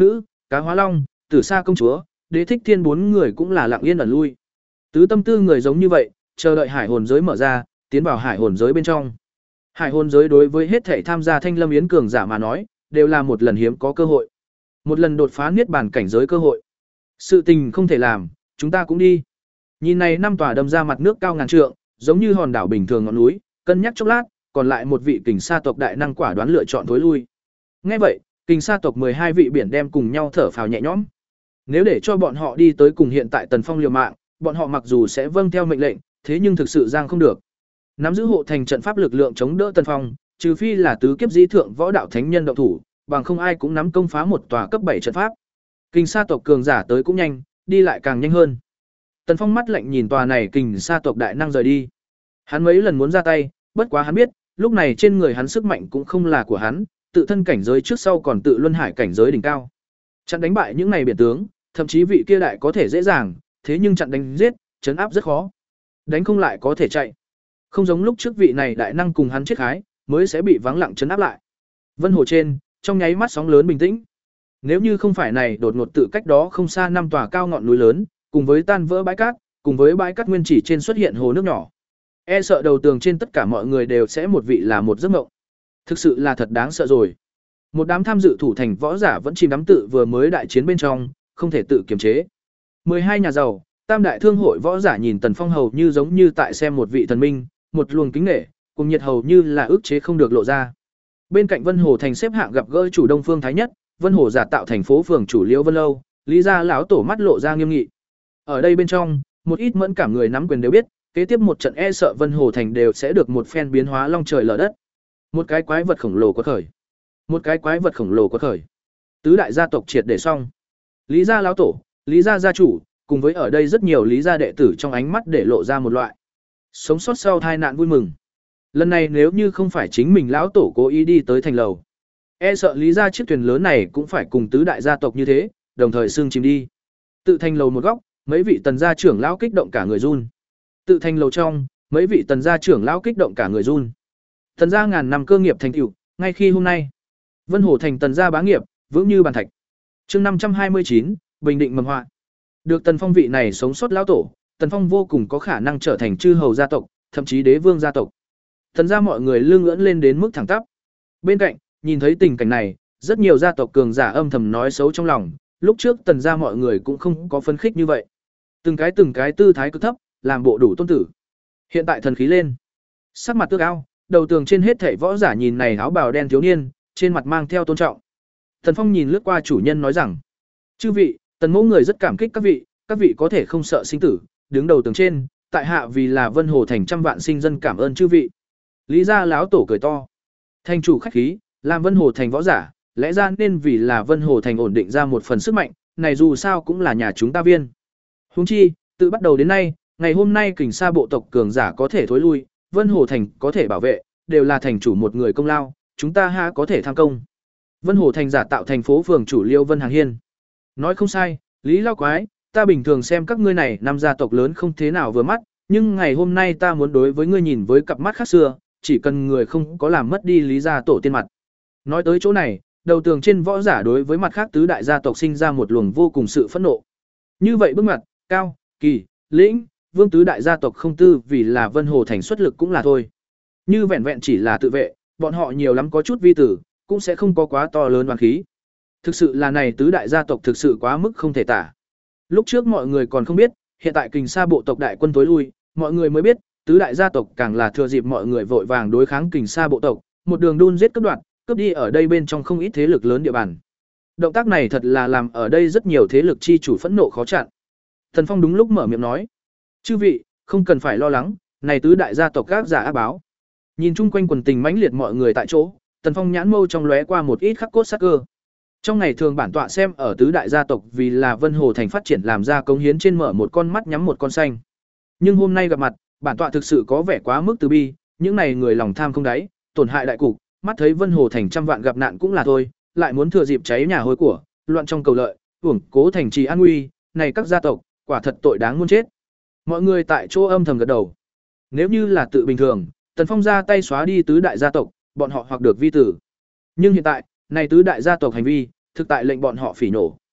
Cá Hóa Long, Tử Sa công chúa, Đế Thích Thiên bốn người cũng là lặng yên ẩn lui. Tứ tâm tư người giống như vậy, chờ đợi hải hồn giới mở ra, tiến vào hải hồn giới bên trong. Hải hồn giới đối với hết thể tham gia Thanh Lâm Yến cường giả mà nói, đều là một lần hiếm có cơ hội. Một lần đột phá niết bàn cảnh giới cơ hội. Sự tình không thể làm, chúng ta cũng đi. Nhìn này năm tòa đâm ra mặt nước cao ngàn trượng, giống như hòn đảo bình thường ngọn núi, cân nhắc chốc lát, còn lại một vị Kình Sa tộc đại năng quả đoán lựa chọn thối lui. Nghe vậy, Kình Sa tộc mười hai vị biển đem cùng nhau thở phào nhẹ nhõm. Nếu để cho bọn họ đi tới cùng hiện tại Tần Phong liều mạng, bọn họ mặc dù sẽ vâng theo mệnh lệnh, thế nhưng thực sự giang không được. Nắm giữ hộ thành trận pháp lực lượng chống đỡ Tần Phong, trừ phi là tứ kiếp dĩ thượng võ đạo thánh nhân động thủ, bằng không ai cũng nắm công phá một tòa cấp bảy trận pháp. Kình Sa tộc cường giả tới cũng nhanh, đi lại càng nhanh hơn. Tần Phong mắt lạnh nhìn tòa này Kình Sa tộc đại năng rời đi. Hắn mấy lần muốn ra tay, bất quá hắn biết, lúc này trên người hắn sức mạnh cũng không là của hắn, tự thân cảnh giới trước sau còn tự luân hải cảnh giới đỉnh cao. Chặn đánh bại những này biển tướng, thậm chí vị kia đại có thể dễ dàng, thế nhưng chặn đánh giết, trấn áp rất khó. Đánh không lại có thể chạy. Không giống lúc trước vị này đại năng cùng hắn chết khái, mới sẽ bị vắng lặng trấn áp lại. Vân hồ trên, trong nháy mắt sóng lớn bình tĩnh. Nếu như không phải này đột ngột tự cách đó không xa năm tòa cao ngọn núi lớn, cùng với tan vỡ bãi cát, cùng với bãi cát nguyên chỉ trên xuất hiện hồ nước nhỏ, e sợ đầu tường trên tất cả mọi người đều sẽ một vị là một giấc mộng. Thực sự là thật đáng sợ rồi. Một đám tham dự thủ thành võ giả vẫn chìm đắm tự vừa mới đại chiến bên trong, không thể tự kiềm chế. mười hai nhà giàu, tam đại thương hội võ giả nhìn Tần Phong hầu như giống như tại xem một vị thần minh, một luồng kính nể, cùng nhiệt hầu như là ức chế không được lộ ra. Bên cạnh Vân Hồ thành xếp hạng gặp gỡ chủ Đông Phương Thái Nhất, Vân Hồ giả tạo thành phố phường chủ Liễu Vân Lâu, Lý gia lão tổ mắt lộ ra nghiêm nghị. Ở đây bên trong, một ít mẫn cảm người nắm quyền đều biết, kế tiếp một trận e sợ Vân Hồ thành đều sẽ được một phen biến hóa long trời lở đất. Một cái quái vật khổng lồ quật khởi. Một cái quái vật khổng lồ quật khởi. Tứ đại gia tộc triệt để xong. Lý gia lão tổ, Lý gia gia chủ, cùng với ở đây rất nhiều Lý gia đệ tử trong ánh mắt để lộ ra một loại sống sót sau tai nạn vui mừng. Lần này nếu như không phải chính mình lão tổ cố ý đi tới thành lầu, e sợ Lý gia chiếc thuyền lớn này cũng phải cùng tứ đại gia tộc như thế, đồng thời xương chìm đi. Tự thành lầu một góc, mấy vị Tần gia trưởng lão kích động cả người run. Tự thành lầu trong, mấy vị Tần gia trưởng lão kích động cả người run. Tần gia ngàn năm cơ nghiệp thành tựu, ngay khi hôm nay, Vân Hồ thành Tần gia bá nghiệp, vững như bàn thạch. Chương năm trăm hai mươi chín, bình định mầm họa. Được Tần Phong vị này sống sót lão tổ, Tần Phong vô cùng có khả năng trở thành chư hầu gia tộc, thậm chí đế vương gia tộc. Tần gia mọi người lưng ưỡn lên đến mức thẳng tắp. Bên cạnh, nhìn thấy tình cảnh này, rất nhiều gia tộc cường giả âm thầm nói xấu trong lòng, lúc trước Tần gia mọi người cũng không có phấn khích như vậy. Từng cái từng cái tư thái cực thấp, làm bộ đủ tôn tử. Hiện tại thần khí lên, sắc mặt tước ao, đầu tường trên hết thảy võ giả nhìn này áo bào đen thiếu niên, trên mặt mang theo tôn trọng. Tần Phong nhìn lướt qua chủ nhân nói rằng: "Chư vị, Tần mẫu người rất cảm kích các vị, các vị có thể không sợ sinh tử, đứng đầu tường trên, tại hạ vì là Vân Hồ thành trăm vạn sinh dân cảm ơn chư vị." Lý gia lão tổ cười to: "Thành chủ khách khí, làm Vân Hồ thành võ giả, lẽ ra nên vì là Vân Hồ thành ổn định ra một phần sức mạnh, này dù sao cũng là nhà chúng ta viên. Huống chi, tự bắt đầu đến nay, ngày hôm nay Kình Sa bộ tộc cường giả có thể thối lui, Vân Hồ thành có thể bảo vệ, đều là thành chủ một người công lao, chúng ta ha có thể tham công." Vân Hồ thành giả tạo thành phố phường chủ Liêu Vân Hàng Hiên. Nói không sai, Lý Lao Quái, ta bình thường xem các ngươi này năm gia tộc lớn không thế nào vừa mắt, nhưng ngày hôm nay ta muốn đối với ngươi nhìn với cặp mắt khác xưa, chỉ cần người không có làm mất đi Lý gia tổ tiên mặt. Nói tới chỗ này, đầu tường trên võ giả đối với mặt khác tứ đại gia tộc sinh ra một luồng vô cùng sự phẫn nộ. Như vậy bước mặt, Cao, Kỳ, Lĩnh, Vương tứ đại gia tộc không tư vì là Vân Hồ thành xuất lực cũng là thôi. Như vẹn vẹn chỉ là tự vệ, bọn họ nhiều lắm có chút vi tử, cũng sẽ không có quá to lớn oán khí. Thực sự là này tứ đại gia tộc thực sự quá mức không thể tả. Lúc trước mọi người còn không biết, hiện tại Kình Sa bộ tộc đại quân tối lui, mọi người mới biết, tứ đại gia tộc càng là thừa dịp mọi người vội vàng đối kháng Kình Sa bộ tộc, một đường đun giết cướp đoạt, cướp đi ở đây bên trong không ít thế lực lớn địa bàn. Động tác này thật là làm ở đây rất nhiều thế lực chi chủ phẫn nộ khó chặn. Thần Phong đúng lúc mở miệng nói: "Chư vị, không cần phải lo lắng, này tứ đại gia tộc các giả ác báo." Nhìn chung quanh quần tình mãnh liệt mọi người tại chỗ, Tần Phong nhãn mâu trong lóe qua một ít khắc cốt sắc cơ. Trong ngày thường bản tọa xem ở tứ đại gia tộc vì là Vân Hồ thành phát triển làm ra cống hiến trên mở một con mắt nhắm một con xanh. Nhưng hôm nay gặp mặt, bản tọa thực sự có vẻ quá mức từ bi, những này người lòng tham không đáy, tổn hại đại cục, mắt thấy Vân Hồ thành trăm vạn gặp nạn cũng là thôi, lại muốn thừa dịp cháy nhà hôi của, loạn trong cầu lợi, uổng cố thành trì an nguy, này các gia tộc, quả thật tội đáng muôn chết. Mọi người tại chỗ âm thầm gật đầu. Nếu như là tự bình thường, Tần Phong ra tay xóa đi tứ đại gia tộc, bọn họ hoặc được vi tử. Nhưng hiện tại, này tứ đại gia tộc hành vi, thực tại lệnh bọn họ phỉ nổ.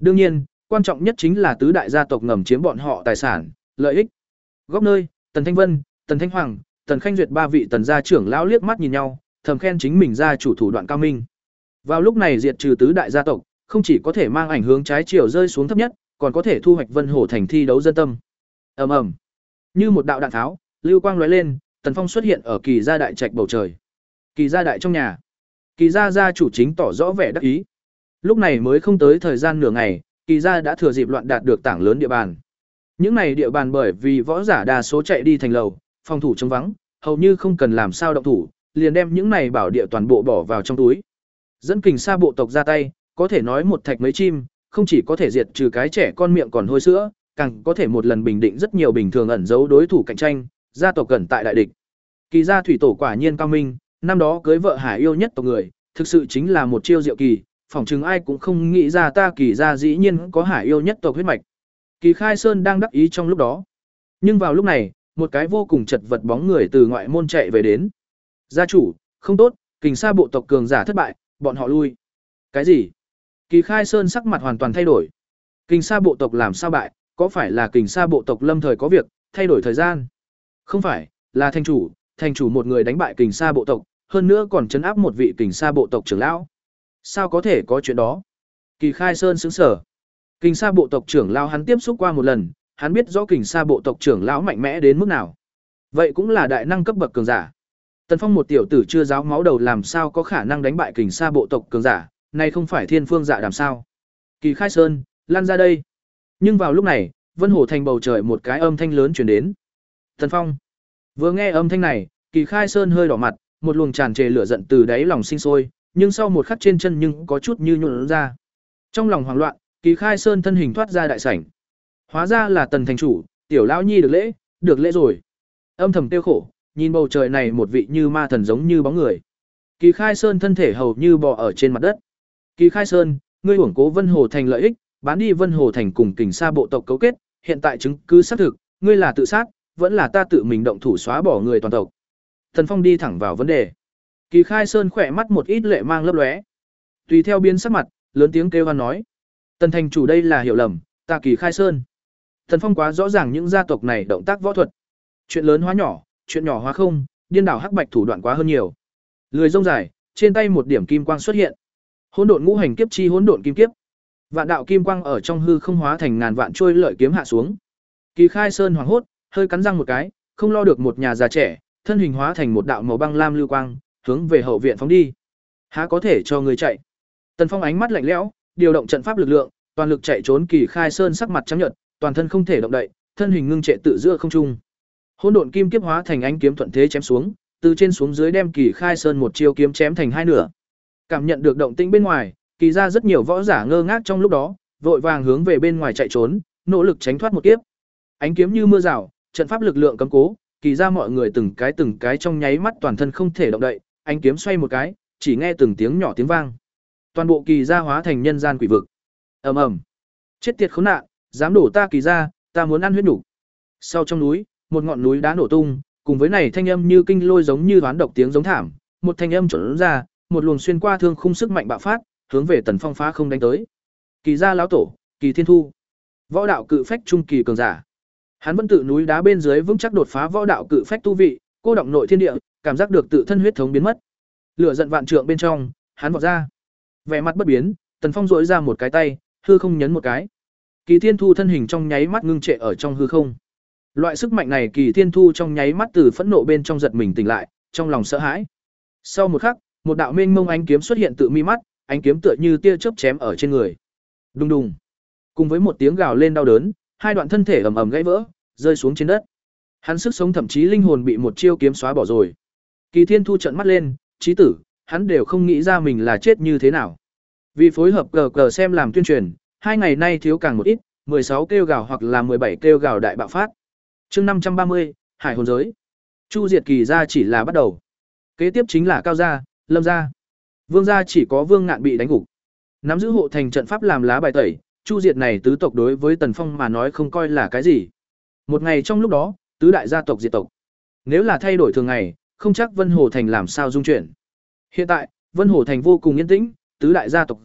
Đương nhiên, quan trọng nhất chính là tứ đại gia tộc ngầm chiếm bọn họ tài sản, lợi ích. Góc nơi, Tần Thanh Vân, Tần Thanh Hoàng, Tần Khanh Duyệt ba vị Tần gia trưởng lão liếc mắt nhìn nhau, thầm khen chính mình gia chủ thủ đoạn cao minh. Vào lúc này diệt trừ tứ đại gia tộc, không chỉ có thể mang ảnh hướng trái chiều rơi xuống thấp nhất, còn có thể thu hoạch Vân Hổ thành thi đấu dân tâm. Ầm ầm. Như một đạo đạn tháo, lưu quang lóe lên, Tần Phong xuất hiện ở Kỳ gia đại trạch bầu trời. Kỳ gia đại trong nhà, Kỳ gia gia chủ chính tỏ rõ vẻ đắc ý. Lúc này mới không tới thời gian nửa ngày, Kỳ gia đã thừa dịp loạn đạt được tảng lớn địa bàn. Những này địa bàn bởi vì võ giả đa số chạy đi thành lầu, phòng thủ trống vắng, hầu như không cần làm sao động thủ, liền đem những này bảo địa toàn bộ bỏ vào trong túi. Dẫn Kình Sa bộ tộc ra tay, có thể nói một thạch mấy chim, không chỉ có thể diệt trừ cái trẻ con miệng còn hôi sữa, càng có thể một lần bình định rất nhiều bình thường ẩn giấu đối thủ cạnh tranh, gia tộc gần tại đại địch. Kỳ gia thủy tổ quả nhiên cao minh, năm đó cưới vợ Hải yêu nhất tộc người, thực sự chính là một chiêu diệu kỳ, phỏng chừng ai cũng không nghĩ ra ta Kỳ gia dĩ nhiên có Hải yêu nhất tộc huyết mạch. Kỳ Khai Sơn đang đắc ý trong lúc đó. Nhưng vào lúc này, một cái vô cùng chật vật bóng người từ ngoại môn chạy về đến. Gia chủ, không tốt, Kình Sa bộ tộc cường giả thất bại, bọn họ lui. Cái gì? Kỳ Khai Sơn sắc mặt hoàn toàn thay đổi. Kình Sa bộ tộc làm sao bại, có phải là Kình Sa bộ tộc lâm thời có việc, thay đổi thời gian? Không phải, là thành chủ, thành chủ một người đánh bại Kình Sa bộ tộc, hơn nữa còn trấn áp một vị Kình Sa bộ tộc trưởng lão. Sao có thể có chuyện đó? Kỳ Khai Sơn sững sờ. Kình Sa bộ tộc trưởng lão hắn tiếp xúc qua một lần, hắn biết rõ Kình Sa bộ tộc trưởng lão mạnh mẽ đến mức nào. Vậy cũng là đại năng cấp bậc cường giả. Tần Phong một tiểu tử chưa giáo máu đầu làm sao có khả năng đánh bại Kình Sa bộ tộc cường giả, này không phải thiên phương dạ đàm sao? Kỳ Khai Sơn, lan ra đây. Nhưng vào lúc này, Vân Hổ thành bầu trời một cái âm thanh lớn truyền đến. Tần Phong. Vừa nghe âm thanh này, Kỳ Khai Sơn hơi đỏ mặt, một luồng tràn trề lửa giận từ đáy lòng sinh sôi, nhưng sau một khắc trên chân nhưng có chút như nhũn ra. Trong lòng hoảng loạn, Kỳ Khai Sơn thân hình thoát ra đại sảnh. Hóa ra là Tần thành chủ, tiểu lão nhi được lễ, được lễ rồi. Âm thầm tiêu khổ, nhìn bầu trời này một vị như ma thần giống như bóng người. Kỳ Khai Sơn thân thể hầu như bò ở trên mặt đất. Kỳ Khai Sơn, ngươi uổng cố Vân Hồ thành lợi ích, bán đi Vân Hồ thành cùng Kình Sa bộ tộc cấu kết, hiện tại chứng cứ xác thực, ngươi là tự sát, vẫn là ta tự mình động thủ xóa bỏ người toàn tộc. Thần Phong đi thẳng vào vấn đề. Kỳ Khai Sơn khỏe mắt một ít lệ mang lấp lóe. Tùy theo biến sắc mặt, lớn tiếng kêu hoan nói: "Tần thành chủ đây là hiểu lầm, ta Kỳ Khai Sơn." Thần Phong quá rõ ràng những gia tộc này động tác võ thuật. Chuyện lớn hóa nhỏ, chuyện nhỏ hóa không, điên đảo hắc bạch thủ đoạn quá hơn nhiều. Lười rông dài, trên tay một điểm kim quang xuất hiện. Hỗn độn ngũ hành kiếp chi hỗn độn kim kiếp. Vạn đạo kim quang ở trong hư không hóa thành ngàn vạn trôi lợi kiếm hạ xuống. Kỳ Khai Sơn hoảng hốt, hơi cắn răng một cái, không lo được một nhà già trẻ, thân hình hóa thành một đạo màu băng lam lưu quang, hướng về hậu viện phóng đi. Há có thể cho người chạy? Tần Phong ánh mắt lạnh lẽo, điều động trận pháp lực lượng, toàn lực chạy trốn. Kỳ Khai Sơn sắc mặt trắng nhợt, toàn thân không thể động đậy, thân hình ngưng trệ tự giữa không trung. Hỗn độn kim kiếp hóa thành ánh kiếm thuận thế chém xuống, từ trên xuống dưới đem Kỳ Khai Sơn một chiêu kiếm chém thành hai nửa. Cảm nhận được động tĩnh bên ngoài, Kỳ ra rất nhiều võ giả ngơ ngác trong lúc đó, vội vàng hướng về bên ngoài chạy trốn, nỗ lực tránh thoát một kiếp. Ánh kiếm như mưa rào, trận pháp lực lượng cấm cố, Kỳ ra mọi người từng cái từng cái trong nháy mắt toàn thân không thể động đậy, ánh kiếm xoay một cái, chỉ nghe từng tiếng nhỏ tiếng vang. Toàn bộ Kỳ ra hóa thành nhân gian quỷ vực. Ầm ầm. Chết tiệt khốn nạn, dám đổ ta Kỳ ra, ta muốn ăn huyết nhục. Sau trong núi, một ngọn núi đá nổ tung, cùng với này thanh âm như kinh lôi giống như đoán độc tiếng giống thảm, một thanh âm trỗi ra, một luồng xuyên qua thương khung sức mạnh bạo phát, hướng về Tần Phong phá không đánh tới. Kỳ gia lão tổ, Kỳ Thiên Thu, võ đạo cự phách trung kỳ cường giả. Hắn vẫn tự núi đá bên dưới vững chắc đột phá võ đạo cự phách tu vị, cô động nội thiên địa, cảm giác được tự thân huyết thống biến mất. Lửa giận vạn trượng bên trong, hắn vọt ra. Vẻ mặt bất biến, Tần Phong rỗi ra một cái tay, hư không nhấn một cái. Kỳ Thiên Thu thân hình trong nháy mắt ngưng trệ ở trong hư không. Loại sức mạnh này Kỳ Thiên Thu trong nháy mắt từ phẫn nộ bên trong giật mình tỉnh lại, trong lòng sợ hãi. Sau một khắc, một đạo mênh mông ánh kiếm xuất hiện tự mi mắt, ánh kiếm tựa như tia chớp chém ở trên người. Đùng đùng. Cùng với một tiếng gào lên đau đớn, hai đoạn thân thể ầm ầm gãy vỡ, rơi xuống trên đất. Hắn sức sống thậm chí linh hồn bị một chiêu kiếm xóa bỏ rồi. Kỳ Thiên Thu trợn mắt lên, chí tử, hắn đều không nghĩ ra mình là chết như thế nào. Vì phối hợp cờ cờ xem làm tuyên truyền, hai ngày nay thiếu càng một ít, mười sáu kêu gào hoặc là mười bảy kêu gào đại bạo phát. Chương năm trăm ba mươi, Hải hồn giới. Chu diệt Kỳ gia chỉ là bắt đầu. Kế tiếp chính là Cao gia, Lâm gia. Vương gia chỉ có Vương Ngạn bị đánh gục. Nắm giữ hộ thành trận pháp làm lá bài tẩy, chu diệt này tứ tộc đối với Tần Phong mà nói không coi là cái gì. Một ngày trong lúc đó, tứ đại gia tộc diệt tộc. Nếu là thay đổi thường ngày, không chắc Vân Hồ thành làm sao dung chuyển. Hiện tại, Vân Hồ thành vô cùng yên tĩnh, tứ đại gia tộc diệt,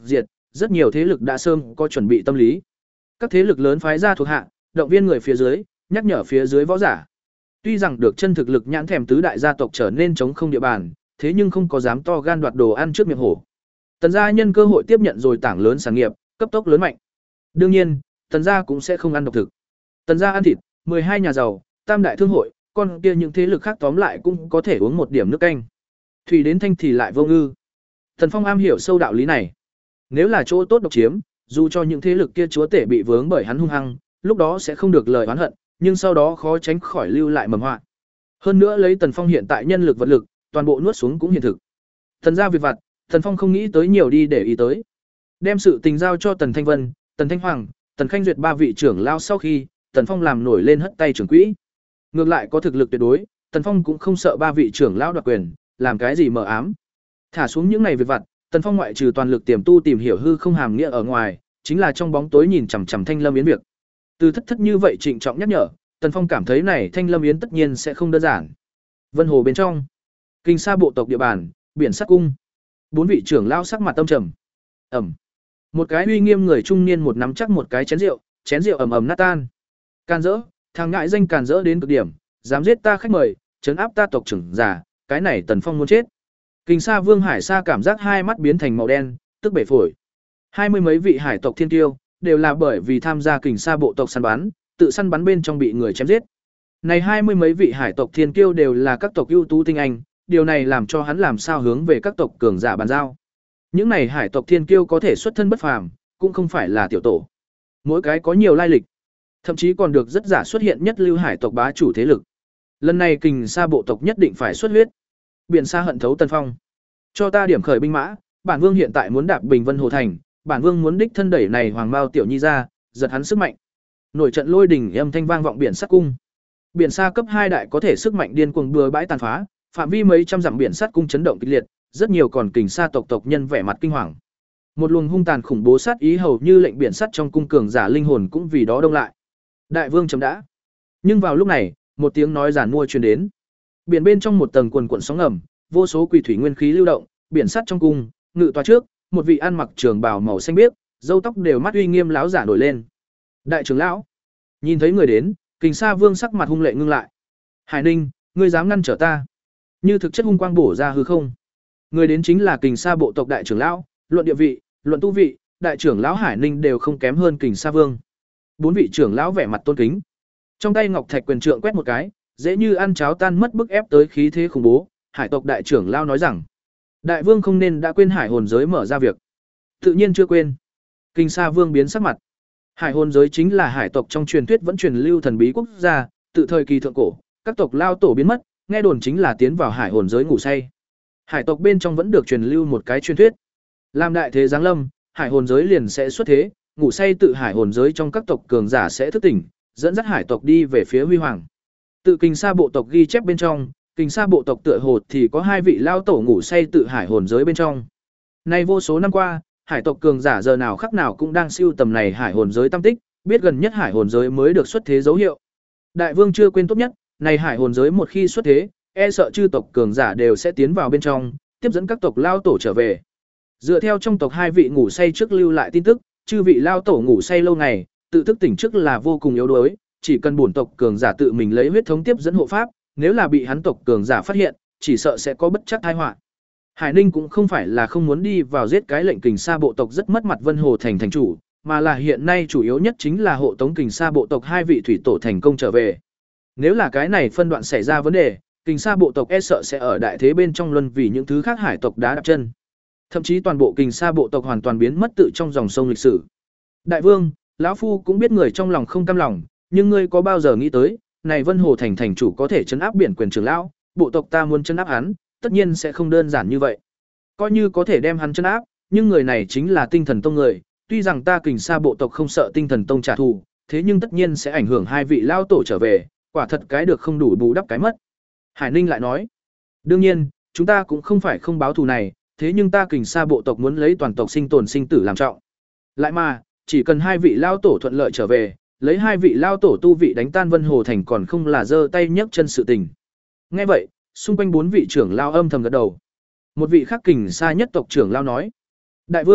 rất nhiều thế lực đã sớm có chuẩn bị tâm lý. Các thế lực lớn phái ra thuộc hạ, động viên người phía dưới, nhắc nhở phía dưới võ giả. Tuy rằng được chân thực lực nhãn thèm tứ đại gia tộc trở nên chống không địa bàn, thế nhưng không có dám to gan đoạt đồ ăn trước miệng hổ. Tần gia nhân cơ hội tiếp nhận rồi tảng lớn sản nghiệp, cấp tốc lớn mạnh. Đương nhiên, Tần gia cũng sẽ không ăn độc thực. Tần gia ăn thịt, mười hai nhà giàu, tam đại thương hội, còn kia những thế lực khác tóm lại cũng có thể uống một điểm nước canh. Thủy đến thanh thì lại vô ngư. Tần Phong am hiểu sâu đạo lý này. Nếu là chỗ tốt độc chiếm, dù cho những thế lực kia chúa tể bị vướng bởi hắn hung hăng, lúc đó sẽ không được lời oán hận, nhưng sau đó khó tránh khỏi lưu lại mầm họa. Hơn nữa lấy Tần Phong hiện tại nhân lực vật lực, toàn bộ nuốt xuống cũng hiện thực. Tần gia việc vặt, Tần Phong không nghĩ tới nhiều đi để ý tới. Đem sự tình giao cho Tần Thanh Vân, Tần Thanh Hoàng, Tần Khanh Duyệt ba vị trưởng lao sau khi, Tần Phong làm nổi lên hất tay trưởng quỹ. Ngược lại có thực lực tuyệt đối, Tần Phong cũng không sợ ba vị trưởng lão đoạt quyền, làm cái gì mờ ám. Thả xuống những này việc vặt, Tần Phong ngoại trừ toàn lực tiềm tu tìm hiểu hư không hàm nghĩa ở ngoài, chính là trong bóng tối nhìn chằm chằm Thanh Lâm Yến việc. Từ thất thất như vậy trịnh trọng nhắc nhở, Tần Phong cảm thấy này Thanh Lâm Yến tất nhiên sẽ không đơn giản. Vân Hồ bên trong, Kinh Sa bộ tộc địa bàn, biển Sát cung. Bốn vị trưởng lão sắc mặt tâm trầm. Ầm. Một cái uy nghiêm người trung niên một nắm chắc một cái chén rượu, chén rượu ầm ầm nát tan. Can dỡ, thằng ngại danh càn rỡ đến cực điểm, dám giết ta khách mời, trấn áp ta tộc trưởng giả, cái này Tần Phong muốn chết. Kinh Sa Vương Hải Sa cảm giác hai mắt biến thành màu đen, tức bể phổi. Hai mươi mấy vị hải tộc thiên tiêu đều là bởi vì tham gia Kình Sa bộ tộc săn bắn, tự săn bắn bên trong bị người chém giết. Này hai mươi mấy vị hải tộc thiên kiêu đều là các tộc ưu tú tinh anh, điều này làm cho hắn làm sao hướng về các tộc cường giả bàn giao. Những này hải tộc thiên kiêu có thể xuất thân bất phàm, cũng không phải là tiểu tổ. Mỗi cái có nhiều lai lịch, thậm chí còn được rất giả xuất hiện nhất lưu hải tộc bá chủ thế lực. Lần này Kình Sa bộ tộc nhất định phải xuất huyết. Biển Sa hận thấu Tần Phong. Cho ta điểm khởi binh mã, bản vương hiện tại muốn đạp Bình Vân Hồ thành, bản vương muốn đích thân đẩy này Hoàng Mao tiểu nhi ra, giật hắn sức mạnh. Nổi trận lôi đình âm thanh vang vọng biển sắt cung. Biển Sa cấp hai đại có thể sức mạnh điên cuồng bừa bãi tàn phá, phạm vi mấy trăm dặm biển sắt cung chấn động kịch liệt, rất nhiều còn Kình Sa tộc tộc nhân vẻ mặt kinh hoàng. Một luồng hung tàn khủng bố sát ý hầu như lệnh biển sắt trong cung cường giả linh hồn cũng vì đó đông lại. Đại vương chấm đã. Nhưng vào lúc này, một tiếng nói giản mua truyền đến. Biển bên trong một tầng quần cuộn sóng ngầm, vô số quỷ thủy nguyên khí lưu động, biển sắt trong cung, ngự tòa trước, một vị ăn mặc trường bào màu xanh biếc, râu tóc đều mắt uy nghiêm láo giả nổi lên. Đại trưởng lão, nhìn thấy người đến, Kình Sa Vương sắc mặt hung lệ ngưng lại. Hải Ninh, ngươi dám ngăn trở ta? Như thực chất hung quang bổ ra hư không. Người đến chính là Kình Sa bộ tộc đại trưởng lão, luận địa vị, luận tu vị, đại trưởng lão Hải Ninh đều không kém hơn Kình Sa Vương. Bốn vị trưởng lão vẻ mặt tôn kính. Trong tay ngọc thạch quyền trượng quét một cái, dễ như ăn cháo tan mất bức ép tới khí thế khủng bố, hải tộc đại trưởng lão nói rằng: "Đại vương không nên đã quên hải hồn giới mở ra việc." Tự nhiên chưa quên. Kình Sa Vương biến sắc mặt. Hải hồn giới chính là hải tộc trong truyền thuyết vẫn truyền lưu thần bí quốc gia, tự thời kỳ thượng cổ, các tộc lao tổ biến mất, nghe đồn chính là tiến vào hải hồn giới ngủ say. Hải tộc bên trong vẫn được truyền lưu một cái truyền thuyết. Làm đại thế giáng lâm, hải hồn giới liền sẽ xuất thế, ngủ say tự hải hồn giới trong các tộc cường giả sẽ thức tỉnh, dẫn dắt hải tộc đi về phía huy hoàng. Tự Kình Sa bộ tộc ghi chép bên trong, Kình Sa bộ tộc tựa hồ thì có hai vị lao tổ ngủ say tự hải hồn giới bên trong. Nay vô số năm qua, hải tộc cường giả giờ nào khắc nào cũng đang siêu tầm này hải hồn giới tâm tích, biết gần nhất hải hồn giới mới được xuất thế dấu hiệu. Đại vương chưa quên tốt nhất, này hải hồn giới một khi xuất thế, e sợ chư tộc cường giả đều sẽ tiến vào bên trong, tiếp dẫn các tộc lao tổ trở về. Dựa theo trong tộc hai vị ngủ say trước lưu lại tin tức, chư vị lao tổ ngủ say lâu ngày, tự thức tỉnh trước là vô cùng yếu đuối, chỉ cần bổn tộc cường giả tự mình lấy huyết thống tiếp dẫn hộ pháp, nếu là bị hắn tộc cường giả phát hiện, chỉ sợ sẽ có bất trắc tai họa. Hải Ninh cũng không phải là không muốn đi vào giết cái lệnh Kình Sa bộ tộc rất mất mặt Vân Hồ thành thành chủ, mà là hiện nay chủ yếu nhất chính là hộ tống Kình Sa bộ tộc hai vị thủy tổ thành công trở về. Nếu là cái này phân đoạn xảy ra vấn đề, Kình Sa bộ tộc e sợ sẽ ở đại thế bên trong luân vì những thứ khác hải tộc đá đạp chân. Thậm chí toàn bộ Kình Sa bộ tộc hoàn toàn biến mất tự trong dòng sông lịch sử. Đại vương, lão phu cũng biết người trong lòng không cam lòng, nhưng ngươi có bao giờ nghĩ tới, này Vân Hồ thành thành chủ có thể trấn áp biển quyền trưởng lão, bộ tộc ta muốn trấn áp hắn, tất nhiên sẽ không đơn giản như vậy. Coi như có thể đem hắn trấn áp, nhưng người này chính là Tinh Thần Tông người, tuy rằng ta Kình Sa bộ tộc không sợ Tinh Thần Tông trả thù, thế nhưng tất nhiên sẽ ảnh hưởng hai vị lao tổ trở về, quả thật cái được không đủ bù đắp cái mất. Hải Ninh lại nói, đương nhiên, chúng ta cũng không phải không báo thù này, thế nhưng ta Kình Sa bộ tộc muốn lấy toàn tộc sinh tồn sinh tử làm trọng. Lại mà, chỉ cần hai vị lao tổ thuận lợi trở về, lấy hai vị lao tổ tu vị đánh tan Vân Hồ thành còn không là giơ tay nhấc chân sự tình. Nghe vậy, xung quanh bốn vị trưởng lao âm thầm gật đầu. Một vị khác Kình Sa nhất tộc trưởng lao nói: "Đại vương,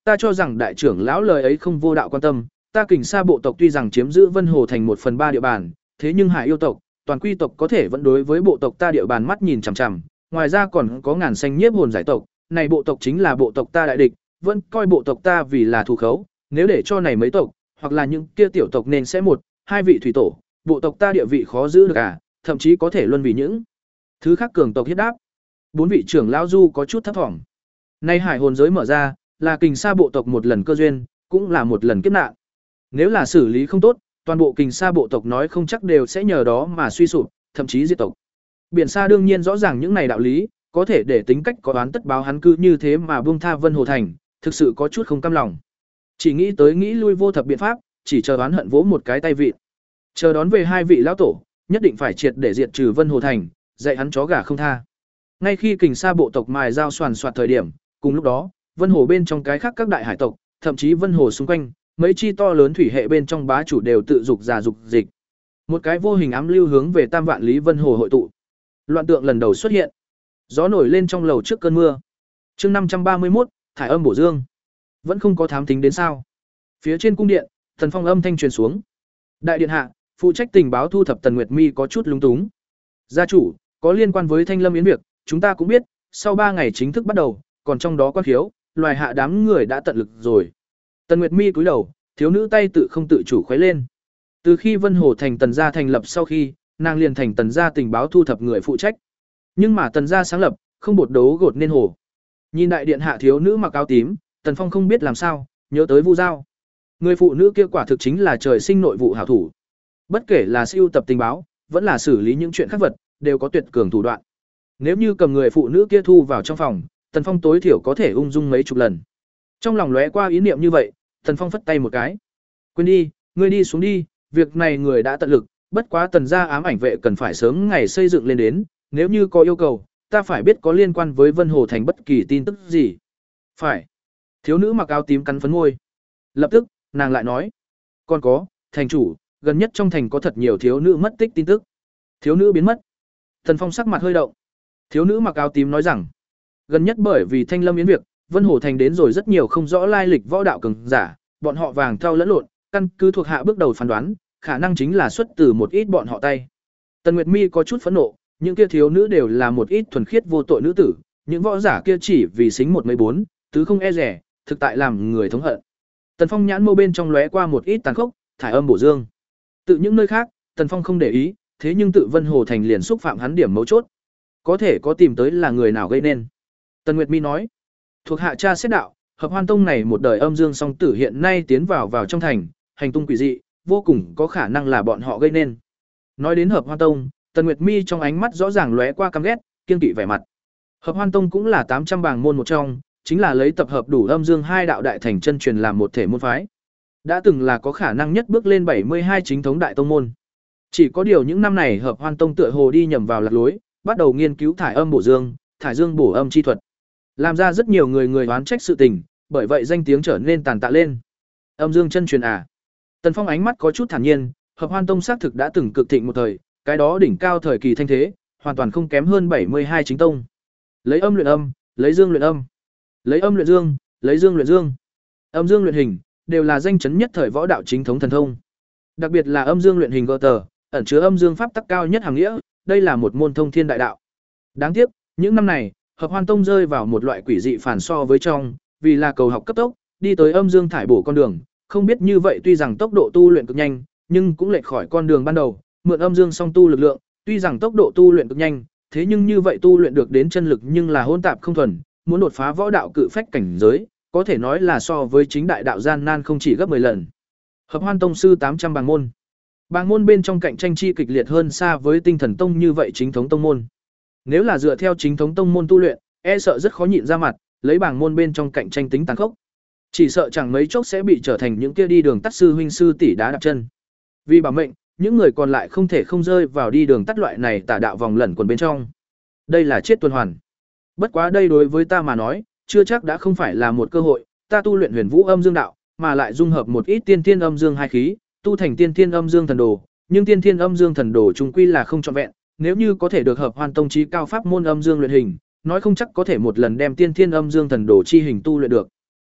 ta cho rằng đại trưởng lão lời ấy không vô đạo quan tâm, ta Kình Sa bộ tộc tuy rằng chiếm giữ Vân Hồ thành một phần ba địa bàn, thế nhưng Hải yêu tộc, toàn quy tộc có thể vẫn đối với bộ tộc ta địa bàn mắt nhìn chằm chằm, ngoài ra còn có ngàn xanh nhiếp hồn giải tộc, này bộ tộc chính là bộ tộc ta đại địch, vẫn coi bộ tộc ta vì là thù khấu, nếu để cho này mấy tộc, hoặc là những kia tiểu tộc nên sẽ một, hai vị thủy tổ, bộ tộc ta địa vị khó giữ được à, thậm chí có thể luân vì những thứ khác cường tộc hiếp đáp. Bốn vị trưởng lão du có chút thấp thỏm. Nay hải hồn giới mở ra, là Kình Sa bộ tộc một lần cơ duyên, cũng là một lần kiếp nạn. Nếu là xử lý không tốt, toàn bộ Kình Sa bộ tộc nói không chắc đều sẽ nhờ đó mà suy sụp, thậm chí diệt tộc. Biển Sa đương nhiên rõ ràng những này đạo lý, có thể để tính cách có oán tất báo hắn cứ như thế mà buông tha Vân Hồ thành, thực sự có chút không cam lòng. Chỉ nghĩ tới nghĩ lui vô thập biện pháp, chỉ chờ oán hận vỗ một cái tay vịt. Chờ đón về hai vị lão tổ, nhất định phải triệt để diệt trừ Vân Hồ thành, dạy hắn chó gà không tha. Ngay khi Kình Sa bộ tộc mài dao soàn soạt thời điểm, cùng lúc đó, Vân Hồ bên trong cái khác các đại hải tộc, thậm chí Vân Hồ xung quanh, mấy chi to lớn thủy hệ bên trong bá chủ đều tự dục già dục dịch. Một cái vô hình ám lưu hướng về Tam Vạn Lý Vân Hồ hội tụ. Loạn tượng lần đầu xuất hiện. Gió nổi lên trong lầu trước cơn mưa. Chương năm trăm ba mươi mốt, thải âm bổ dương. Vẫn không có thám tính đến sao? Phía trên cung điện, Thần Phong âm thanh truyền xuống. Đại điện hạ, phụ trách tình báo thu thập Tần Nguyệt Mi có chút lúng túng. Gia chủ, có liên quan với Thanh Lâm Yến việc, chúng ta cũng biết, sau ba ngày chính thức bắt đầu, còn trong đó quan khiếu, loài hạ đám người đã tận lực rồi. Tần Nguyệt Mi cúi đầu, thiếu nữ tay tự không tự chủ khuấy lên. Từ khi Vân Hồ thành Tần gia thành lập sau khi, nàng liền thành Tần gia tình báo thu thập người phụ trách. Nhưng mà Tần gia sáng lập, không bột đấu gột nên hồ. Nhìn đại điện hạ thiếu nữ mặc áo tím, Tần Phong không biết làm sao, nhớ tới Vu Giao. Người phụ nữ kia quả thực chính là trời sinh nội vụ hảo thủ. Bất kể là siêu tập tình báo, vẫn là xử lý những chuyện khác vật, đều có tuyệt cường thủ đoạn. Nếu như cầm người phụ nữ kia thu vào trong phòng, Tần Phong tối thiểu có thể ung dung mấy chục lần. Trong lòng lóe qua ý niệm như vậy, Tần Phong phất tay một cái. Quên đi, ngươi đi xuống đi, việc này người đã tận lực, bất quá Tần gia ám ảnh vệ cần phải sớm ngày xây dựng lên đến, nếu như có yêu cầu, ta phải biết có liên quan với Vân Hồ thành bất kỳ tin tức gì. Phải. Thiếu nữ mặc áo tím cắn phấn môi. Lập tức, nàng lại nói, còn có, thành chủ, gần nhất trong thành có thật nhiều thiếu nữ mất tích tin tức. Thiếu nữ biến mất. Tần Phong sắc mặt hơi động. Thiếu nữ mặc áo tím nói rằng, gần nhất bởi vì Thanh Lâm Yến việc, Vân Hồ thành đến rồi rất nhiều không rõ lai lịch võ đạo cường giả, bọn họ vàng thau lẫn lộn, căn cứ thuộc hạ bước đầu phán đoán, khả năng chính là xuất từ một ít bọn họ tay. Tần Nguyệt Mi có chút phẫn nộ, những kia thiếu nữ đều là một ít thuần khiết vô tội nữ tử, những võ giả kia chỉ vì xính một mấy bốn, tứ không e rẻ, thực tại làm người thống hận. Tần Phong nhãn mâu bên trong lóe qua một ít tàn khốc, thải âm bổ dương. Tự những nơi khác, Tần Phong không để ý, thế nhưng tự Vân Hồ thành liền xúc phạm hắn điểm mấu chốt. Có thể có tìm tới là người nào gây nên. Tần Nguyệt Mi nói, thuộc hạ cha xét đạo, Hợp Hoan Tông này một đời âm dương song tử hiện nay tiến vào vào trong thành, hành tung quỷ dị, vô cùng có khả năng là bọn họ gây nên. Nói đến Hợp Hoan Tông, Tần Nguyệt Mi trong ánh mắt rõ ràng lóe qua căm ghét, kiên kỵ vẻ mặt. Hợp Hoan Tông cũng là tám trăm bảng môn một trong, chính là lấy tập hợp đủ âm dương hai đạo đại thành chân truyền làm một thể môn phái. Đã từng là có khả năng nhất bước lên bảy mươi hai chính thống đại tông môn. Chỉ có điều những năm này Hợp Hoan Tông tựa hồ đi nhầm vào lạc lối, bắt đầu nghiên cứu thải âm bổ dương, thải dương bổ âm chi thuật. Làm ra rất nhiều người người oán trách sự tình, bởi vậy danh tiếng trở nên tàn tạ lên. Âm dương chân truyền à? Tần Phong ánh mắt có chút thản nhiên, Hợp Hoan Tông xác thực đã từng cực thịnh một thời, cái đó đỉnh cao thời kỳ thanh thế, hoàn toàn không kém hơn bảy mươi hai chính tông. Lấy âm luyện âm, lấy dương luyện âm, lấy âm luyện dương, lấy dương luyện dương. Âm dương luyện hình, đều là danh chấn nhất thời võ đạo chính thống thần thông. Đặc biệt là âm dương luyện hình gơ tờ, ẩn chứa âm dương pháp tắc cao nhất hàng nghĩa, đây là một môn thông thiên đại đạo. Đáng tiếc, những năm này, Hợp Hoan Tông rơi vào một loại quỷ dị phản so với trong, vì là cầu học cấp tốc, đi tới âm dương thải bổ con đường, không biết như vậy tuy rằng tốc độ tu luyện cực nhanh, nhưng cũng lệch khỏi con đường ban đầu, mượn âm dương song tu lực lượng, tuy rằng tốc độ tu luyện cực nhanh, thế nhưng như vậy tu luyện được đến chân lực nhưng là hỗn tạp không thuần, muốn đột phá võ đạo cự phách cảnh giới, có thể nói là so với chính đại đạo gian nan không chỉ gấp mười lần. Hợp Hoan Tông sư tám trăm bảng môn. Bảng môn bên trong cạnh tranh chi kịch liệt hơn xa với Tinh Thần Tông như vậy chính thống tông môn. Nếu là dựa theo chính thống tông môn tu luyện, e sợ rất khó nhịn ra mặt, lấy bảng môn bên trong cạnh tranh tính tàn khốc. Chỉ sợ chẳng mấy chốc sẽ bị trở thành những kia đi đường tắt sư huynh sư tỷ đá đạp chân. Vì bảo mệnh, những người còn lại không thể không rơi vào đi đường tắt loại này tà đạo vòng lẩn quẩn bên trong. Đây là chết tuần hoàn. Bất quá đây đối với ta mà nói, chưa chắc đã không phải là một cơ hội, ta tu luyện Huyền Vũ Âm Dương đạo, mà lại dung hợp một ít tiên thiên âm dương hai khí, tu thành tiên thiên âm dương thần đồ, nhưng tiên thiên âm dương thần đồ chung quy là không trọn vẹn, nếu như có thể được Hợp Hoan Tông chí cao pháp môn âm dương luyện hình, nói không chắc có thể một lần đem tiên thiên âm dương thần đồ chi hình tu luyện được.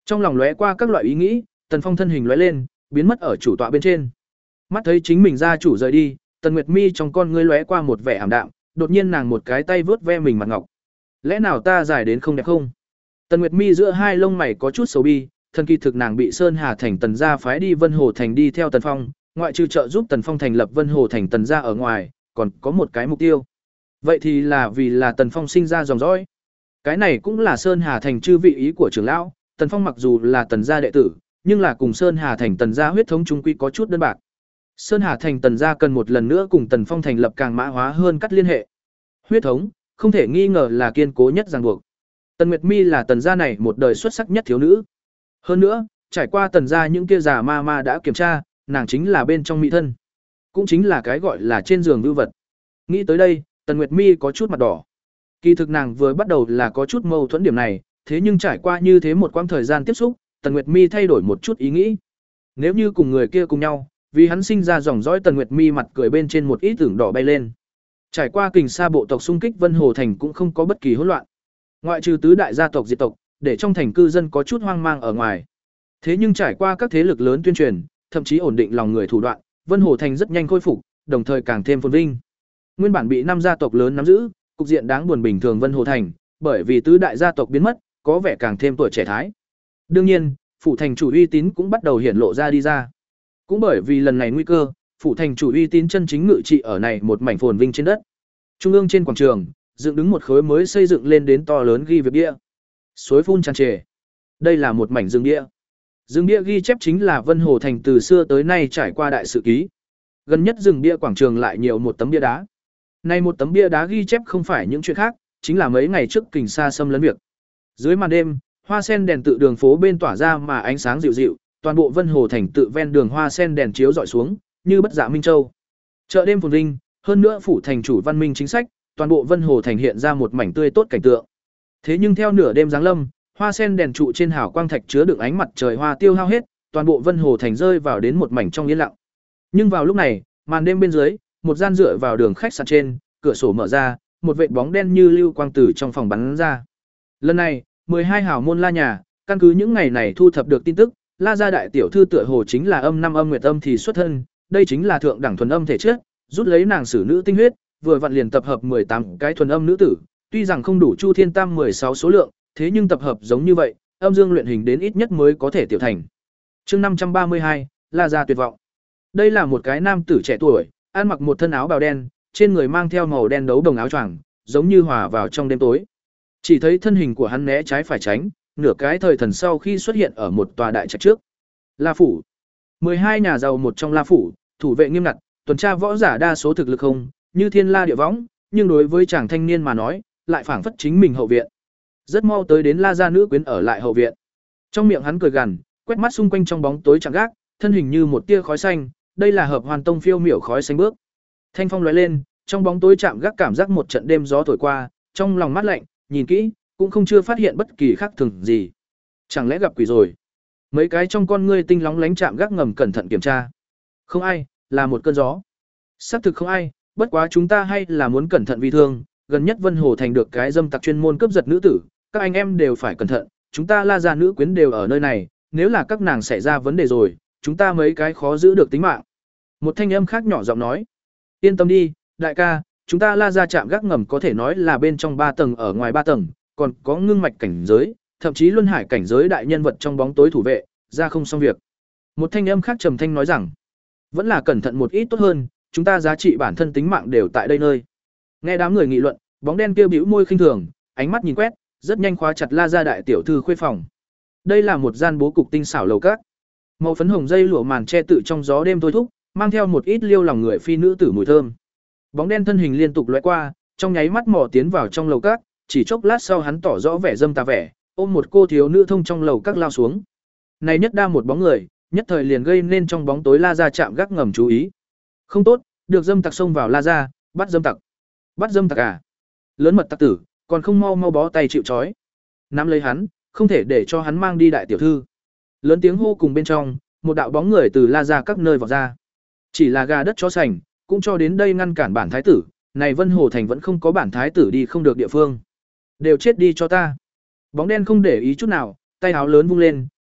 Trong lòng lóe qua các loại ý nghĩ, Tần Phong thân hình lóe lên, biến mất ở chủ tọa bên trên. Mắt thấy chính mình gia chủ rời đi, Tần Nguyệt Mi trong con ngươi lóe qua một vẻ ảm đạm, đột nhiên nàng một cái tay vướt ve mình mặt ngọc. Lẽ nào ta dài đến không đẹp không? Tần Nguyệt Mi giữa hai lông mày có chút sầu bi, thần kỳ thực nàng bị Sơn Hà thành Tần gia phái đi Vân Hồ thành đi theo Tần Phong, ngoại trừ trợ giúp Tần Phong thành lập Vân Hồ thành Tần gia ở ngoài, còn có một cái mục tiêu. Vậy thì là vì là Tần Phong sinh ra dòng dõi. Cái này cũng là Sơn Hà thành chư vị ý của trưởng lão, Tần Phong mặc dù là Tần gia đệ tử, nhưng là cùng Sơn Hà thành Tần gia huyết thống chung quy có chút đơn bạc. Sơn Hà thành Tần gia cần một lần nữa cùng Tần Phong thành lập càng mã hóa hơn cắt liên hệ. Huyết thống, không thể nghi ngờ là kiên cố nhất ràng buộc. Tần Nguyệt Mi là Tần gia này một đời xuất sắc nhất thiếu nữ. Hơn nữa, trải qua Tần gia những kia già ma ma đã kiểm tra, nàng chính là bên trong mỹ thân, cũng chính là cái gọi là trên giường vưu vật. Nghĩ tới đây, Tần Nguyệt Mi có chút mặt đỏ. Kỳ thực nàng vừa bắt đầu là có chút mâu thuẫn điểm này, thế nhưng trải qua như thế một quãng thời gian tiếp xúc, Tần Nguyệt Mi thay đổi một chút ý nghĩ. Nếu như cùng người kia cùng nhau, vì hắn sinh ra dòng dõi, Tần Nguyệt Mi mặt cười bên trên một ít tưởng đỏ bay lên. Trải qua kình sa bộ tộc xung kích Vân Hồ thành cũng không có bất kỳ hỗn loạn. Ngoại trừ tứ đại gia tộc diệt tộc, để trong thành cư dân có chút hoang mang ở ngoài. Thế nhưng trải qua các thế lực lớn tuyên truyền, thậm chí ổn định lòng người thủ đoạn, Vân Hồ thành rất nhanh khôi phục, đồng thời càng thêm phồn vinh. Nguyên bản bị năm gia tộc lớn nắm giữ, cục diện đáng buồn bình thường Vân Hồ thành, bởi vì tứ đại gia tộc biến mất, có vẻ càng thêm tuổi trẻ thái. Đương nhiên, phủ thành chủ uy tín cũng bắt đầu hiển lộ ra đi ra. Cũng bởi vì lần này nguy cơ, phủ thành chủ uy tín chân chính ngự trị ở này một mảnh phồn vinh trên đất. Trung ương trên quảng trường, dựng đứng một khối mới xây dựng lên đến to lớn ghi việc bia. Suối phun tràn trề. Đây là một mảnh rừng bia. Rừng bia ghi chép chính là Vân Hồ thành từ xưa tới nay trải qua đại sự ký. Gần nhất rừng bia quảng trường lại nhiều một tấm bia đá. Này một tấm bia đá ghi chép không phải những chuyện khác, chính là mấy ngày trước kình sa xâm lấn việc. Dưới màn đêm, hoa sen đèn tự đường phố bên tỏa ra mà ánh sáng dịu dịu, toàn bộ Vân Hồ thành tự ven đường hoa sen đèn chiếu rọi xuống, như bất dạ minh châu. Chợ đêm phồn vinh, hơn nữa phủ thành chủ văn minh chính sách, toàn bộ Vân Hồ thành hiện ra một mảnh tươi tốt cảnh tượng. Thế nhưng theo nửa đêm giáng lâm, hoa sen đèn trụ trên hào quang thạch chứa đựng ánh mặt trời hoa tiêu hao hết, toàn bộ Vân Hồ thành rơi vào đến một mảnh trong yên lặng. Nhưng vào lúc này, màn đêm bên dưới, một gian dựa vào đường khách sạn trên, cửa sổ mở ra, một vệt bóng đen như lưu quang từ trong phòng bắn ra. Lần này, mười hai hào môn La nhà, căn cứ những ngày này thu thập được tin tức, La gia đại tiểu thư tựa hồ chính là âm năm âm nguyệt âm thì xuất thân, đây chính là thượng đẳng thuần âm thể chất, rút lấy nàng sử nữ tinh huyết, vừa vặn liền tập hợp mười tám cái thuần âm nữ tử, tuy rằng không đủ Chu Thiên Tam mười sáu số lượng, thế nhưng tập hợp giống như vậy, âm dương luyện hình đến ít nhất mới có thể tiểu thành. Chương năm trăm ba mươi hai, La gia tuyệt vọng. Đây là một cái nam tử trẻ tuổi, ăn mặc một thân áo bào đen, trên người mang theo màu đen đấu đồng áo choàng, giống như hòa vào trong đêm tối. Chỉ thấy thân hình của hắn né trái phải tránh, nửa cái thời thần sau khi xuất hiện ở một tòa đại trạch trước. La phủ. mười hai nhà giàu một trong La phủ, thủ vệ nghiêm ngặt, tuần tra võ giả đa số thực lực không, như thiên la địa võng, nhưng đối với chàng thanh niên mà nói, lại phảng phất chính mình hậu viện. Rất mau tới đến La gia nữ quyến ở lại hậu viện. Trong miệng hắn cười gằn, quét mắt xung quanh trong bóng tối chạm gác, thân hình như một tia khói xanh, đây là Hợp Hoàn Tông phiêu miểu khói xanh bước. Thanh phong lóe lên, trong bóng tối chạm gác cảm giác một trận đêm gió thổi qua, trong lòng mát lạnh, nhìn kỹ, cũng không chưa phát hiện bất kỳ khác thường gì. Chẳng lẽ gặp quỷ rồi? Mấy cái trong con ngươi tinh lóng lánh chạm gác ngầm cẩn thận kiểm tra. Không ai, là một cơn gió. Xác thực không ai, bất quá chúng ta hay là muốn cẩn thận vì thương, gần nhất Vân Hồ thành được cái dâm tặc chuyên môn cướp giật nữ tử, các anh em đều phải cẩn thận, chúng ta La gia nữ quyến đều ở nơi này, nếu là các nàng xảy ra vấn đề rồi, chúng ta mấy cái khó giữ được tính mạng. Một thanh âm khác nhỏ giọng nói. Yên tâm đi, đại ca, chúng ta La gia trạm gác ngầm có thể nói là bên trong ba tầng ở ngoài ba tầng, còn có ngưng mạch cảnh giới, thậm chí luân hải cảnh giới đại nhân vật trong bóng tối thủ vệ, ra không xong việc. Một thanh âm khác trầm thanh nói rằng, vẫn là cẩn thận một ít tốt hơn, chúng ta giá trị bản thân tính mạng đều tại đây nơi. Nghe đám người nghị luận, bóng đen kia bĩu môi khinh thường, ánh mắt nhìn quét, rất nhanh khóa chặt La gia đại tiểu thư khuê phòng. Đây là một gian bố cục tinh xảo lầu các. Màu phấn hồng dây lụa màn che tự trong gió đêm thôi thúc, mang theo một ít liêu lòng người phi nữ tử mùi thơm. Bóng đen thân hình liên tục lóe qua, trong nháy mắt mò tiến vào trong lầu các, chỉ chốc lát sau hắn tỏ rõ vẻ dâm tà vẻ, ôm một cô thiếu nữ thông trong lầu các lao xuống. Này nhất đa một bóng người, nhất thời liền gây nên trong bóng tối La gia chạm gác ngầm chú ý. Không tốt, được dâm tặc xông vào La gia, bắt dâm tặc. Bắt dâm tặc à? Lớn mật tặc tử, còn không mau mau bó tay chịu trói. Nắm lấy hắn, không thể để cho hắn mang đi đại tiểu thư. Lớn tiếng hô cùng bên trong, một đạo bóng người từ La gia các nơi vọt ra. Chỉ là gà đất chó sành, cũng cho đến đây ngăn cản bản thái tử, này Vân Hồ thành vẫn không có bản thái tử đi không được địa phương. Đều chết đi cho ta. Bóng đen không để ý chút nào, tay áo lớn vung lên,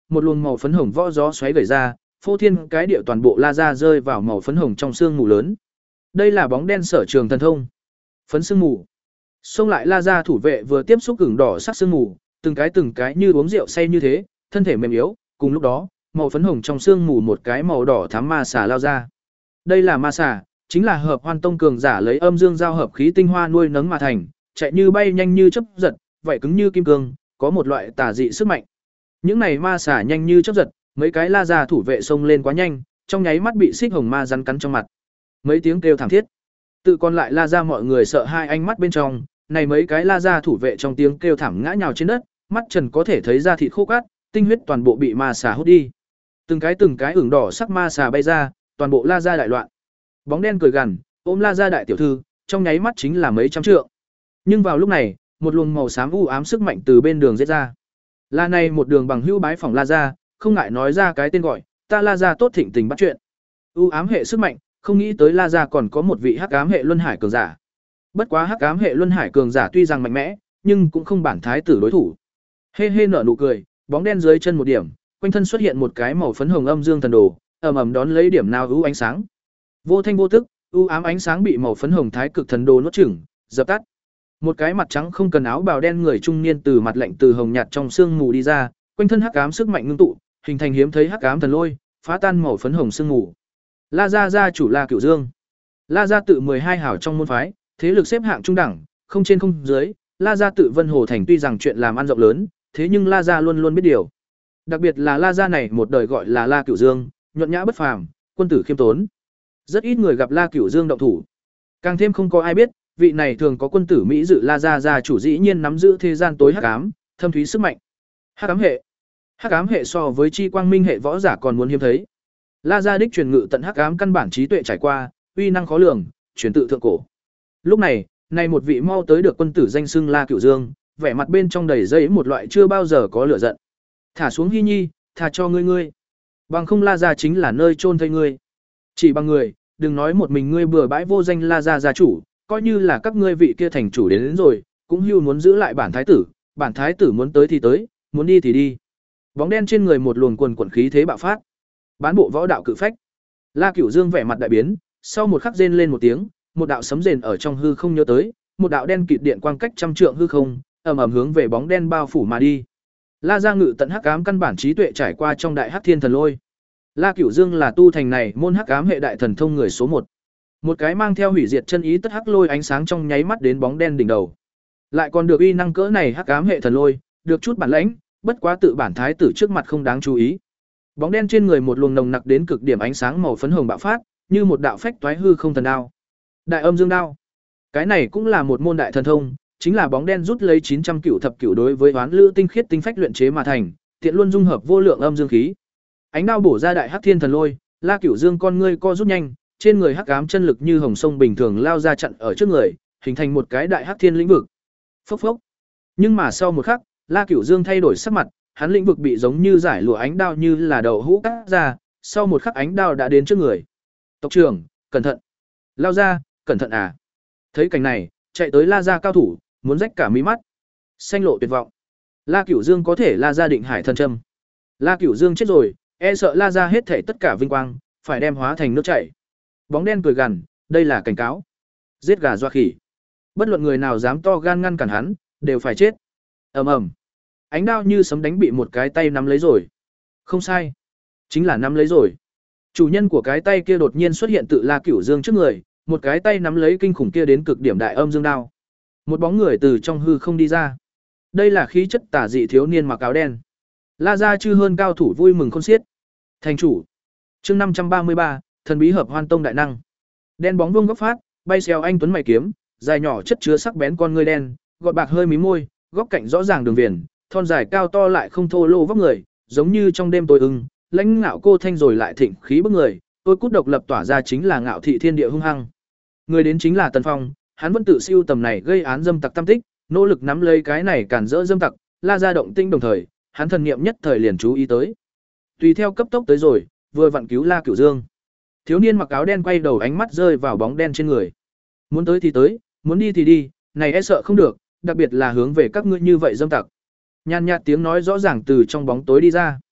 một luồng màu phấn hồng võ gió xoáy gởi ra, phô thiên cái địa toàn bộ La Gia rơi vào màu phấn hồng trong sương mù lớn. Đây là bóng đen sở trường thần thông. Phấn sương mù. Xông lại La Gia thủ vệ vừa tiếp xúc ửng đỏ sắc sương mù, từng cái từng cái như uống rượu say như thế, thân thể mềm yếu, cùng lúc đó, màu phấn hồng trong sương mù một cái màu đỏ thắm ma xà lao ra. Đây là ma xà, chính là Hợp Hoan Tông cường giả lấy âm dương giao hợp khí tinh hoa nuôi nấng mà thành, chạy như bay nhanh như chớp giật, vậy cứng như kim cương, có một loại tà dị sức mạnh. Những này ma xà nhanh như chớp giật, mấy cái La Gia thủ vệ xông lên quá nhanh, trong nháy mắt bị xích hồng ma rắn cắn trong mặt. Mấy tiếng kêu thảm thiết. Tự còn lại La Gia mọi người sợ hai ánh mắt bên trong, này mấy cái La Gia thủ vệ trong tiếng kêu thảm ngã nhào trên đất, mắt trần có thể thấy da thịt khô cát, tinh huyết toàn bộ bị ma xà hút đi. Từng cái từng cái ửng đỏ sắc ma xà bay ra, toàn bộ La Gia đại loạn. Bóng đen cười gằn, ôm La Gia đại tiểu thư, trong nháy mắt chính là mấy trăm trượng. Nhưng vào lúc này, một luồng màu xám u ám sức mạnh từ bên đường giết ra. La này một đường bằng hữu bái phỏng La Gia, không ngại nói ra cái tên gọi, ta La Gia tốt thịnh tình bắt chuyện. U ám hệ sức mạnh, không nghĩ tới La Gia còn có một vị hắc ám hệ luân hải cường giả. Bất quá hắc ám hệ luân hải cường giả tuy rằng mạnh mẽ, nhưng cũng không bản thái tử đối thủ. Hê hê nở nụ cười, bóng đen dưới chân một điểm, quanh thân xuất hiện một cái màu phấn hồng âm dương thần đồ, ầm ầm đón lấy điểm nào ưu ánh sáng. Vô thanh vô tức, ưu ám ánh sáng bị màu phấn hồng thái cực thần đồ nuốt chửng, dập tắt. Một cái mặt trắng không cần áo bào đen người trung niên từ mặt lạnh từ hồng nhạt trong sương mù đi ra, quanh thân hắc ám sức mạnh ngưng tụ, hình thành hiếm thấy hắc ám thần lôi, phá tan màu phấn hồng sương mù. La Gia gia chủ La Cửu Dương. La Gia tự mười hai hảo trong môn phái, thế lực xếp hạng trung đẳng, không trên không dưới, La Gia tự Vân Hồ thành tuy rằng chuyện làm ăn rộng lớn, thế nhưng La Gia luôn luôn biết điều. Đặc biệt là La Gia này một đời gọi là La Cửu Dương, nhuận nhã bất phàm, quân tử khiêm tốn. Rất ít người gặp La Cửu Dương động thủ. Càng thêm không có ai biết, vị này thường có quân tử Mỹ dự La Gia gia chủ dĩ nhiên nắm giữ thế gian tối hắc ám, thâm thúy sức mạnh. Hắc ám hệ. Hắc ám hệ so với chi quang minh hệ võ giả còn muốn hiếm thấy. La Gia đích truyền ngự tận hắc ám căn bản trí tuệ trải qua, uy năng khó lường, truyền tự thượng cổ. Lúc này, này một vị mau tới được quân tử danh xưng La Cửu Dương, vẻ mặt bên trong đầy dây một loại chưa bao giờ có lửa giận. Thả xuống Hy Nhi, thả cho ngươi ngươi. Bằng không La Gia chính là nơi chôn thây ngươi. Chỉ bằng người, đừng nói một mình ngươi bừa bãi vô danh La Gia gia chủ, coi như là các ngươi vị kia thành chủ đến, đến rồi, cũng hưu muốn giữ lại bản thái tử, bản thái tử muốn tới thì tới, muốn đi thì đi. Bóng đen trên người một luồng quần quần khí thế bạo phát. Bán bộ võ đạo cự phách. La Cửu Dương vẻ mặt đại biến, sau một khắc rên lên một tiếng, một đạo sấm rền ở trong hư không nhớ tới, một đạo đen kịt điện quang cách trăm trượng hư không, ầm ầm hướng về bóng đen bao phủ mà đi. La Gia ngự tận hắc ám căn bản trí tuệ trải qua trong đại hắc thiên thần lôi. La Cửu Dương là tu thành này môn hắc ám hệ đại thần thông người số một. Một cái mang theo hủy diệt chân ý tất hắc lôi ánh sáng trong nháy mắt đến bóng đen đỉnh đầu. Lại còn được uy năng cỡ này hắc ám hệ thần lôi, được chút bản lãnh, bất quá tự bản thái tử trước mặt không đáng chú ý. Bóng đen trên người một luồng nồng nặc đến cực điểm ánh sáng màu phấn hồng bạo phát, như một đạo phách toái hư không thần đao. Đại âm dương đao. Cái này cũng là một môn đại thần thông, chính là bóng đen rút lấy chín trăm cửu thập cửu đối với oán lữ tinh khiết tinh phách luyện chế mà thành, tiện luôn dung hợp vô lượng âm dương khí. Ánh đao bổ ra đại hắc thiên thần lôi, La Cửu Dương con ngươi co rút nhanh, trên người hắc ám chân lực như hồng sông bình thường lao ra chặn ở trước người, hình thành một cái đại hắc thiên lĩnh vực. Phốc phốc. Nhưng mà sau một khắc, La Cửu Dương thay đổi sắc mặt, hắn lĩnh vực bị giống như giải lụa ánh đao như là đầu hũ cắt ra, sau một khắc ánh đao đã đến trước người. Tộc trưởng, cẩn thận. Lao ra, cẩn thận à. Thấy cảnh này, chạy tới La Gia cao thủ, muốn rách cả mí mắt. Xanh lộ tuyệt vọng. La Cửu Dương có thể La Gia định hải thần châm. La Cửu Dương chết rồi, e sợ La Gia hết thảy tất cả vinh quang, phải đem hóa thành nước chảy. Bóng đen cười gằn, đây là cảnh cáo. Giết gà doa khỉ. Bất luận người nào dám to gan ngăn cản hắn, đều phải chết. Ầm ầm. Ánh đao như sấm đánh bị một cái tay nắm lấy rồi. Không sai, chính là nắm lấy rồi. Chủ nhân của cái tay kia đột nhiên xuất hiện tự La Cửu Dương trước người, một cái tay nắm lấy kinh khủng kia đến cực điểm đại âm dương đao. Một bóng người từ trong hư không đi ra. Đây là khí chất tả dị thiếu niên mặc áo đen. La Gia chư hơn cao thủ vui mừng khôn xiết. Thành chủ. Chương năm trăm ba mươi ba, thần bí hợp hoan tông đại năng. Đen bóng vuông góc phát, bay xèo anh tuấn mày kiếm, dài nhỏ chất chứa sắc bén con ngươi đen, gọt bạc hơi mí môi, góc cạnh rõ ràng đường viền, thon dài cao to lại không thô lô vóc người, giống như trong đêm tối ưng, lãnh ngạo cô thanh rồi lại thịnh khí bức người, tôi cút độc lập tỏa ra chính là ngạo thị thiên địa hung hăng. Người đến chính là Tần Phong, hắn vẫn tự siêu tầm này gây án dâm tặc tam tích, nỗ lực nắm lấy cái này cản rỡ dâm tặc, La Gia động tinh đồng thời, hắn thần niệm nhất thời liền chú ý tới. Tùy theo cấp tốc tới rồi, vừa vặn cứu La Cửu Dương. Thiếu niên mặc áo đen quay đầu ánh mắt rơi vào bóng đen trên người. Muốn tới thì tới, muốn đi thì đi, này e sợ không được, đặc biệt là hướng về các ngươi như vậy dâm tặc. Nhàn nhạt tiếng nói rõ ràng từ trong bóng tối đi ra.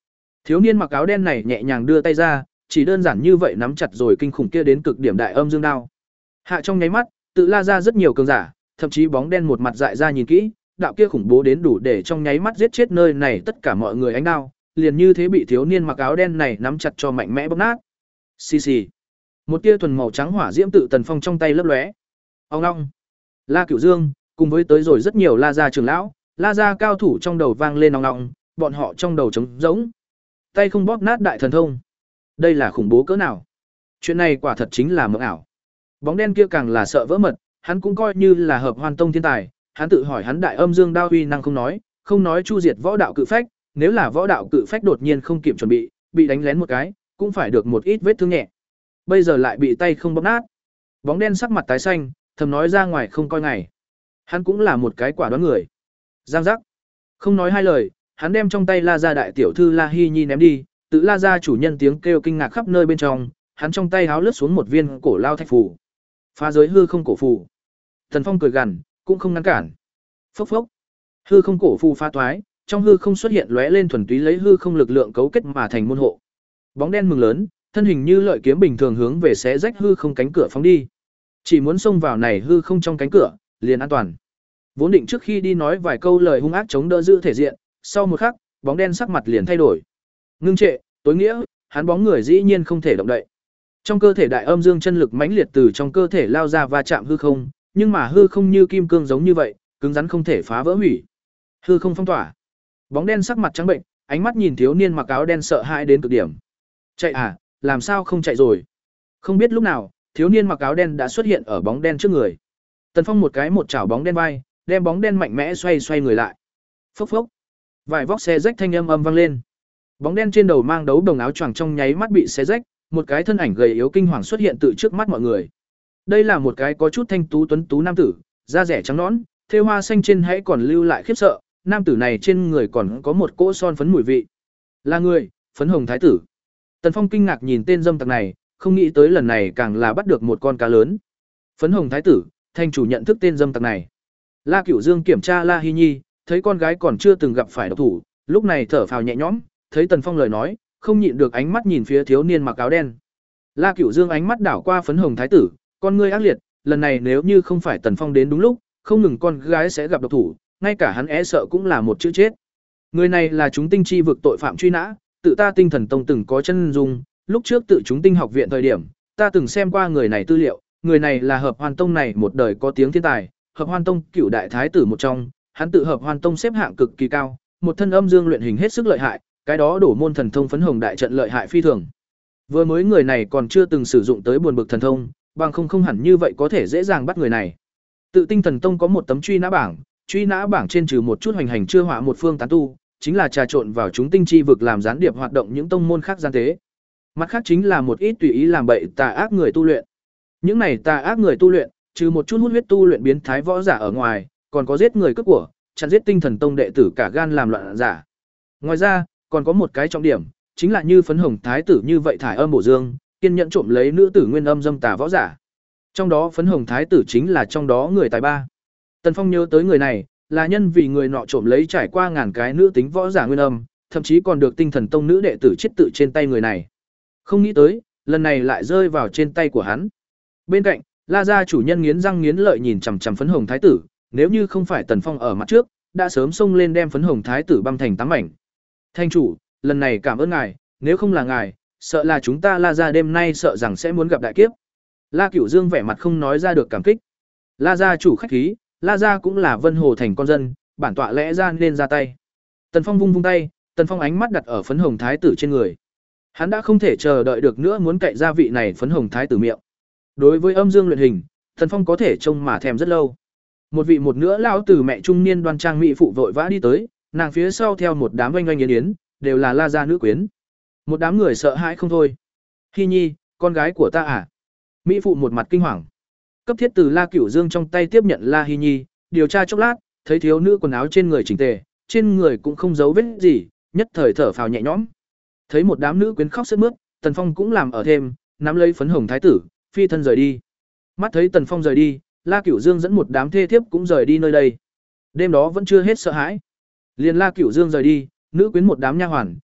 Thiếu niên mặc áo đen này nhẹ nhàng đưa tay ra, chỉ đơn giản như vậy nắm chặt rồi kinh khủng kia đến cực điểm đại âm dương đao. Hạ trong nháy mắt, tự la ra rất nhiều cường giả, thậm chí bóng đen một mặt dại ra nhìn kỹ, đạo kia khủng bố đến đủ để trong nháy mắt giết chết nơi này tất cả mọi người ánh đao, liền như thế bị thiếu niên mặc áo đen này nắm chặt cho mạnh mẽ bóp nát. Xì xì. Một tia thuần màu trắng hỏa diễm tự Tần Phong trong tay lấp lóe. Ong ong. La Cửu Dương, cùng với tới rồi rất nhiều La gia trưởng lão, La gia cao thủ trong đầu vang lên ong ong, bọn họ trong đầu trống rỗng. Tay không bóp nát đại thần thông. Đây là khủng bố cỡ nào? Chuyện này quả thật chính là mộng ảo. Bóng đen kia càng là sợ vỡ mật, hắn cũng coi như là hợp hoan tông thiên tài, hắn tự hỏi hắn đại âm dương đao uy năng không nói, không nói chu diệt võ đạo cự phách, nếu là võ đạo cự phách đột nhiên không kịp chuẩn bị, bị đánh lén một cái, cũng phải được một ít vết thương nhẹ. Bây giờ lại bị tay không bóp nát. Bóng đen sắc mặt tái xanh, thầm nói ra ngoài không coi ngày. Hắn cũng là một cái quả đoán người. Giang giác. Không nói hai lời, hắn đem trong tay La gia đại tiểu thư La Hi Nhi ném đi, tự La gia chủ nhân tiếng kêu kinh ngạc khắp nơi bên trong, hắn trong tay háo lướt xuống một viên cổ lao thạch phù. Phá giới hư không cổ phù. Thần Phong cười gằn, cũng không ngăn cản. Phốc phốc. Hư không cổ phù phá toái, trong hư không xuất hiện lóe lên thuần túy lấy hư không lực lượng cấu kết mà thành môn hộ. Bóng đen mừng lớn, thân hình như lợi kiếm bình thường hướng về xé rách hư không cánh cửa phóng đi. Chỉ muốn xông vào này hư không trong cánh cửa, liền an toàn. Vốn định trước khi đi nói vài câu lời hung ác chống đỡ giữ thể diện, sau một khắc, bóng đen sắc mặt liền thay đổi. Ngưng trệ, tối nghĩa, hắn bóng người dĩ nhiên không thể động đậy. Trong cơ thể đại âm dương chân lực mãnh liệt từ trong cơ thể lao ra va chạm hư không, nhưng mà hư không như kim cương giống như vậy, cứng rắn không thể phá vỡ hủy. Hư không phong tỏa. Bóng đen sắc mặt trắng bệnh, ánh mắt nhìn thiếu niên mặc áo đen sợ hãi đến cực điểm. Chạy à, làm sao không chạy rồi? Không biết lúc nào, thiếu niên mặc áo đen đã xuất hiện ở bóng đen trước người. Tần Phong một cái một chảo bóng đen vai, đem bóng đen mạnh mẽ xoay xoay người lại. Phốc phốc. Vài vóc xe rách thanh âm âm vang lên. Bóng đen trên đầu mang đấu đồng áo choàng trong nháy mắt bị xé rách, một cái thân ảnh gầy yếu kinh hoàng xuất hiện từ trước mắt mọi người. Đây là một cái có chút thanh tú tuấn tú nam tử, da rẻ trắng nõn, thêu hoa xanh trên hãy còn lưu lại khiếp sợ, nam tử này trên người còn có một cỗ son phấn mùi vị. Là người, phấn hồng thái tử. Tần Phong kinh ngạc nhìn tên dâm tặc này, không nghĩ tới lần này càng là bắt được một con cá lớn. Phấn hồng thái tử, thành chủ nhận thức tên dâm tặc này. La Cửu Dương kiểm tra La Hi Nhi, thấy con gái còn chưa từng gặp phải độc thủ, lúc này thở phào nhẹ nhõm, thấy Tần Phong lời nói, không nhịn được ánh mắt nhìn phía thiếu niên mặc áo đen. La Cửu Dương ánh mắt đảo qua phấn hồng thái tử, con ngươi ác liệt, lần này nếu như không phải Tần Phong đến đúng lúc, không ngừng con gái sẽ gặp độc thủ, ngay cả hắn é sợ cũng là một chữ chết. Người này là chúng tinh chi vực tội phạm truy nã, tự ta Tinh Thần Tông từng có chân dung, lúc trước tự chúng tinh học viện thời điểm, ta từng xem qua người này tư liệu, người này là Hợp Hoan Tông này một đời có tiếng thiên tài, Hợp Hoan Tông cửu đại thái tử một trong, hắn tự Hợp Hoan Tông xếp hạng cực kỳ cao, một thân âm dương luyện hình hết sức lợi hại, cái đó đổ môn thần thông phấn hồng đại trận lợi hại phi thường. Vừa mới người này còn chưa từng sử dụng tới buồn bực thần thông, bằng không không hẳn như vậy có thể dễ dàng bắt người này. Tự Tinh Thần Tông có một tấm truy nã bảng, truy nã bảng trên trừ một chút hoành hành chưa họa một phương tán tu, chính là trà trộn vào chúng tinh chi vực làm gián điệp hoạt động những tông môn khác gian tế. Mặt khác chính là một ít tùy ý làm bậy tà ác người tu luyện. Những này tà ác người tu luyện, trừ một chút hút huyết tu luyện biến thái võ giả ở ngoài, còn có giết người cướp của, chặn giết Tinh Thần Tông đệ tử cả gan làm loạn giả. Ngoài ra, còn có một cái trọng điểm, chính là như phấn hồng thái tử như vậy thải âm bổ dương, kiên nhẫn trộm lấy nữ tử nguyên âm dâm tà võ giả. Trong đó phấn hồng thái tử chính là trong đó người tài ba. Tần Phong nhớ tới người này, là nhân vì người nọ trộm lấy trải qua ngàn cái nữ tính võ giả nguyên âm, thậm chí còn được Tinh Thần Tông nữ đệ tử chết tự trên tay người này. Không nghĩ tới, lần này lại rơi vào trên tay của hắn. Bên cạnh, La gia chủ nhân nghiến răng nghiến lợi nhìn chằm chằm phấn hồng thái tử, nếu như không phải Tần Phong ở mặt trước, đã sớm xông lên đem phấn hồng thái tử băm thành tám mảnh. Thanh chủ, lần này cảm ơn ngài, nếu không là ngài, sợ là chúng ta La gia đêm nay sợ rằng sẽ muốn gặp đại kiếp. La Cửu Dương vẻ mặt không nói ra được cảm kích. La gia chủ khách khí, La gia cũng là Vân Hồ thành con dân, bản tọa lẽ ra nên ra tay. Tần Phong vung vung tay, Tần Phong ánh mắt đặt ở phấn hồng thái tử trên người. Hắn đã không thể chờ đợi được nữa muốn cậy ra vị này phấn hồng thái tử miệng. Đối với âm dương luyện hình, Tần Phong có thể trông mà thèm rất lâu. Một vị một nữa lão tử mẹ trung niên đoan trang mỹ phụ vội vã đi tới, nàng phía sau theo một đám oanh oanh yến yến, đều là La gia nữ quyến. Một đám người sợ hãi không thôi. Hi Nhi, con gái của ta à? Mỹ phụ một mặt kinh hoàng. Cấp thiết từ La Cửu Dương trong tay tiếp nhận La Hi Nhi, điều tra chốc lát, thấy thiếu nữ quần áo trên người chỉnh tề, trên người cũng không giấu vết gì, nhất thời thở phào nhẹ nhõm. Thấy một đám nữ quyến khóc sướt mướt, Tần Phong cũng làm ở thêm, nắm lấy phấn hồng thái tử, phi thân rời đi. Mắt thấy Tần Phong rời đi, La Cửu Dương dẫn một đám thê thiếp cũng rời đi nơi đây. Đêm đó vẫn chưa hết sợ hãi. Liền La Cửu Dương rời đi, nữ quyến một đám nha hoàn,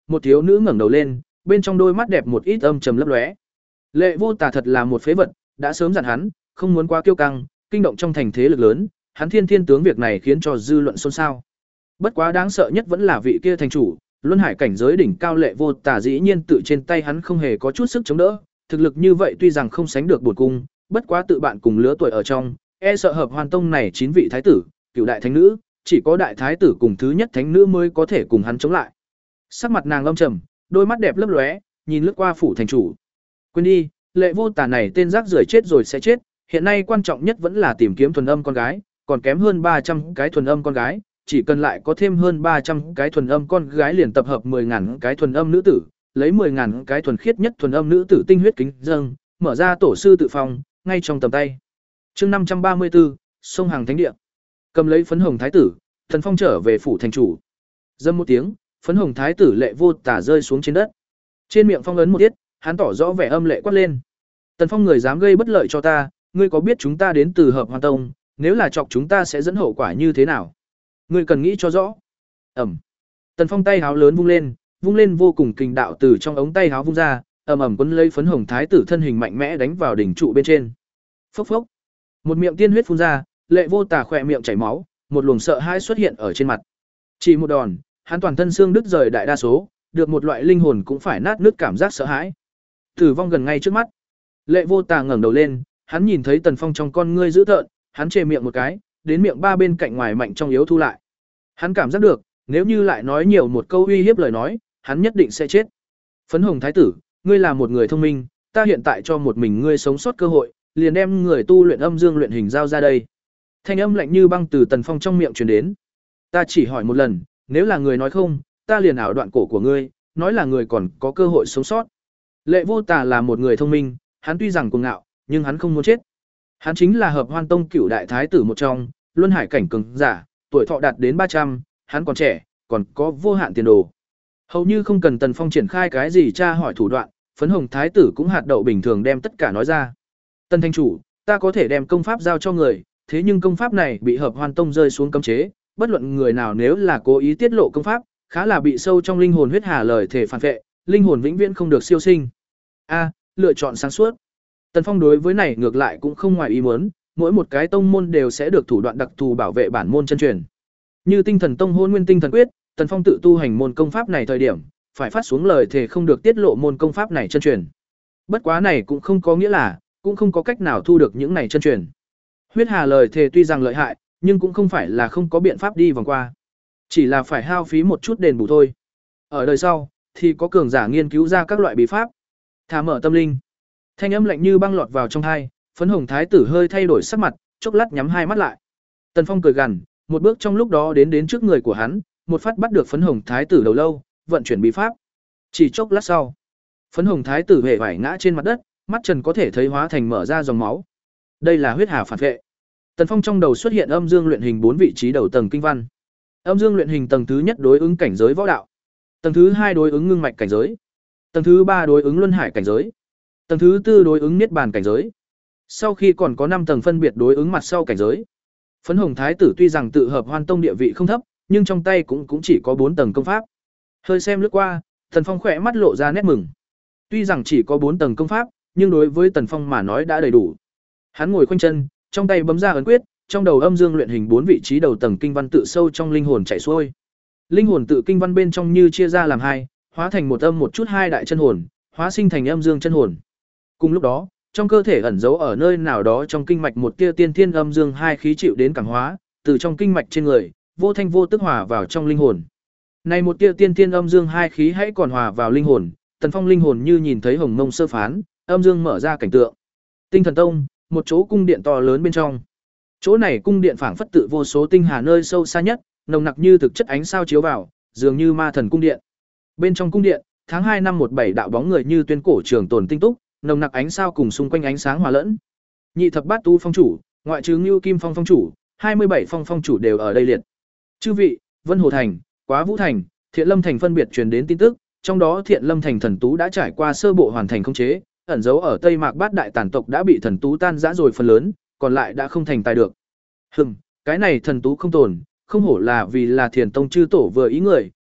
một thiếu nữ ngẩng đầu lên, bên trong đôi mắt đẹp một ít âm trầm lấp lóe. Lệ Vô Tà thật là một phế vật, đã sớm dặn hắn, không muốn quá kiêu căng, kinh động trong thành thế lực lớn, hắn Thiên Thiên tướng việc này khiến cho dư luận xôn xao. Bất quá đáng sợ nhất vẫn là vị kia thành chủ, luân hải cảnh giới đỉnh cao Lệ Vô Tà dĩ nhiên tự trên tay hắn không hề có chút sức chống đỡ, thực lực như vậy tuy rằng không sánh được bổn cung, bất quá tự bạn cùng lứa tuổi ở trong, e sợ Hợp Hoan Tông này chín vị thái tử, cửu đại thánh nữ, chỉ có đại thái tử cùng thứ nhất thánh nữ mới có thể cùng hắn chống lại. Sắc mặt nàng âm trầm, đôi mắt đẹp lấp lóe, nhìn lướt qua phủ thành chủ. Quên đi, Lệ Vô Tà này tên rác rưởi chết rồi sẽ chết, hiện nay quan trọng nhất vẫn là tìm kiếm thuần âm con gái, còn kém hơn ba trăm cái thuần âm con gái, chỉ cần lại có thêm hơn ba trăm cái thuần âm con gái liền tập hợp mười ngàn cái thuần âm nữ tử, lấy mười ngàn cái thuần khiết nhất thuần âm nữ tử tinh huyết kính dâng, mở ra tổ sư tự phòng, ngay trong tầm tay. Chương năm trăm ba mươi tư, sông hàng thánh địa. Cầm lấy phấn hồng thái tử, Thần Phong trở về phủ thành chủ. Dâm một tiếng, phấn hồng thái tử Lệ Vô Tà rơi xuống trên đất. Trên miệng phong ấn một tiết, hắn tỏ rõ vẻ âm lệ quát lên. Tần Phong, người dám gây bất lợi cho ta, ngươi có biết chúng ta đến từ Hợp Hoan Tông, nếu là chọc chúng ta sẽ dẫn hậu quả như thế nào? Ngươi cần nghĩ cho rõ. Ẩm. Tần Phong tay háo lớn vung lên, vung lên vô cùng kình đạo từ trong ống tay háo vung ra, ầm ầm quấn lấy phấn hồng thái tử thân hình mạnh mẽ đánh vào đỉnh trụ bên trên. Phốc phốc. Một miệng tiên huyết phun ra, Lệ Vô Tà khỏe miệng chảy máu, một luồng sợ hãi xuất hiện ở trên mặt. Chỉ một đòn, hắn toàn thân xương đứt rời đại đa số, được một loại linh hồn cũng phải nát nứt cảm giác sợ hãi. Tử vong gần ngay trước mắt. Lệ Vô Tà ngẩng đầu lên, hắn nhìn thấy Tần Phong trong con ngươi dữ tợn, hắn chề miệng một cái, đến miệng ba bên cạnh ngoài mạnh trong yếu thu lại. Hắn cảm giác được, nếu như lại nói nhiều một câu uy hiếp lời nói, hắn nhất định sẽ chết. Phấn hồng thái tử, ngươi là một người thông minh, ta hiện tại cho một mình ngươi sống sót cơ hội, liền đem người tu luyện âm dương luyện hình giao ra đây. Thanh âm lạnh như băng từ Tần Phong trong miệng truyền đến. Ta chỉ hỏi một lần, nếu là người nói không, ta liền ảo đoạn cổ của ngươi, nói là người còn có cơ hội sống sót. Lệ Vô Tà là một người thông minh, hắn tuy rằng cuồng ngạo, nhưng hắn không muốn chết. Hắn chính là Hợp Hoan Tông cửu đại thái tử một trong, luân hải cảnh cường giả, tuổi thọ đạt đến ba trăm, hắn còn trẻ, còn có vô hạn tiền đồ. Hầu như không cần Tần Phong triển khai cái gì tra hỏi thủ đoạn, phấn hồng thái tử cũng hạt đậu bình thường đem tất cả nói ra. Tần thanh chủ, ta có thể đem công pháp giao cho người, thế nhưng công pháp này bị Hợp Hoan Tông rơi xuống cấm chế, bất luận người nào nếu là cố ý tiết lộ công pháp, khá là bị sâu trong linh hồn huyết hà lời thể phản vệ, linh hồn vĩnh viễn không được siêu sinh. A, lựa chọn sáng suốt. Tần Phong đối với này ngược lại cũng không ngoài ý muốn, mỗi một cái tông môn đều sẽ được thủ đoạn đặc thù bảo vệ bản môn chân truyền. Như Tinh Thần Tông Hôn Nguyên Tinh Thần Quyết, Tần Phong tự tu hành môn công pháp này thời điểm, phải phát xuống lời thề không được tiết lộ môn công pháp này chân truyền. Bất quá này cũng không có nghĩa là, cũng không có cách nào thu được những này chân truyền. Huyết hà lời thề tuy rằng lợi hại, nhưng cũng không phải là không có biện pháp đi vòng qua. Chỉ là phải hao phí một chút đền bù thôi. Ở đời sau, thì có cường giả nghiên cứu ra các loại bí pháp. Thả mở tâm linh. Thanh âm lạnh như băng lọt vào trong tai, phấn hồng thái tử hơi thay đổi sắc mặt, chốc lát nhắm hai mắt lại. Tần Phong cười gằn, một bước trong lúc đó đến đến trước người của hắn, một phát bắt được phấn hồng thái tử đầu lâu, vận chuyển bí pháp. Chỉ chốc lát sau, phấn hồng thái tử hề vải ngã trên mặt đất, mắt trần có thể thấy hóa thành mở ra dòng máu. Đây là huyết hà phản vệ. Tần Phong trong đầu xuất hiện âm dương luyện hình bốn vị trí đầu tầng kinh văn. Âm dương luyện hình tầng thứ nhất đối ứng cảnh giới võ đạo, tầng thứ hai đối ứng ngưng mạch cảnh giới, tầng thứ ba đối ứng luân hải cảnh giới, tầng thứ tư đối ứng niết bàn cảnh giới. Sau khi còn có năm tầng phân biệt đối ứng mặt sau cảnh giới. Phấn hồng thái tử tuy rằng tự Hợp Hoan Tông địa vị không thấp, nhưng trong tay cũng cũng chỉ có bốn tầng công pháp. Hơi xem lướt qua, Tần Phong khỏe mắt lộ ra nét mừng. Tuy rằng chỉ có bốn tầng công pháp, nhưng đối với Tần Phong mà nói đã đầy đủ. Hắn ngồi khoanh chân, trong tay bấm ra ấn quyết, trong đầu âm dương luyện hình bốn vị trí đầu tầng kinh văn tự sâu trong linh hồn chảy xuôi. Linh hồn tự kinh văn bên trong như chia ra làm hai, hóa thành một âm một chút hai đại chân hồn, hóa sinh thành âm dương chân hồn. Cùng lúc đó, trong cơ thể ẩn giấu ở nơi nào đó trong kinh mạch một tia tiên thiên âm dương hai khí chịu đến cảm hóa, từ trong kinh mạch trên người, vô thanh vô tức hòa vào trong linh hồn. Này một tia tiên thiên âm dương hai khí hãy còn hòa vào linh hồn, Tần Phong linh hồn như nhìn thấy hồng mông sơ phán, âm dương mở ra cảnh tượng. Tinh Thần Tông, một chỗ cung điện to lớn bên trong. Chỗ này cung điện phảng phất tự vô số tinh hà nơi sâu xa nhất, nồng nặc như thực chất ánh sao chiếu vào, dường như ma thần cung điện. Bên trong cung điện, tháng hai năm một bảy đạo bóng người như tuyên cổ trường tồn tinh túc, nồng nặc ánh sao cùng xung quanh ánh sáng hòa lẫn. Nhị thập bát tu phong chủ, ngoại trừ Ngưu Kim Phong phong chủ, hai mươi bảy phong phong chủ đều ở đây liệt. Chư vị, Vân Hồ thành, Quá Vũ thành, Thiện Lâm thành phân biệt truyền đến tin tức, trong đó Thiện Lâm thành thần tú đã trải qua sơ bộ hoàn thành khống chế, ẩn giấu ở Tây Mạc Bát đại tản tộc đã bị thần tú tan rã rồi phần lớn, còn lại đã không thành tài được. Hừm, cái này thần tú không tồn, không hổ là vì là Thiền Tông chư tổ vừa ý người,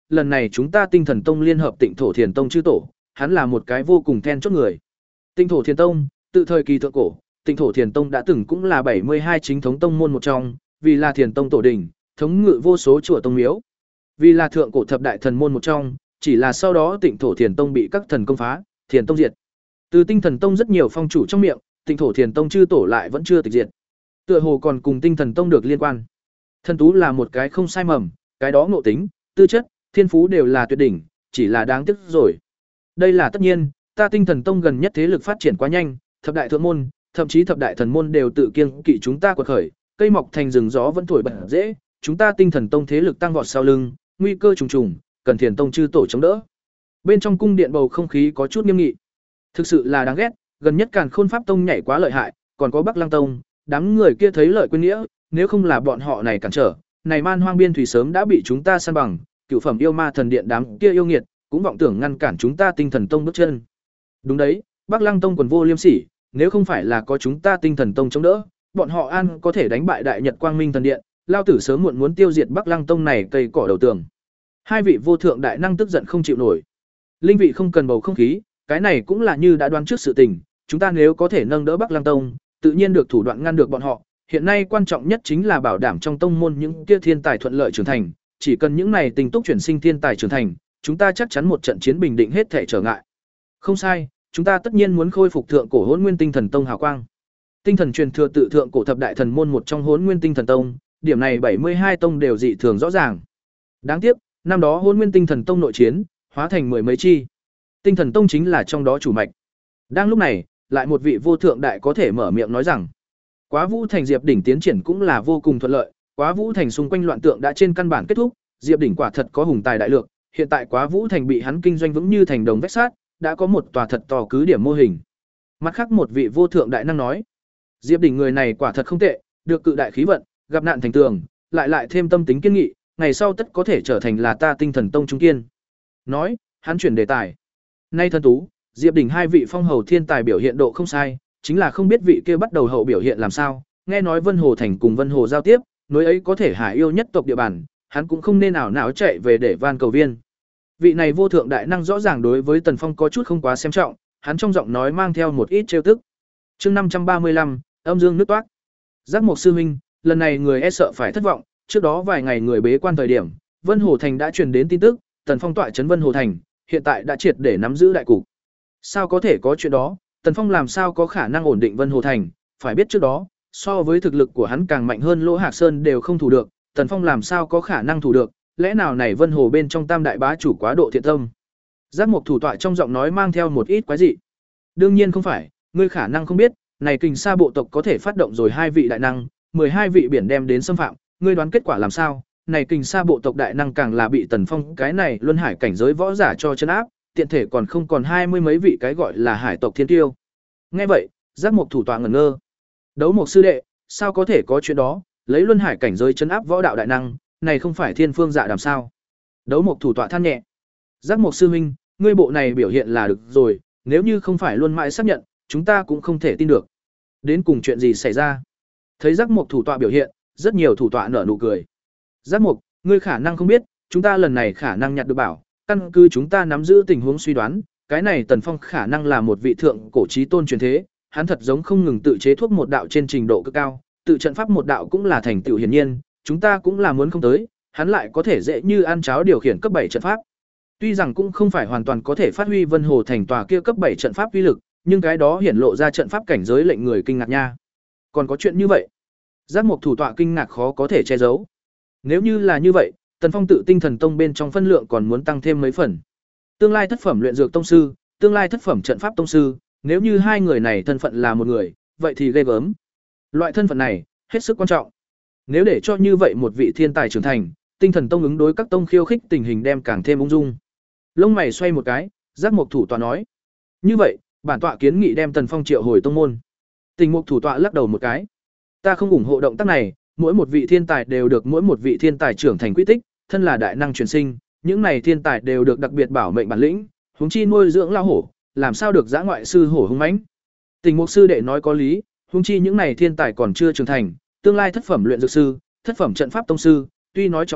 lần này chúng ta Tinh Thần Tông liên hợp Tịnh Thổ Thiền Tông chư tổ, hắn là một cái vô cùng then chốt người. Tịnh Thổ Thiền Tông, tự thời kỳ thượng cổ, Tịnh Thổ Thiền Tông đã từng cũng là bảy mươi hai chính thống tông môn một trong, vì là Thiền Tông tổ đình, thống ngự vô số chùa tông miếu. Vì là thượng cổ thập đại thần môn một trong, chỉ là sau đó Tịnh Thổ Thiền Tông bị các thần công phá, Thiền Tông diệt. Từ Tinh Thần Tông rất nhiều phong chủ trong miệng, Tịnh Thổ Thiền Tông chư tổ lại vẫn chưa tịch diệt. Tựa hồ còn cùng Tinh Thần Tông được liên quan. Thần Tú là một cái không sai mầm, cái đó ngộ tính, tư chất, thiên phú đều là tuyệt đỉnh, chỉ là đáng tiếc rồi. Đây là tất nhiên, ta Tinh Thần Tông gần nhất thế lực phát triển quá nhanh, thập đại thượng môn, thậm chí thập đại thần môn đều tự kiêng kỵ chúng ta quật khởi, cây mọc thành rừng gió vẫn thổi bật dễ, chúng ta Tinh Thần Tông thế lực tăng vọt sau lưng, nguy cơ trùng trùng, cần Thiền Tông chư tổ chống đỡ. Bên trong cung điện bầu không khí có chút nghiêm nghị. Thực sự là đáng ghét, gần nhất Càn Khôn Pháp Tông nhảy quá lợi hại, còn có Bắc Lăng Tông, đám người kia thấy lợi quên nghĩa, nếu không là bọn họ này cản trở, này man hoang biên thủy sớm đã bị chúng ta san bằng, cửu phẩm yêu ma thần điện đám kia yêu nghiệt, cũng vọng tưởng ngăn cản chúng ta Tinh Thần Tông bước chân. Đúng đấy, Bắc Lăng Tông quần vô liêm sỉ, nếu không phải là có chúng ta Tinh Thần Tông chống đỡ, bọn họ an có thể đánh bại Đại Nhật Quang Minh thần điện, lao tử sớm muộn muốn tiêu diệt Bắc Lăng Tông này cây cỏ đầu tường. Hai vị vô thượng đại năng tức giận không chịu nổi. Linh vị không cần bầu không khí, cái này cũng là như đã đoán trước sự tình, chúng ta nếu có thể nâng đỡ Bắc Lăng Tông, tự nhiên được thủ đoạn ngăn được bọn họ. Hiện nay quan trọng nhất chính là bảo đảm trong tông môn những kia thiên tài thuận lợi trưởng thành, chỉ cần những này tình túc chuyển sinh thiên tài trưởng thành, chúng ta chắc chắn một trận chiến bình định hết thể trở ngại. Không sai, chúng ta tất nhiên muốn khôi phục thượng cổ Hỗn Nguyên Tinh Thần Tông hào quang. Tinh thần truyền thừa tự thượng cổ thập đại thần môn một trong Hỗn Nguyên Tinh Thần Tông, điểm này bảy mươi hai tông đều dị thường rõ ràng. Đáng tiếc, năm đó Hỗn Nguyên Tinh Thần Tông nội chiến, hóa thành mười mấy chi. Tinh Thần Tông chính là trong đó chủ mạch. Đang lúc này, lại một vị vô thượng đại có thể mở miệng nói rằng, Quá Vũ Thành Diệp đỉnh tiến triển cũng là vô cùng thuận lợi, Quá Vũ Thành xung quanh loạn tượng đã trên căn bản kết thúc, Diệp đỉnh quả thật có hùng tài đại lược, hiện tại Quá Vũ Thành bị hắn kinh doanh vững như thành đồng vách sắt, đã có một tòa thật to cứ điểm mô hình. Mặt khác một vị vô thượng đại năng nói, Diệp đỉnh người này quả thật không tệ, được cự đại khí vận, gặp nạn thành tường, lại lại thêm tâm tính kiên nghị, ngày sau tất có thể trở thành là ta Tinh Thần Tông trung kiên. Nói, hắn chuyển đề tài. Nay Thần Tú, Diệp đỉnh hai vị phong hầu thiên tài biểu hiện độ không sai, chính là không biết vị kia bắt đầu hậu biểu hiện làm sao, nghe nói Vân Hồ Thành cùng Vân Hồ giao tiếp, nối ấy có thể hải yêu nhất tộc địa bàn, hắn cũng không nên nào não chạy về để van cầu viên. Vị này vô thượng đại năng rõ ràng đối với Tần Phong có chút không quá xem trọng, hắn trong giọng nói mang theo một ít trêu tức. Chương năm trăm ba mươi lăm, âm dương nước toát. Giác Mộc sư huynh, lần này người e sợ phải thất vọng, trước đó vài ngày người bế quan thời điểm, Vân Hồ Thành đã truyền đến tin tức, Tần Phong tọa trấn Vân Hồ Thành, hiện tại đã triệt để nắm giữ đại cục. Sao có thể có chuyện đó, Tần Phong làm sao có khả năng ổn định Vân Hồ Thành, phải biết trước đó, so với thực lực của hắn càng mạnh hơn Lỗ Hạc Sơn đều không thủ được, Tần Phong làm sao có khả năng thủ được, lẽ nào này Vân Hồ bên trong tam đại bá chủ quá độ thiện tâm. Giác Mộc thủ tọa trong giọng nói mang theo một ít quái dị. Đương nhiên không phải, ngươi khả năng không biết, này Kình Sa bộ tộc có thể phát động rồi hai vị đại năng, mười hai vị biển đem đến xâm phạm, ngươi đoán kết quả làm sao? Này Kình Sa bộ tộc đại năng càng là bị Tần Phong cái này luân hải cảnh giới võ giả cho chân áp, tiện thể còn không còn hai mươi mấy vị cái gọi là hải tộc thiên tiêu. Nghe vậy, Giác Mộc thủ tọa ngẩn ngơ. Đấu Mộc sư đệ, sao có thể có chuyện đó, lấy luân hải cảnh giới chân áp võ đạo đại năng, này không phải thiên phương dạ đàm sao? Đấu Mộc thủ tọa than nhẹ. Giác Mộc sư huynh, ngươi bộ này biểu hiện là được rồi, nếu như không phải luân mãi xác nhận, chúng ta cũng không thể tin được. Đến cùng chuyện gì xảy ra? Thấy Giác Mộc thủ tọa biểu hiện, rất nhiều thủ tọa nở nụ cười. Giác Mộc, ngươi khả năng không biết, chúng ta lần này khả năng nhặt được bảo, căn cứ chúng ta nắm giữ tình huống suy đoán, cái này Tần Phong khả năng là một vị thượng cổ chí tôn truyền thế, hắn thật giống không ngừng tự chế thuốc một đạo trên trình độ cực cao, tự trận pháp một đạo cũng là thành tựu hiển nhiên, chúng ta cũng là muốn không tới, hắn lại có thể dễ như ăn cháo điều khiển cấp bảy trận pháp. Tuy rằng cũng không phải hoàn toàn có thể phát huy Vân Hồ Thành tòa kia cấp bảy trận pháp uy lực, nhưng cái đó hiển lộ ra trận pháp cảnh giới lệnh người kinh ngạc nha. Còn có chuyện như vậy? Giác Mộc thủ tọa kinh ngạc khó có thể che giấu. Nếu như là như vậy, Tần Phong tự Tinh Thần Tông bên trong phân lượng còn muốn tăng thêm mấy phần. Tương lai thất phẩm luyện dược tông sư, tương lai thất phẩm trận pháp tông sư, nếu như hai người này thân phận là một người, vậy thì ghê gớm. Loại thân phận này, hết sức quan trọng. Nếu để cho như vậy một vị thiên tài trưởng thành, Tinh Thần Tông ứng đối các tông khiêu khích tình hình đem càng thêm ung dung. Lông mày xoay một cái, Giác Mộc thủ tọa nói: "Như vậy, bản tọa kiến nghị đem Tần Phong triệu hồi tông môn." Tình Mục thủ tọa lắc đầu một cái: "Ta không ủng hộ động tác này, mỗi một vị thiên tài đều được mỗi một vị thiên tài trưởng thành quy tích, thân là đại năng truyền sinh, những này thiên tài đều được đặc biệt bảo mệnh bản lĩnh, huống chi nuôi dưỡng lao hổ, làm sao được dã ngoại sư hổ hung mãnh." Tình Mục sư đệ nói có lý, huống chi những này thiên tài còn chưa trưởng thành, tương lai thất phẩm luyện dược sư, thất phẩm trận pháp tông sư, tuy nói trọng yếu,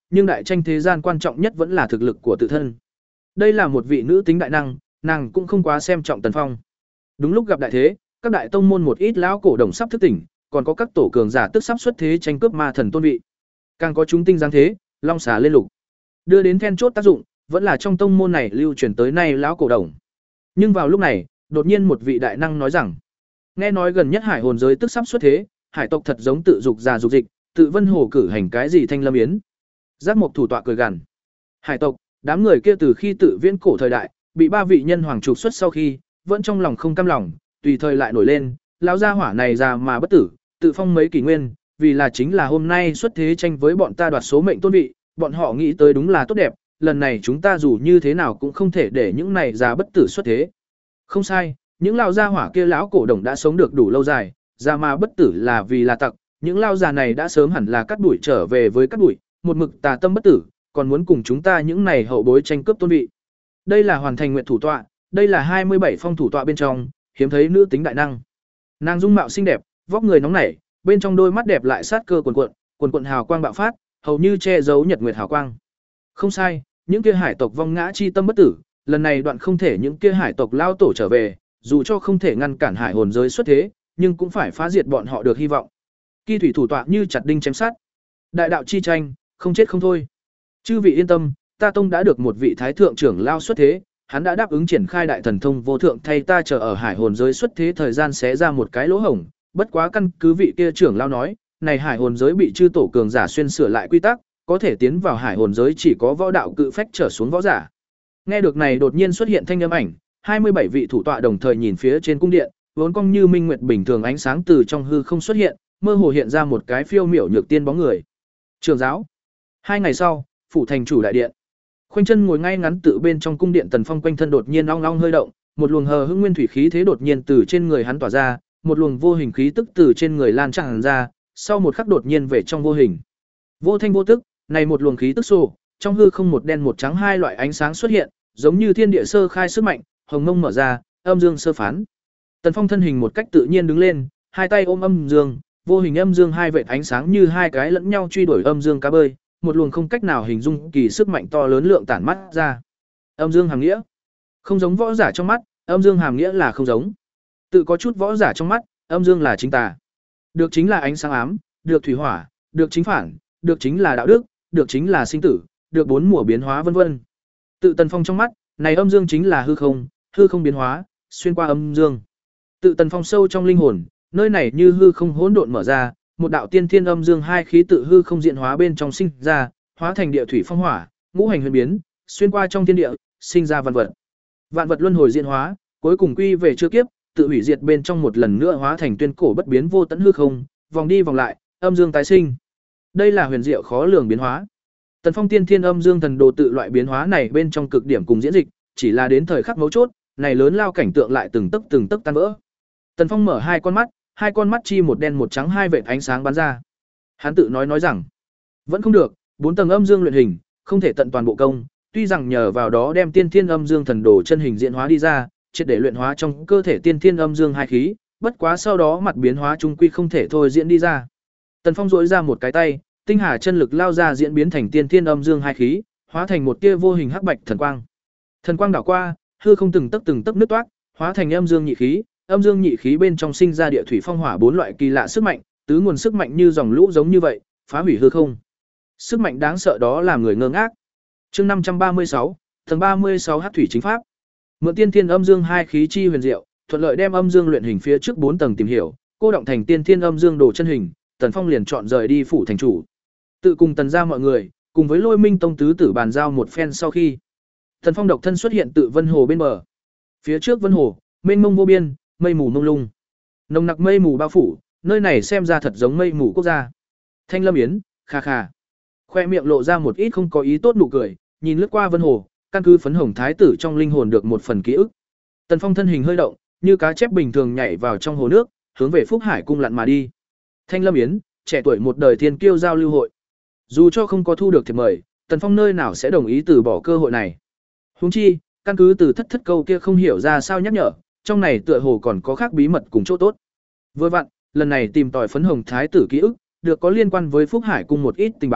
nhưng đại tranh thế gian quan trọng nhất vẫn là thực lực của tự thân. Đây là một vị nữ tính đại năng, nàng cũng không quá xem trọng Tần Phong. Đúng lúc gặp đại thế, các đại tông môn một ít lão cổ đồng sắp thức tỉnh, còn có các tổ cường giả tức sắp xuất thế tranh cướp ma thần tôn vị. Càng có chúng tinh giáng thế, long xà lên lục. Đưa đến then chốt tác dụng, vẫn là trong tông môn này lưu truyền tới nay lão cổ đồng. Nhưng vào lúc này, đột nhiên một vị đại năng nói rằng, nghe nói gần nhất hải hồn giới tức sắp xuất thế, hải tộc thật giống tự dục già dục dịch, tự Vân Hồ cử hành cái gì thanh lâm yến. Giác Mộc thủ tọa cười gằn. Hải tộc, đám người kia từ khi tự viễn cổ thời đại, bị ba vị nhân hoàng trục xuất sau khi, vẫn trong lòng không cam lòng, tùy thời lại nổi lên, lão gia hỏa này già mà bất tử, tự phong mấy kỷ nguyên, vì là chính là hôm nay xuất thế tranh với bọn ta đoạt số mệnh tôn vị, bọn họ nghĩ tới đúng là tốt đẹp, lần này chúng ta dù như thế nào cũng không thể để những này già bất tử xuất thế. Không sai, những lão gia hỏa kia lão cổ đồng đã sống được đủ lâu dài, già mà bất tử là vì là tặc, những lão già này đã sớm hẳn là cắt đuổi trở về với cắt đuổi, một mực tà tâm bất tử, còn muốn cùng chúng ta những này hậu bối tranh cướp tôn vị. Đây là hoàn thành nguyện thủ tọa, đây là hai mươi bảy phong thủ tọa bên trong, hiếm thấy nữ tính đại năng. Nàng dung mạo xinh đẹp, vóc người nóng nảy, bên trong đôi mắt đẹp lại sát cơ cuồn cuộn, cuồn cuộn hào quang bạo phát, hầu như che giấu nhật nguyệt hào quang. Không sai, những kia hải tộc vong ngã chi tâm bất tử, lần này đoạn không thể những kia hải tộc lao tổ trở về, dù cho không thể ngăn cản hải hồn giới xuất thế, nhưng cũng phải phá diệt bọn họ được hy vọng. Kỳ thủy thủ tọa như chặt đinh chém sắt. Đại đạo chi tranh, không chết không thôi. Chư vị yên tâm, ta tông đã được một vị thái thượng trưởng lao xuất thế, hắn đã đáp ứng triển khai đại thần thông vô thượng thay ta chờ ở hải hồn giới xuất thế thời gian xé ra một cái lỗ hổng, bất quá căn cứ vị kia trưởng lao nói, này hải hồn giới bị chư tổ cường giả xuyên sửa lại quy tắc, có thể tiến vào hải hồn giới chỉ có võ đạo cự phách trở xuống võ giả. Nghe được này đột nhiên xuất hiện thanh âm ảnh, hai mươi bảy vị thủ tọa đồng thời nhìn phía trên cung điện, vốn cong như minh nguyệt bình thường ánh sáng từ trong hư không xuất hiện, mơ hồ hiện ra một cái phiêu miểu nhược tiên bóng người. Trường giáo. Hai ngày sau, phủ thành chủ đại điện. Khoanh chân ngồi ngay ngắn tự bên trong cung điện Tần Phong quanh thân đột nhiên long long hơi động, một luồng hờ hững nguyên thủy khí thế đột nhiên từ trên người hắn tỏa ra, một luồng vô hình khí tức từ trên người lan tràn ra, sau một khắc đột nhiên về trong vô hình. Vô thanh vô tức, này một luồng khí tức xô, trong hư không một đen một trắng hai loại ánh sáng xuất hiện, giống như thiên địa sơ khai sức mạnh, hồng mông mở ra, âm dương sơ phán. Tần Phong thân hình một cách tự nhiên đứng lên, hai tay ôm âm dương, vô hình âm dương hai vệt ánh sáng như hai cái lẫn nhau truy đuổi âm dương cá bơi, một luồng không cách nào hình dung kỳ sức mạnh to lớn lượng tản mắt ra. Âm dương hàm nghĩa, không giống võ giả trong mắt, âm dương hàm nghĩa là không giống. Tự có chút võ giả trong mắt, âm dương là chính tà. Được chính là ánh sáng ám, được thủy hỏa, được chính phản, được chính là đạo đức, được chính là sinh tử, được bốn mùa biến hóa vân vân. Tự Tần Phong trong mắt, này âm dương chính là hư không, hư không biến hóa, xuyên qua âm dương. Tự Tần Phong sâu trong linh hồn, nơi này như hư không hỗn độn mở ra, một đạo tiên thiên âm dương hai khí tự hư không diễn hóa bên trong sinh ra, hóa thành địa thủy phong hỏa, ngũ hành huyền biến, xuyên qua trong thiên địa, sinh ra vạn vật. Vạn vật luân hồi diễn hóa, cuối cùng quy về chưa kiếp, tự hủy diệt bên trong một lần nữa hóa thành tuyên cổ bất biến vô tận hư không, vòng đi vòng lại, âm dương tái sinh. Đây là huyền diệu khó lường biến hóa. Tần Phong tiên thiên âm dương thần đồ tự loại biến hóa này bên trong cực điểm cùng diễn dịch, chỉ là đến thời khắc mấu chốt, này lớn lao cảnh tượng lại từng tấc từng tấc tan vỡ. Tần Phong mở hai con mắt, hai con mắt chi một đen một trắng hai vệt ánh sáng bắn ra. Hắn tự nói nói rằng, vẫn không được, bốn tầng âm dương luyện hình, không thể tận toàn bộ công, tuy rằng nhờ vào đó đem tiên thiên âm dương thần đồ chân hình diễn hóa đi ra, triệt để luyện hóa trong cơ thể tiên thiên âm dương hai khí, bất quá sau đó mặt biến hóa trung quy không thể thôi diễn đi ra. Tần Phong duỗi ra một cái tay, tinh hà chân lực lao ra diễn biến thành tiên thiên âm dương hai khí, hóa thành một tia vô hình hắc bạch thần quang. Thần quang đảo qua, hư không từng tấc từng tấc nứt toát, hóa thành âm dương nhị khí, âm dương nhị khí bên trong sinh ra địa thủy phong hỏa bốn loại kỳ lạ sức mạnh, tứ nguồn sức mạnh như dòng lũ giống như vậy, phá hủy hư không. Sức mạnh đáng sợ đó làm người ngơ ngác. Chương năm trăm ba mươi sáu, tầng ba mươi sáu Hắc thủy chính pháp. Mượn tiên thiên âm dương hai khí chi huyền diệu, thuận lợi đem âm dương luyện hình phía trước bốn tầng tìm hiểu, cô động thành tiên thiên âm dương đồ chân hình, Tần Phong liền chọn rời đi phủ thành chủ. Tự cùng Tần gia mọi người, cùng với Lôi Minh tông tứ tử bàn giao một phen sau khi, Tần Phong độc thân xuất hiện tự Vân Hồ bên bờ. Phía trước Vân Hồ, mênh mông vô biên, mây mù mông lung. Nồng nặc mây mù bao phủ, nơi này xem ra thật giống mây mù quốc gia. Thanh Lâm Yến, kha kha. Khoe miệng lộ ra một ít không có ý tốt nụ cười, nhìn lướt qua Vân Hồ, căn cứ phấn hồng thái tử trong linh hồn được một phần ký ức. Tần Phong thân hình hơi động, như cá chép bình thường nhảy vào trong hồ nước, hướng về Phúc Hải cung lặn mà đi. Thanh Lâm Yến, trẻ tuổi một đời thiên kiêu giao lưu hội. Dù cho không có thu được thiệp mời, Tần Phong nơi nào sẽ đồng ý từ bỏ cơ hội này. Huống chi, căn cứ từ thất thất câu kia không hiểu ra sao nhắc nhở, trong này tựa hồ còn có khác bí mật cùng chỗ tốt. Vừa vặn, lần này tìm tòi phấn hồng thái tử ký ức, được có liên quan với Phúc Hải cung một ít tình báo,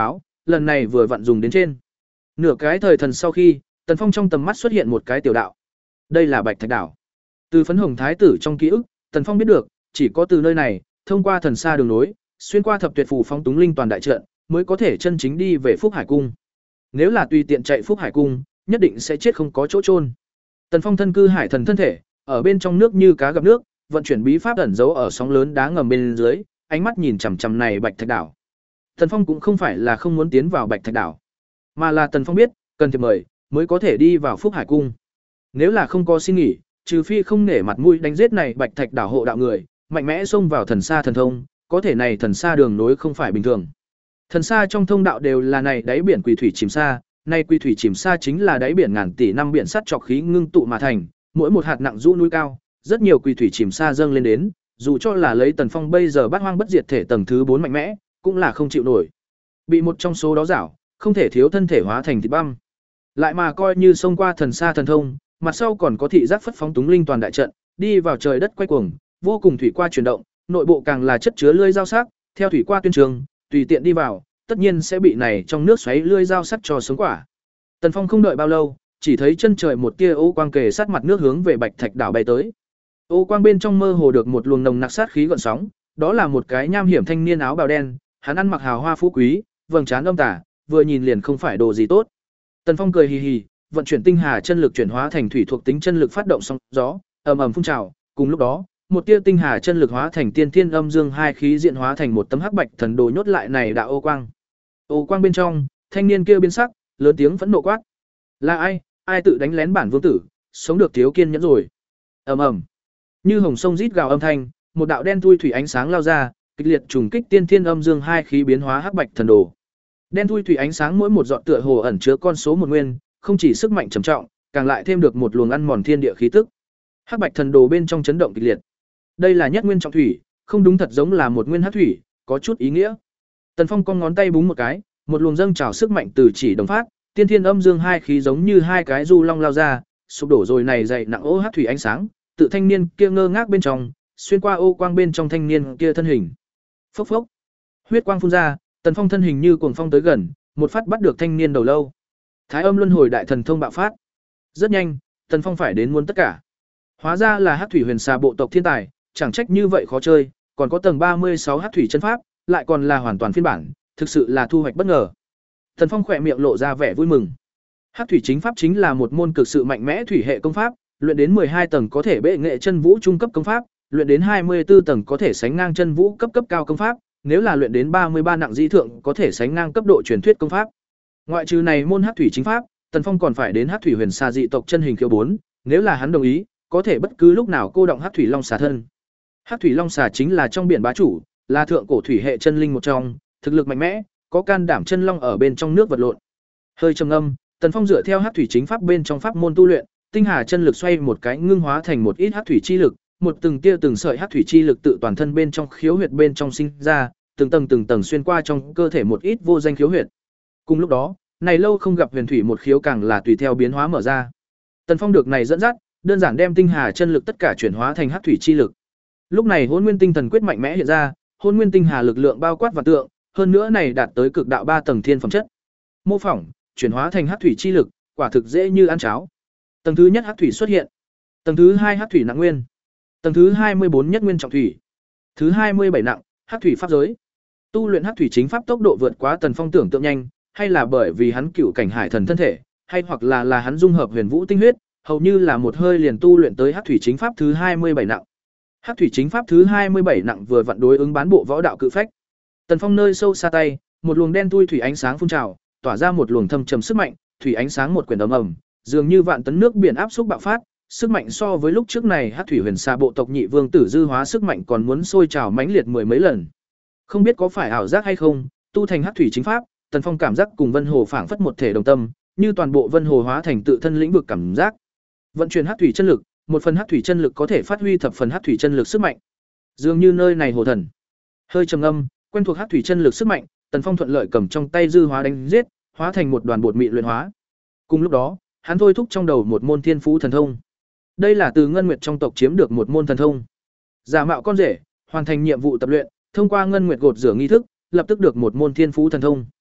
lần này vừa vặn dùng đến trên. Nửa cái thời thần sau khi, Tần Phong trong tầm mắt xuất hiện một cái tiểu đạo. Đây là Bạch Thạch đảo. Từ phấn hồng thái tử trong ký ức, Tần Phong biết được, chỉ có từ nơi này, thông qua thần xa đường nối, xuyên qua thập tuyệt phù phóng túng linh toàn đại trận, mới có thể chân chính đi về Phúc Hải cung. Nếu là tùy tiện chạy Phúc Hải cung, nhất định sẽ chết không có chỗ chôn. Tần Phong thân cư hải thần thân thể, ở bên trong nước như cá gặp nước, vận chuyển bí pháp ẩn giấu ở sóng lớn đá ngầm bên dưới, ánh mắt nhìn chằm chằm này Bạch Thạch đảo. Tần Phong cũng không phải là không muốn tiến vào Bạch Thạch đảo, mà là Tần Phong biết, cần thiệp mời mới có thể đi vào Phúc Hải cung. Nếu là không có xin nghỉ, trừ phi không nể mặt mũi đánh giết này Bạch Thạch đảo hộ đạo người, mạnh mẽ xông vào thần xa thần thông, có thể này thần xa đường nối không phải bình thường. Thần xa trong thông đạo đều là này đáy biển quỷ thủy chìm xa, này quỷ thủy chìm xa chính là đáy biển ngàn tỷ năm biển sắt trọc khí ngưng tụ mà thành, mỗi một hạt nặng rũ núi cao, rất nhiều quỷ thủy chìm xa dâng lên đến, dù cho là lấy Tần Phong bây giờ bát hoang bất diệt thể tầng thứ bốn mạnh mẽ, cũng là không chịu nổi. Bị một trong số đó rảo, không thể thiếu thân thể hóa thành thịt băm. Lại mà coi như xông qua thần xa thần thông, mặt sau còn có thị giác phất phóng túng linh toàn đại trận, đi vào trời đất quay cuồng, vô cùng thủy qua chuyển động, nội bộ càng là chất chứa lưỡi dao sắc, theo thủy qua tuyên trường, tùy tiện đi vào, tất nhiên sẽ bị này trong nước xoáy lưỡi dao sắc cho sống quả. Tần Phong không đợi bao lâu, chỉ thấy chân trời một tia ô quang kề sát mặt nước hướng về Bạch Thạch đảo bay tới. Ô quang bên trong mơ hồ được một luồng nồng nặc sát khí gợn sóng, đó là một cái nham hiểm thanh niên áo bào đen, hắn ăn mặc hào hoa phú quý, vầng trán âm tả, vừa nhìn liền không phải đồ gì tốt. Tần Phong cười hì hì, vận chuyển tinh hà chân lực chuyển hóa thành thủy thuộc tính chân lực phát động sóng gió, ầm ầm phun trào, cùng lúc đó, một tia tinh hà chân lực hóa thành tiên thiên âm dương hai khí diện hóa thành một tấm hắc bạch thần đồ nhốt lại này đạo ô quang. Ô quang bên trong, thanh niên kia biến sắc, lớn tiếng phẫn nộ quát: "Là ai, ai tự đánh lén bản vương tử, sống được thiếu kiên nhẫn rồi." Ầm ầm. Như hồng sông rít gào âm thanh, một đạo đen thui thủy ánh sáng lao ra, kịch liệt trùng kích tiên thiên âm dương hai khí biến hóa hắc bạch thần đồ. Đen thui thủy ánh sáng mỗi một giọt tựa hồ ẩn chứa con số một nguyên, không chỉ sức mạnh trầm trọng, càng lại thêm được một luồng ăn mòn thiên địa khí tức. Hắc bạch thần đồ bên trong chấn động kịch liệt. Đây là nhất nguyên trọng thủy, không đúng thật giống là một nguyên hắc thủy, có chút ý nghĩa. Tần Phong cong ngón tay búng một cái, một luồng dâng trào sức mạnh từ chỉ đồng phát, tiên thiên âm dương hai khí giống như hai cái du long lao ra, sụp đổ rồi này dày nặng ô hắc thủy ánh sáng, tự thanh niên kia ngơ ngác bên trong, xuyên qua ô quang bên trong thanh niên kia thân hình. Phốc phốc. Huyết quang phun ra, Tần Phong thân hình như cuồng phong tới gần, một phát bắt được thanh niên đầu lâu. Thái âm luân hồi đại thần thông bạo phát. Rất nhanh, Tần Phong phải đến muốn tất cả. Hóa ra là Hắc thủy huyền xà bộ tộc thiên tài, chẳng trách như vậy khó chơi, còn có tầng ba mươi sáu Hắc thủy chân pháp, lại còn là hoàn toàn phiên bản, thực sự là thu hoạch bất ngờ. Tần Phong khỏe miệng lộ ra vẻ vui mừng. Hắc thủy chính pháp chính là một môn cực sự mạnh mẽ thủy hệ công pháp, luyện đến mười hai tầng có thể bệ nghệ chân vũ trung cấp công pháp, luyện đến hai mươi tư tầng có thể sánh ngang chân vũ cấp cấp cao công pháp, nếu là luyện đến ba mươi ba nặng di thượng có thể sánh ngang cấp độ truyền thuyết công pháp. Ngoại trừ này môn Hắc thủy chính pháp, Tần Phong còn phải đến Hắc thủy huyền xà dị tộc chân hình khiếu bốn, nếu là hắn đồng ý, có thể bất cứ lúc nào cô động Hắc thủy long xà thân. Hắc thủy long xà chính là trong biển bá chủ, là thượng cổ thủy hệ chân linh một trong, thực lực mạnh mẽ, có can đảm chân long ở bên trong nước vật lộn. Hơi trầm ngâm, Tần Phong dựa theo Hắc thủy chính pháp bên trong pháp môn tu luyện, tinh hà chân lực xoay một cái ngưng hóa thành một ít Hắc thủy chi lực, một từng tia từng sợi Hắc thủy chi lực tự toàn thân bên trong khiếu huyệt bên trong sinh ra, từng tầng từng tầng xuyên qua trong cơ thể một ít vô danh khiếu huyệt. Cùng lúc đó, này lâu không gặp huyền thủy một khiếu càng là tùy theo biến hóa mở ra. Tần Phong được này dẫn dắt, đơn giản đem tinh hà chân lực tất cả chuyển hóa thành Hắc thủy chi lực. Lúc này Hỗn Nguyên Tinh Thần Quyết mạnh mẽ hiện ra, Hỗn Nguyên Tinh Hà lực lượng bao quát vạn tượng, hơn nữa này đạt tới cực đạo ba tầng thiên phẩm chất. Mô phỏng, chuyển hóa thành Hắc thủy chi lực, quả thực dễ như ăn cháo. Tầng thứ nhất Hắc thủy xuất hiện. Tầng thứ hai Hắc thủy nặng nguyên. Tầng thứ hai mươi bốn nhất nguyên trọng thủy. Thứ hai mươi bảy nặng, Hắc thủy pháp giới. Tu luyện Hắc thủy chính pháp tốc độ vượt quá Tần Phong tưởng tượng nhanh, hay là bởi vì hắn cựu cảnh hải thần thân thể, hay hoặc là là hắn dung hợp huyền vũ tinh huyết, hầu như là một hơi liền tu luyện tới Hắc thủy chính pháp thứ hai mươi bảy nặng. Hắc thủy chính pháp thứ hai mươi bảy nặng vừa vặn đối ứng bán bộ võ đạo cự phách. Tần Phong nơi sâu xa tay, một luồng đen thui thủy ánh sáng phun trào, tỏa ra một luồng thâm trầm sức mạnh, thủy ánh sáng một quyển ầm ầm, dường như vạn tấn nước biển áp xúc bạo phát, sức mạnh so với lúc trước này Hắc thủy huyền xà bộ tộc nhị vương tử dư hóa sức mạnh còn muốn sôi trào mãnh liệt mười mấy lần. Không biết có phải ảo giác hay không, tu thành Hắc thủy chính pháp, Tần Phong cảm giác cùng Vân Hồ phảng phất một thể đồng tâm, như toàn bộ Vân Hồ hóa thành tự thân lĩnh vực cảm giác. Vận chuyển Hắc thủy chân lực, một phần Hắc thủy chân lực có thể phát huy thập phần Hắc thủy chân lực sức mạnh. Dường như nơi này hồ thần. Hơi trầm ngâm, quen thuộc Hắc thủy chân lực sức mạnh, Tần Phong thuận lợi cầm trong tay dư hóa đánh giết, hóa thành một đoàn bột mịn luyện hóa. Cùng lúc đó, hắn thôi thúc trong đầu một môn thiên phú thần thông. Đây là từ Ngân Nguyệt trong tộc chiếm được một môn thần thông. Giả mạo con rể, hoàn thành nhiệm vụ tập luyện, thông qua Ngân Nguyệt gột rửa nghi thức, lập tức được một môn thiên phú thần thông.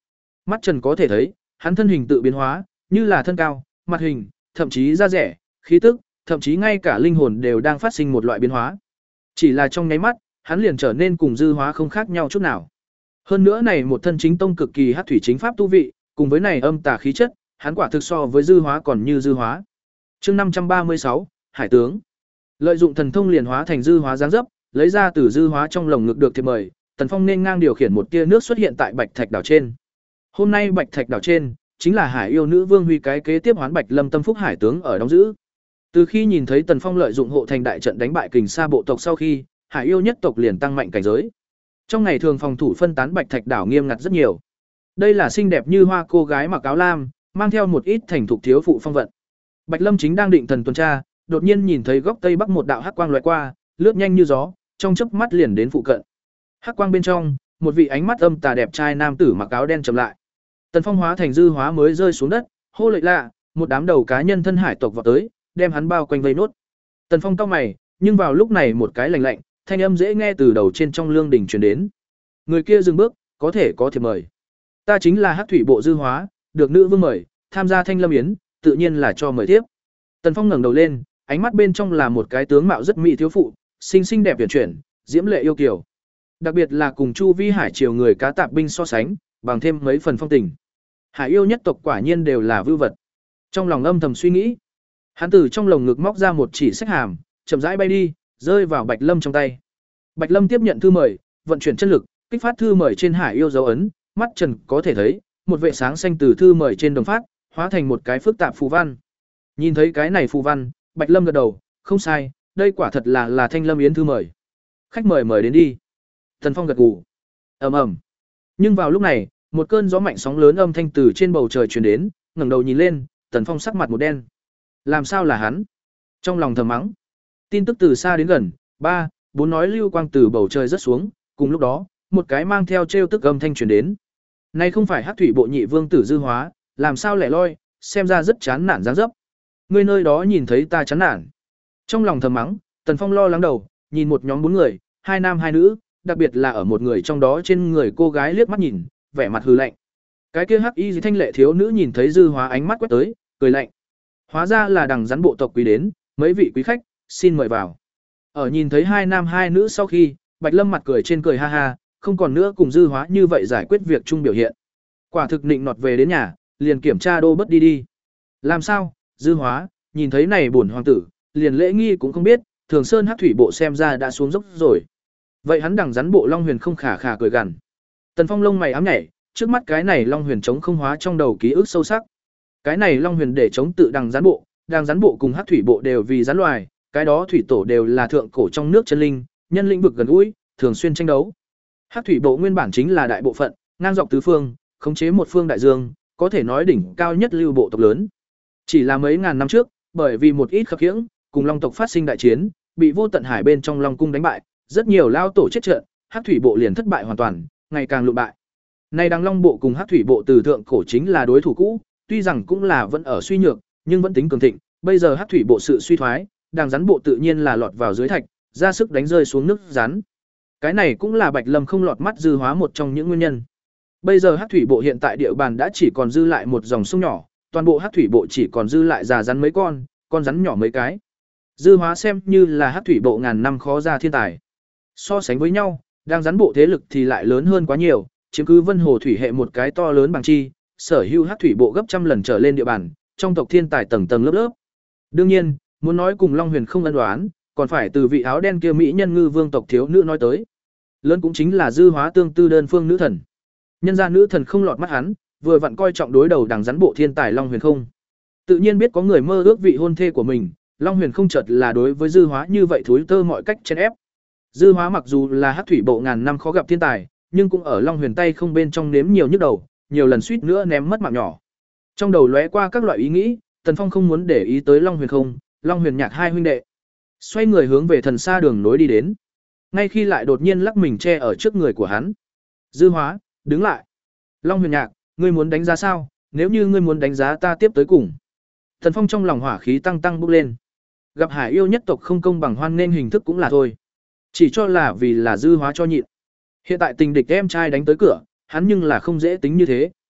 mắt trần có thể thấy, hắn thân hình tự biến hóa, như là thân cao, mặt hình, thậm chí da rẻ, khí tức, thậm chí ngay cả linh hồn đều đang phát sinh một loại biến hóa. Chỉ là trong nháy mắt, hắn liền trở nên cùng dư hóa không khác nhau chút nào. Hơn nữa này một thân chính tông cực kỳ hắc thủy chính pháp tu vị, cùng với này âm tà khí chất, hắn quả thực so với dư hóa còn như dư hóa. Chương năm trăm ba mươi sáu, Hải tướng. Lợi dụng thần thông liền hóa thành dư hóa dáng dấp, lấy ra từ dư hóa trong lồng ngực được thiệp mời, Tần Phong nên ngang điều khiển một tia nước xuất hiện tại Bạch Thạch đảo trên. Hôm nay Bạch Thạch đảo trên chính là Hải yêu nữ vương Huy cái kế tiếp hoán Bạch Lâm Tâm Phúc hải tướng ở đóng giữ. Từ khi nhìn thấy Tần Phong lợi dụng hộ thành đại trận đánh bại Kình Sa bộ tộc sau khi, Hải yêu nhất tộc liền tăng mạnh cảnh giới. Trong ngày thường phòng thủ phân tán Bạch Thạch đảo nghiêm ngặt rất nhiều. Đây là xinh đẹp như hoa cô gái mặc áo lam, mang theo một ít thành thục thiếu phụ phong vận. Bạch Lâm chính đang định thần tuần tra, đột nhiên nhìn thấy góc tây bắc một đạo hắc quang lóe qua, lướt nhanh như gió, trong chớp mắt liền đến phụ cận. Hắc quang bên trong, một vị ánh mắt âm tà đẹp trai nam tử mặc áo đen chậm lại. Tần Phong hóa thành dư hóa mới rơi xuống đất, hô lợi lạ, một đám đầu cá nhân thân hải tộc vọt tới, đem hắn bao quanh vây nốt. Tần Phong cau mày, nhưng vào lúc này một cái lạnh lạnh, thanh âm dễ nghe từ đầu trên trong lương đỉnh truyền đến. Người kia dừng bước, có thể có thiệp mời. Ta chính là Hắc thủy bộ dư hóa, được nữ vương mời, tham gia Thanh Lâm yến, tự nhiên là cho mời tiếp. Tần Phong ngẩng đầu lên, ánh mắt bên trong là một cái tướng mạo rất mỹ thiếu phụ, xinh xinh đẹp uyển chuyển, diễm lệ yêu kiều. Đặc biệt là cùng Chu Vi Hải triều người cá tạp binh so sánh, bằng thêm mấy phần phong tình. Hải yêu nhất tộc quả nhiên đều là vưu vật. Trong lòng âm thầm suy nghĩ, hắn từ trong lồng ngực móc ra một chỉ sách hàm, chậm rãi bay đi, rơi vào Bạch Lâm trong tay. Bạch Lâm tiếp nhận thư mời, vận chuyển chân lực, kích phát thư mời trên hải yêu dấu ấn, mắt trần có thể thấy, một vệ sáng xanh từ thư mời trên đồng phát, hóa thành một cái phức tạp phù văn. Nhìn thấy cái này phù văn, Bạch Lâm gật đầu, không sai, đây quả thật là là Thanh Lâm yến thư mời. Khách mời mời đến đi. Tần Phong gật gù. Ầm ầm. Nhưng vào lúc này, một cơn gió mạnh sóng lớn âm thanh từ trên bầu trời truyền đến, ngẩng đầu nhìn lên, Tần Phong sắc mặt một đen. Làm sao là hắn? Trong lòng thầm mắng. Tin tức từ xa đến gần, ba, bốn nói lưu quang từ bầu trời rớt xuống, cùng lúc đó, một cái mang theo trêu tức âm thanh truyền đến. Này không phải Hắc thủy bộ nhị vương tử dư hóa, làm sao lẻ loi, xem ra rất chán nản dáng dấp. Ngươi nơi đó nhìn thấy ta chán nản. Trong lòng thầm mắng, Tần Phong lo lắng đầu, nhìn một nhóm bốn người, hai nam hai nữ, đặc biệt là ở một người trong đó trên người cô gái liếc mắt nhìn, vẻ mặt hừ lạnh. Cái kia hắc y thanh lệ thiếu nữ nhìn thấy dư hóa ánh mắt quét tới, cười lạnh. Hóa ra là đằng rắn bộ tộc quý đến, mấy vị quý khách, xin mời vào. Ở nhìn thấy hai nam hai nữ sau khi, Bạch Lâm mặt cười trên cười ha ha, không còn nữa cùng dư hóa như vậy giải quyết việc chung biểu hiện. Quả thực nịnh nọt về đến nhà, liền kiểm tra đô bất đi đi. Làm sao, dư hóa, nhìn thấy này bổn hoàng tử, liền lễ nghi cũng không biết, Thường Sơn Hắc thủy bộ xem ra đã xuống dốc rồi. Vậy hắn đằng rắn bộ Long Huyền không khả khả cười gằn. Tần Phong lông mày ám nhảy, trước mắt cái này Long Huyền chống không hóa trong đầu ký ức sâu sắc. Cái này Long Huyền để chống tự đằng rắn bộ, đằng rắn bộ cùng Hắc thủy bộ đều vì rắn loài, cái đó thủy tổ đều là thượng cổ trong nước chân linh, nhân lĩnh vực gần gũi, thường xuyên tranh đấu. Hắc thủy bộ nguyên bản chính là đại bộ phận, ngang dọc tứ phương, khống chế một phương đại dương, có thể nói đỉnh cao nhất lưu bộ tộc lớn. Chỉ là mấy ngàn năm trước, bởi vì một ít khập khiễng, cùng Long tộc phát sinh đại chiến, bị Vô Tận Hải bên trong Long cung đánh bại, rất nhiều lao tổ chết trận, Hắc thủy bộ liền thất bại hoàn toàn, ngày càng lụi bại. Nay đằng Long bộ cùng Hắc thủy bộ từ thượng cổ chính là đối thủ cũ, tuy rằng cũng là vẫn ở suy nhược, nhưng vẫn tính cường thịnh, bây giờ Hắc thủy bộ sự suy thoái, đằng rắn bộ tự nhiên là lọt vào dưới thạch, ra sức đánh rơi xuống nước rắn. Cái này cũng là Bạch Lâm không lọt mắt dư hóa một trong những nguyên nhân. Bây giờ Hắc thủy bộ hiện tại địa bàn đã chỉ còn dư lại một dòng sông nhỏ, toàn bộ Hắc thủy bộ chỉ còn dư lại già rắn mấy con, con rắn nhỏ mấy cái. Dư hóa xem như là Hắc thủy bộ ngàn năm khó ra thiên tài. So sánh với nhau, đang rắn bộ thế lực thì lại lớn hơn quá nhiều, chiếm cứ Vân Hồ thủy hệ một cái to lớn bằng chi, sở hữu Hắc thủy bộ gấp trăm lần trở lên địa bàn, trong tộc thiên tài tầng tầng lớp lớp. Đương nhiên, muốn nói cùng Long Huyền không ân đoán, còn phải từ vị áo đen kia mỹ nhân ngư vương tộc thiếu nữ nói tới. Lớn cũng chính là dư hóa tương tư đơn phương nữ thần. Nhân gia nữ thần không lọt mắt hắn, vừa vặn coi trọng đối đầu đằng rắn bộ thiên tài Long Huyền không. Tự nhiên biết có người mơ ước vị hôn thê của mình, Long Huyền không chợt là đối với dư hóa như vậy thối tơ mọi cách chen ép. Dư hóa mặc dù là Hắc thủy bộ ngàn năm khó gặp thiên tài, nhưng cũng ở Long Huyền tay không bên trong nếm nhiều nhức đầu, nhiều lần suýt nữa ném mất mạng nhỏ. Trong đầu lóe qua các loại ý nghĩ, Tần Phong không muốn để ý tới Long Huyền không, Long Huyền Nhạc hai huynh đệ. Xoay người hướng về thần xa đường nối đi đến. Ngay khi lại đột nhiên lắc mình che ở trước người của hắn. Dư hóa, đứng lại. Long Huyền Nhạc, ngươi muốn đánh giá sao? Nếu như ngươi muốn đánh giá ta tiếp tới cùng. Tần Phong trong lòng hỏa khí tăng tăng bốc lên. Gặp Hải yêu nhất tộc không công bằng hoan nên hình thức cũng là thôi. Chỉ cho là vì là dư hóa cho nhịn. Hiện tại tình địch em trai đánh tới cửa, hắn nhưng là không dễ tính như thế.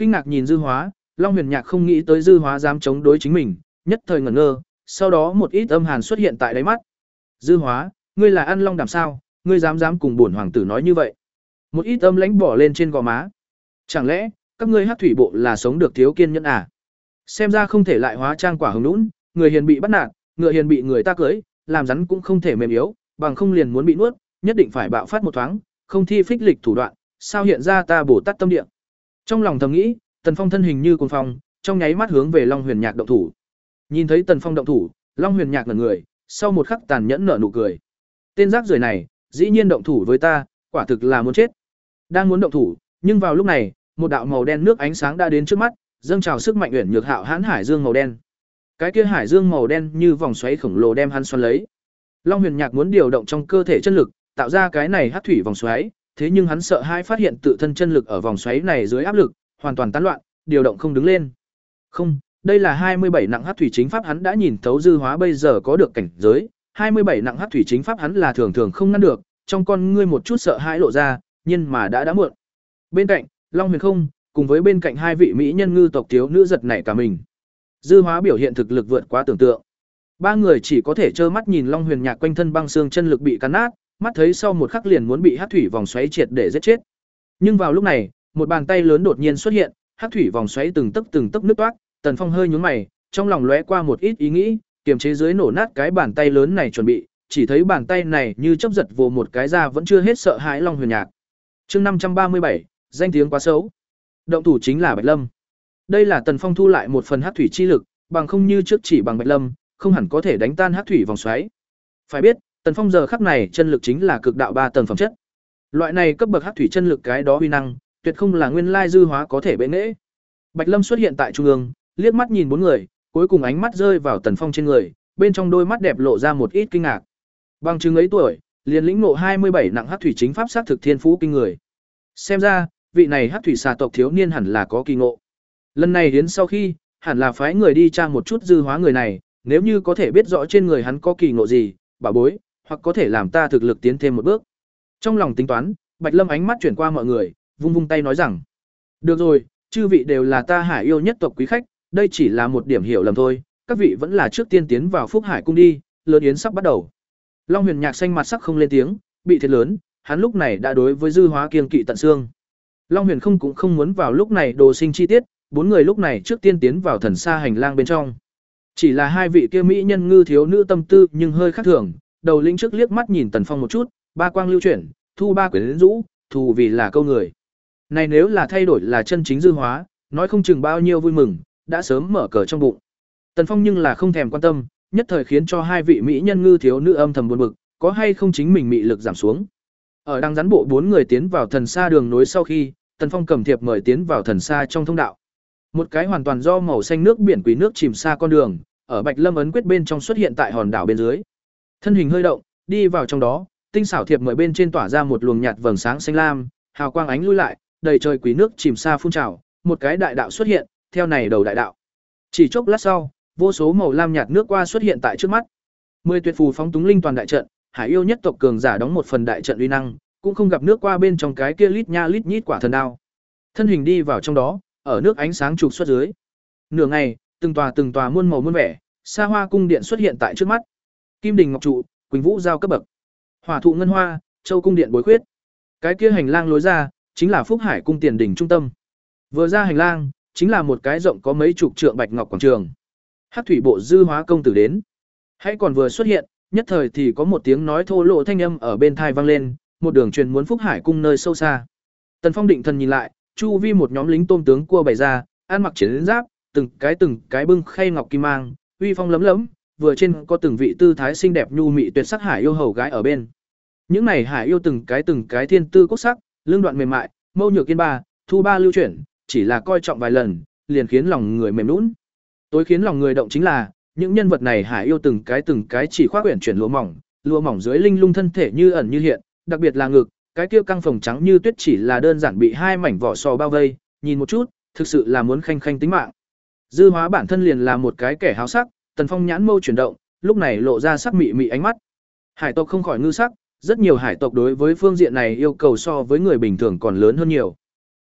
Kinh ngạc nhìn Dư Hóa, Long Huyền Nhạc không nghĩ tới Dư Hóa dám chống đối chính mình, nhất thời ngẩn ngơ, sau đó một ít âm hàn xuất hiện tại đáy mắt. Dư Hóa, ngươi là ăn long đảm sao, ngươi dám dám cùng bổn hoàng tử nói như vậy? Một ít âm lãnh bỏ lên trên gò má. Chẳng lẽ các ngươi Hắc thủy bộ là sống được thiếu kiên nhẫn à? Xem ra không thể lại hóa trang quả hứng nũng, người hiền bị bắt nạt, ngựa hiền bị người ta cưới, làm rắn cũng không thể mềm yếu, bằng không liền muốn bị nuốt, nhất định phải bạo phát một thoáng, không thi phích lịch thủ đoạn, sao hiện ra ta Bồ Tát tâm địa. Trong lòng thầm nghĩ, Tần Phong thân hình như cuồng phong, trong nháy mắt hướng về Long Huyền Nhạc động thủ. Nhìn thấy Tần Phong động thủ, Long Huyền Nhạc ngẩn người, sau một khắc tàn nhẫn nở nụ cười. Tên rác rưởi này, dĩ nhiên động thủ với ta, quả thực là muốn chết. Đang muốn động thủ, nhưng vào lúc này, một đạo màu đen nước ánh sáng đã đến trước mắt, dâng trào sức mạnh uyển nhược hạo hãn hải dương màu đen. Cái kia hải dương màu đen như vòng xoáy khổng lồ đem hắn xoắn lấy. Long Huyền Nhạc muốn điều động trong cơ thể chân lực, tạo ra cái này hắc thủy vòng xoáy, thế nhưng hắn sợ hai phát hiện tự thân chân lực ở vòng xoáy này dưới áp lực, hoàn toàn tán loạn, điều động không đứng lên. Không, đây là hai mươi bảy nặng hắc thủy chính pháp, hắn đã nhìn thấu Dư Hóa bây giờ có được cảnh giới, hai mươi bảy nặng hắc thủy chính pháp hắn là thường thường không ngăn được, trong con ngươi một chút sợ hãi lộ ra, nhưng mà đã đã muộn. Bên cạnh, Long Huyền Không, cùng với bên cạnh hai vị mỹ nhân ngư tộc thiếu nữ giật nảy cả mình. Dư Hóa biểu hiện thực lực vượt quá tưởng tượng. Ba người chỉ có thể trơ mắt nhìn Long Huyền Nhạc quanh thân băng xương chân lực bị cắn nát, mắt thấy sau một khắc liền muốn bị hắc thủy vòng xoáy triệt để giết chết. Nhưng vào lúc này, một bàn tay lớn đột nhiên xuất hiện, hắc thủy vòng xoáy từng tấc từng tấc nứt toác, Tần Phong hơi nhướng mày, trong lòng lóe qua một ít ý nghĩ, kiềm chế dưới nổ nát cái bàn tay lớn này chuẩn bị, chỉ thấy bàn tay này như chớp giật vồ một cái ra vẫn chưa hết sợ hãi Long Huyền Nhạc. Chương năm trăm ba mươi bảy, danh tiếng quá xấu. Động thủ chính là Bạch Lâm. Đây là Tần Phong thu lại một phần hắc thủy chi lực, bằng không như trước chỉ bằng Bạch Lâm, không hẳn có thể đánh tan hắc thủy vòng xoáy. Phải biết, Tần Phong giờ khắc này chân lực chính là cực đạo ba tầng phẩm chất. Loại này cấp bậc hắc thủy chân lực cái đó uy năng, tuyệt không là nguyên lai Dư Hóa có thể bệ nghệ. Bạch Lâm xuất hiện tại trung ương, liếc mắt nhìn bốn người, cuối cùng ánh mắt rơi vào Tần Phong trên người, bên trong đôi mắt đẹp lộ ra một ít kinh ngạc. Bằng chứng ấy tuổi, liền lĩnh ngộ hai mươi bảy nặng hắc thủy chính pháp sát thực thiên phú kinh người. Xem ra, vị này hắc thủy xà tộc thiếu niên hẳn là có kỳ ngộ. Lần này đến sau khi, hẳn là phái người đi tra một chút Dư Hóa người này, nếu như có thể biết rõ trên người hắn có kỳ ngộ gì, bảo bối, hoặc có thể làm ta thực lực tiến thêm một bước. Trong lòng tính toán, Bạch Lâm ánh mắt chuyển qua mọi người, vung vung tay nói rằng: "Được rồi, chư vị đều là ta Hải yêu nhất tộc quý khách, đây chỉ là một điểm hiểu lầm thôi, các vị vẫn là trước tiên tiến vào Phúc Hải cung đi, lớn yến sắp bắt đầu." Long Huyền Nhạc xanh mặt sắc không lên tiếng, bị thiệt lớn, hắn lúc này đã đối với Dư Hóa kiêng kỵ tận xương. Long Huyền Không cũng không muốn vào lúc này đồ sinh chi tiết, bốn người lúc này trước tiên tiến vào thần sa hành lang bên trong. Chỉ là hai vị kia mỹ nhân ngư thiếu nữ tâm tư nhưng hơi khác thường, đầu linh trước liếc mắt nhìn Tần Phong một chút, ba quang lưu chuyển, thu ba quyển rũ, thù vì là câu người. Này nếu là thay đổi là chân chính Dư Hóa, nói không chừng bao nhiêu vui mừng, đã sớm mở cờ trong bụng. Tần Phong nhưng là không thèm quan tâm, nhất thời khiến cho hai vị mỹ nhân ngư thiếu nữ âm thầm buồn bực, có hay không chính mình mị lực giảm xuống. Ở đang rắn bộ bốn người tiến vào thần sa đường nối sau khi, Tần Phong cầm thiệp mời tiến vào thần sa trong thông đạo. Một cái hoàn toàn do màu xanh nước biển quý nước chìm xa con đường, ở Bạch Lâm ấn quyết bên trong xuất hiện tại hòn đảo bên dưới. Thân hình hơi động, đi vào trong đó, tinh xảo thiệp mời bên trên tỏa ra một luồng nhạt vầng sáng xanh lam, hào quang ánh lui lại, đầy trời quý nước chìm xa phun trào, một cái đại đạo xuất hiện, theo này đầu đại đạo. Chỉ chốc lát sau, vô số màu lam nhạt nước qua xuất hiện tại trước mắt. Mười tuyệt phù phóng túng linh toàn đại trận, Hải yêu nhất tộc cường giả đóng một phần đại trận uy năng, cũng không gặp nước qua bên trong cái kia lít nha lít nhít quả thần đao. Thân hình đi vào trong đó, ở nước ánh sáng trục xuất dưới. Nửa ngày, từng tòa từng tòa muôn màu muôn vẻ, xa hoa cung điện xuất hiện tại trước mắt. Kim đình ngọc trụ, quỳnh vũ giao cấp bậc. Hỏa thụ ngân hoa, châu cung điện bối khuyết. Cái kia hành lang lối ra, chính là Phúc Hải cung tiền đỉnh trung tâm. Vừa ra hành lang, chính là một cái rộng có mấy chục trượng bạch ngọc quảng trường. Hắc thủy bộ Dư Hóa công tử đến. Hãy còn vừa xuất hiện, nhất thời thì có một tiếng nói thô lộ thanh âm ở bên tai vang lên, một đường truyền muốn Phúc Hải cung nơi sâu xa. Tần Phong định thần nhìn lại, chu vi một nhóm lính tôm tướng cua bày ra, ăn mặc chiến giáp, từng cái từng cái bưng khay ngọc kim mang, uy phong lấm lấm, vừa trên có từng vị tư thái xinh đẹp nhu mị tuyệt sắc hải yêu hầu gái ở bên. Những này hải yêu từng cái từng cái thiên tư quốc sắc, lương đoạn mềm mại, mâu nhược kiên ba, thu ba lưu chuyển, chỉ là coi trọng vài lần, liền khiến lòng người mềm nhũn. Tối khiến lòng người động chính là, những nhân vật này hải yêu từng cái từng cái chỉ khoác quyển chuyển lụa mỏng, lụa mỏng dưới linh lung thân thể như ẩn như hiện, đặc biệt là ngực, cái kia căng phồng trắng như tuyết chỉ là đơn giản bị hai mảnh vỏ sò bao vây, nhìn một chút, thực sự là muốn khanh khanh tính mạng. Dư Hóa bản thân liền là một cái kẻ háo sắc, Tần Phong nhãn mâu chuyển động, lúc này lộ ra sắc mị mị ánh mắt. Hải tộc không khỏi ngư sắc, rất nhiều hải tộc đối với phương diện này yêu cầu so với người bình thường còn lớn hơn nhiều.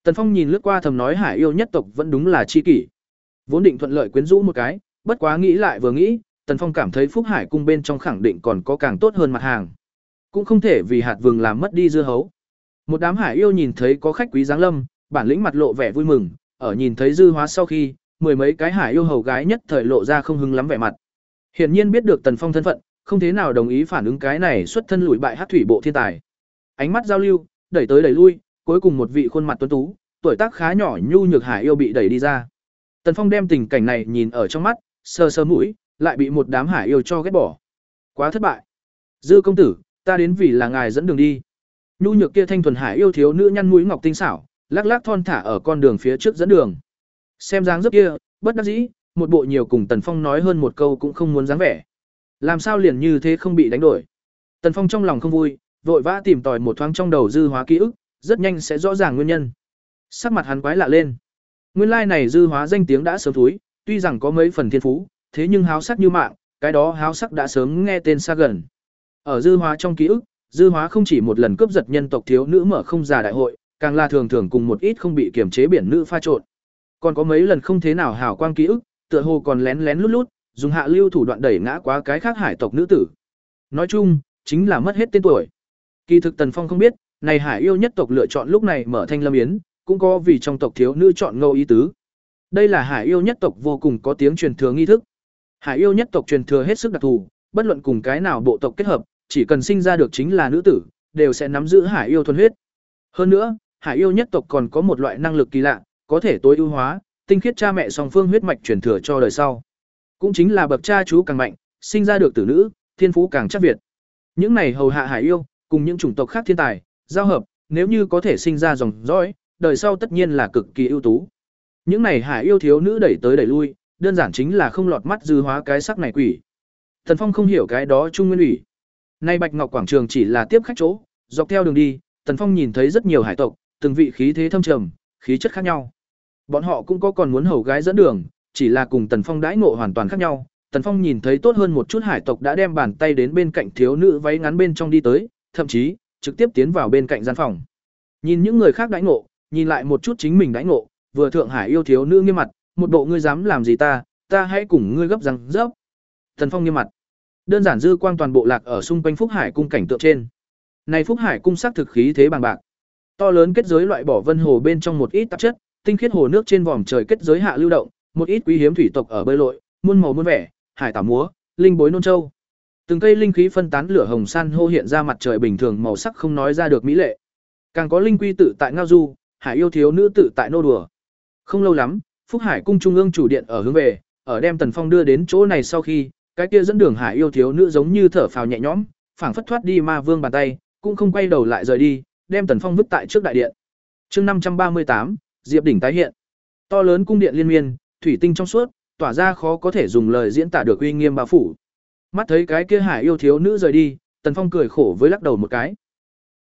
Tần Phong nhìn lướt qua thầm nói hải yêu nhất tộc vẫn đúng là chi kỷ. Vốn định thuận lợi quyến rũ một cái, bất quá nghĩ lại vừa nghĩ, Tần Phong cảm thấy Phúc Hải cung bên trong khẳng định còn có càng tốt hơn mặt hàng. Cũng không thể vì hạt vừng làm mất đi dưa hấu. Một đám hải yêu nhìn thấy có khách quý giáng lâm, bản lĩnh mặt lộ vẻ vui mừng, ở nhìn thấy dư hóa sau khi, mười mấy cái hải yêu hầu gái nhất thời lộ ra không hứng lắm vẻ mặt. Hiển nhiên biết được Tần Phong thân phận, không thế nào đồng ý phản ứng cái này xuất thân lùi bại hắc thủy bộ thiên tài. Ánh mắt giao lưu, đẩy tới đẩy lui, cuối cùng một vị khuôn mặt tuấn tú, tuổi tác khá nhỏ nhu nhược hải yêu bị đẩy đi ra. Tần Phong đem tình cảnh này nhìn ở trong mắt, sờ sờ mũi, lại bị một đám hải yêu cho ghét bỏ. Quá thất bại. Dư công tử, ta đến vì là ngài dẫn đường đi. Nhu nhược kia thanh thuần hải yêu thiếu nữ nhăn mũi ngọc tinh xảo, lắc lắc thon thả ở con đường phía trước dẫn đường. Xem dáng dấp kia, bất đắc dĩ, một bộ nhiều cùng Tần Phong nói hơn một câu cũng không muốn dáng vẻ. Làm sao liền như thế không bị đánh đổi? Tần Phong trong lòng không vui, vội vã tìm tòi một thoáng trong đầu dư hóa ký ức, rất nhanh sẽ rõ ràng nguyên nhân. Sắc mặt hắn quái lạ lên. Nguyên lai này dư hóa danh tiếng đã sớm thúi, tuy rằng có mấy phần thiên phú, thế nhưng háo sắc như mạng, cái đó háo sắc đã sớm nghe tên xa gần. Ở dư hóa trong ký ức, dư hóa không chỉ một lần cướp giật nhân tộc thiếu nữ mở không già đại hội, càng là thường thường cùng một ít không bị kiềm chế biển nữ pha trộn. Còn có mấy lần không thế nào hảo quang ký ức, tựa hồ còn lén lén lút lút, dùng hạ lưu thủ đoạn đẩy ngã quá cái khác hải tộc nữ tử. Nói chung, chính là mất hết tên tuổi. Kỳ thực Tần Phong không biết, này hải yêu nhất tộc lựa chọn lúc này mở Thanh Lâm Yến, cũng có vì trong tộc thiếu nữ chọn ngâu ý tứ. Đây là hải yêu nhất tộc vô cùng có tiếng truyền thừa nghi thức. Hải yêu nhất tộc truyền thừa hết sức đặc thù, bất luận cùng cái nào bộ tộc kết hợp, chỉ cần sinh ra được chính là nữ tử, đều sẽ nắm giữ hải yêu thuần huyết. Hơn nữa, hải yêu nhất tộc còn có một loại năng lực kỳ lạ, có thể tối ưu hóa, tinh khiết cha mẹ song phương huyết mạch truyền thừa cho đời sau. Cũng chính là bậc cha chú càng mạnh, sinh ra được tử nữ, thiên phú càng chắc việt. Những này hầu hạ hải yêu, cùng những chủng tộc khác thiên tài, giao hợp, nếu như có thể sinh ra dòng dõi, đời sau tất nhiên là cực kỳ ưu tú. Những này hải yêu thiếu nữ đẩy tới đẩy lui, đơn giản chính là không lọt mắt dư hóa cái sắc này quỷ. Thần Phong không hiểu cái đó trung nguyên ủy. Nay Bạch Ngọc quảng trường chỉ là tiếp khách chỗ, dọc theo đường đi, Tần Phong nhìn thấy rất nhiều hải tộc, từng vị khí thế thâm trầm, khí chất khác nhau. Bọn họ cũng có còn muốn hầu gái dẫn đường, chỉ là cùng Tần Phong đãi ngộ hoàn toàn khác nhau. Tần Phong nhìn thấy tốt hơn một chút hải tộc đã đem bàn tay đến bên cạnh thiếu nữ váy ngắn bên trong đi tới, thậm chí trực tiếp tiến vào bên cạnh gian phòng. Nhìn những người khác đãi ngộ, nhìn lại một chút chính mình đãi ngộ, vừa thượng hải yêu thiếu nữ nghiêm mặt, một bộ ngươi dám làm gì ta, ta hãy cùng ngươi gấp răng rớp. Tần Phong nghiêm mặt. Đơn giản dư quang toàn bộ lạc ở xung quanh Phúc Hải cung cảnh tượng trên. Này Phúc Hải cung sắc thực khí thế bằng bạc. To lớn kết giới loại bỏ vân hồ bên trong một ít tạp chất, tinh khiết hồ nước trên vòm trời kết giới hạ lưu động, một ít quý hiếm thủy tộc ở bơi lội, muôn màu muôn vẻ, hải tảo múa, linh bối nôn châu. Từng cây linh khí phân tán lửa hồng san hô hiện ra mặt trời bình thường màu sắc không nói ra được mỹ lệ. Càng có linh quy tự tại ngao du, hải yêu thiếu nữ tự tại nô đùa. Không lâu lắm, Phúc Hải cung trung ương chủ điện ở hướng về, ở đem Tần Phong đưa đến chỗ này sau khi, cái kia dẫn đường hải yêu thiếu nữ giống như thở phào nhẹ nhõm, phảng phất thoát đi ma vương bàn tay, cũng không quay đầu lại rời đi, đem Tần Phong vứt tại trước đại điện. Chương năm trăm ba mươi tám, Diệp đỉnh tái hiện. To lớn cung điện liên miên, thủy tinh trong suốt, tỏa ra khó có thể dùng lời diễn tả được uy nghiêm bao phủ. Mắt thấy cái kia hải yêu thiếu nữ rời đi, Tần Phong cười khổ với lắc đầu một cái.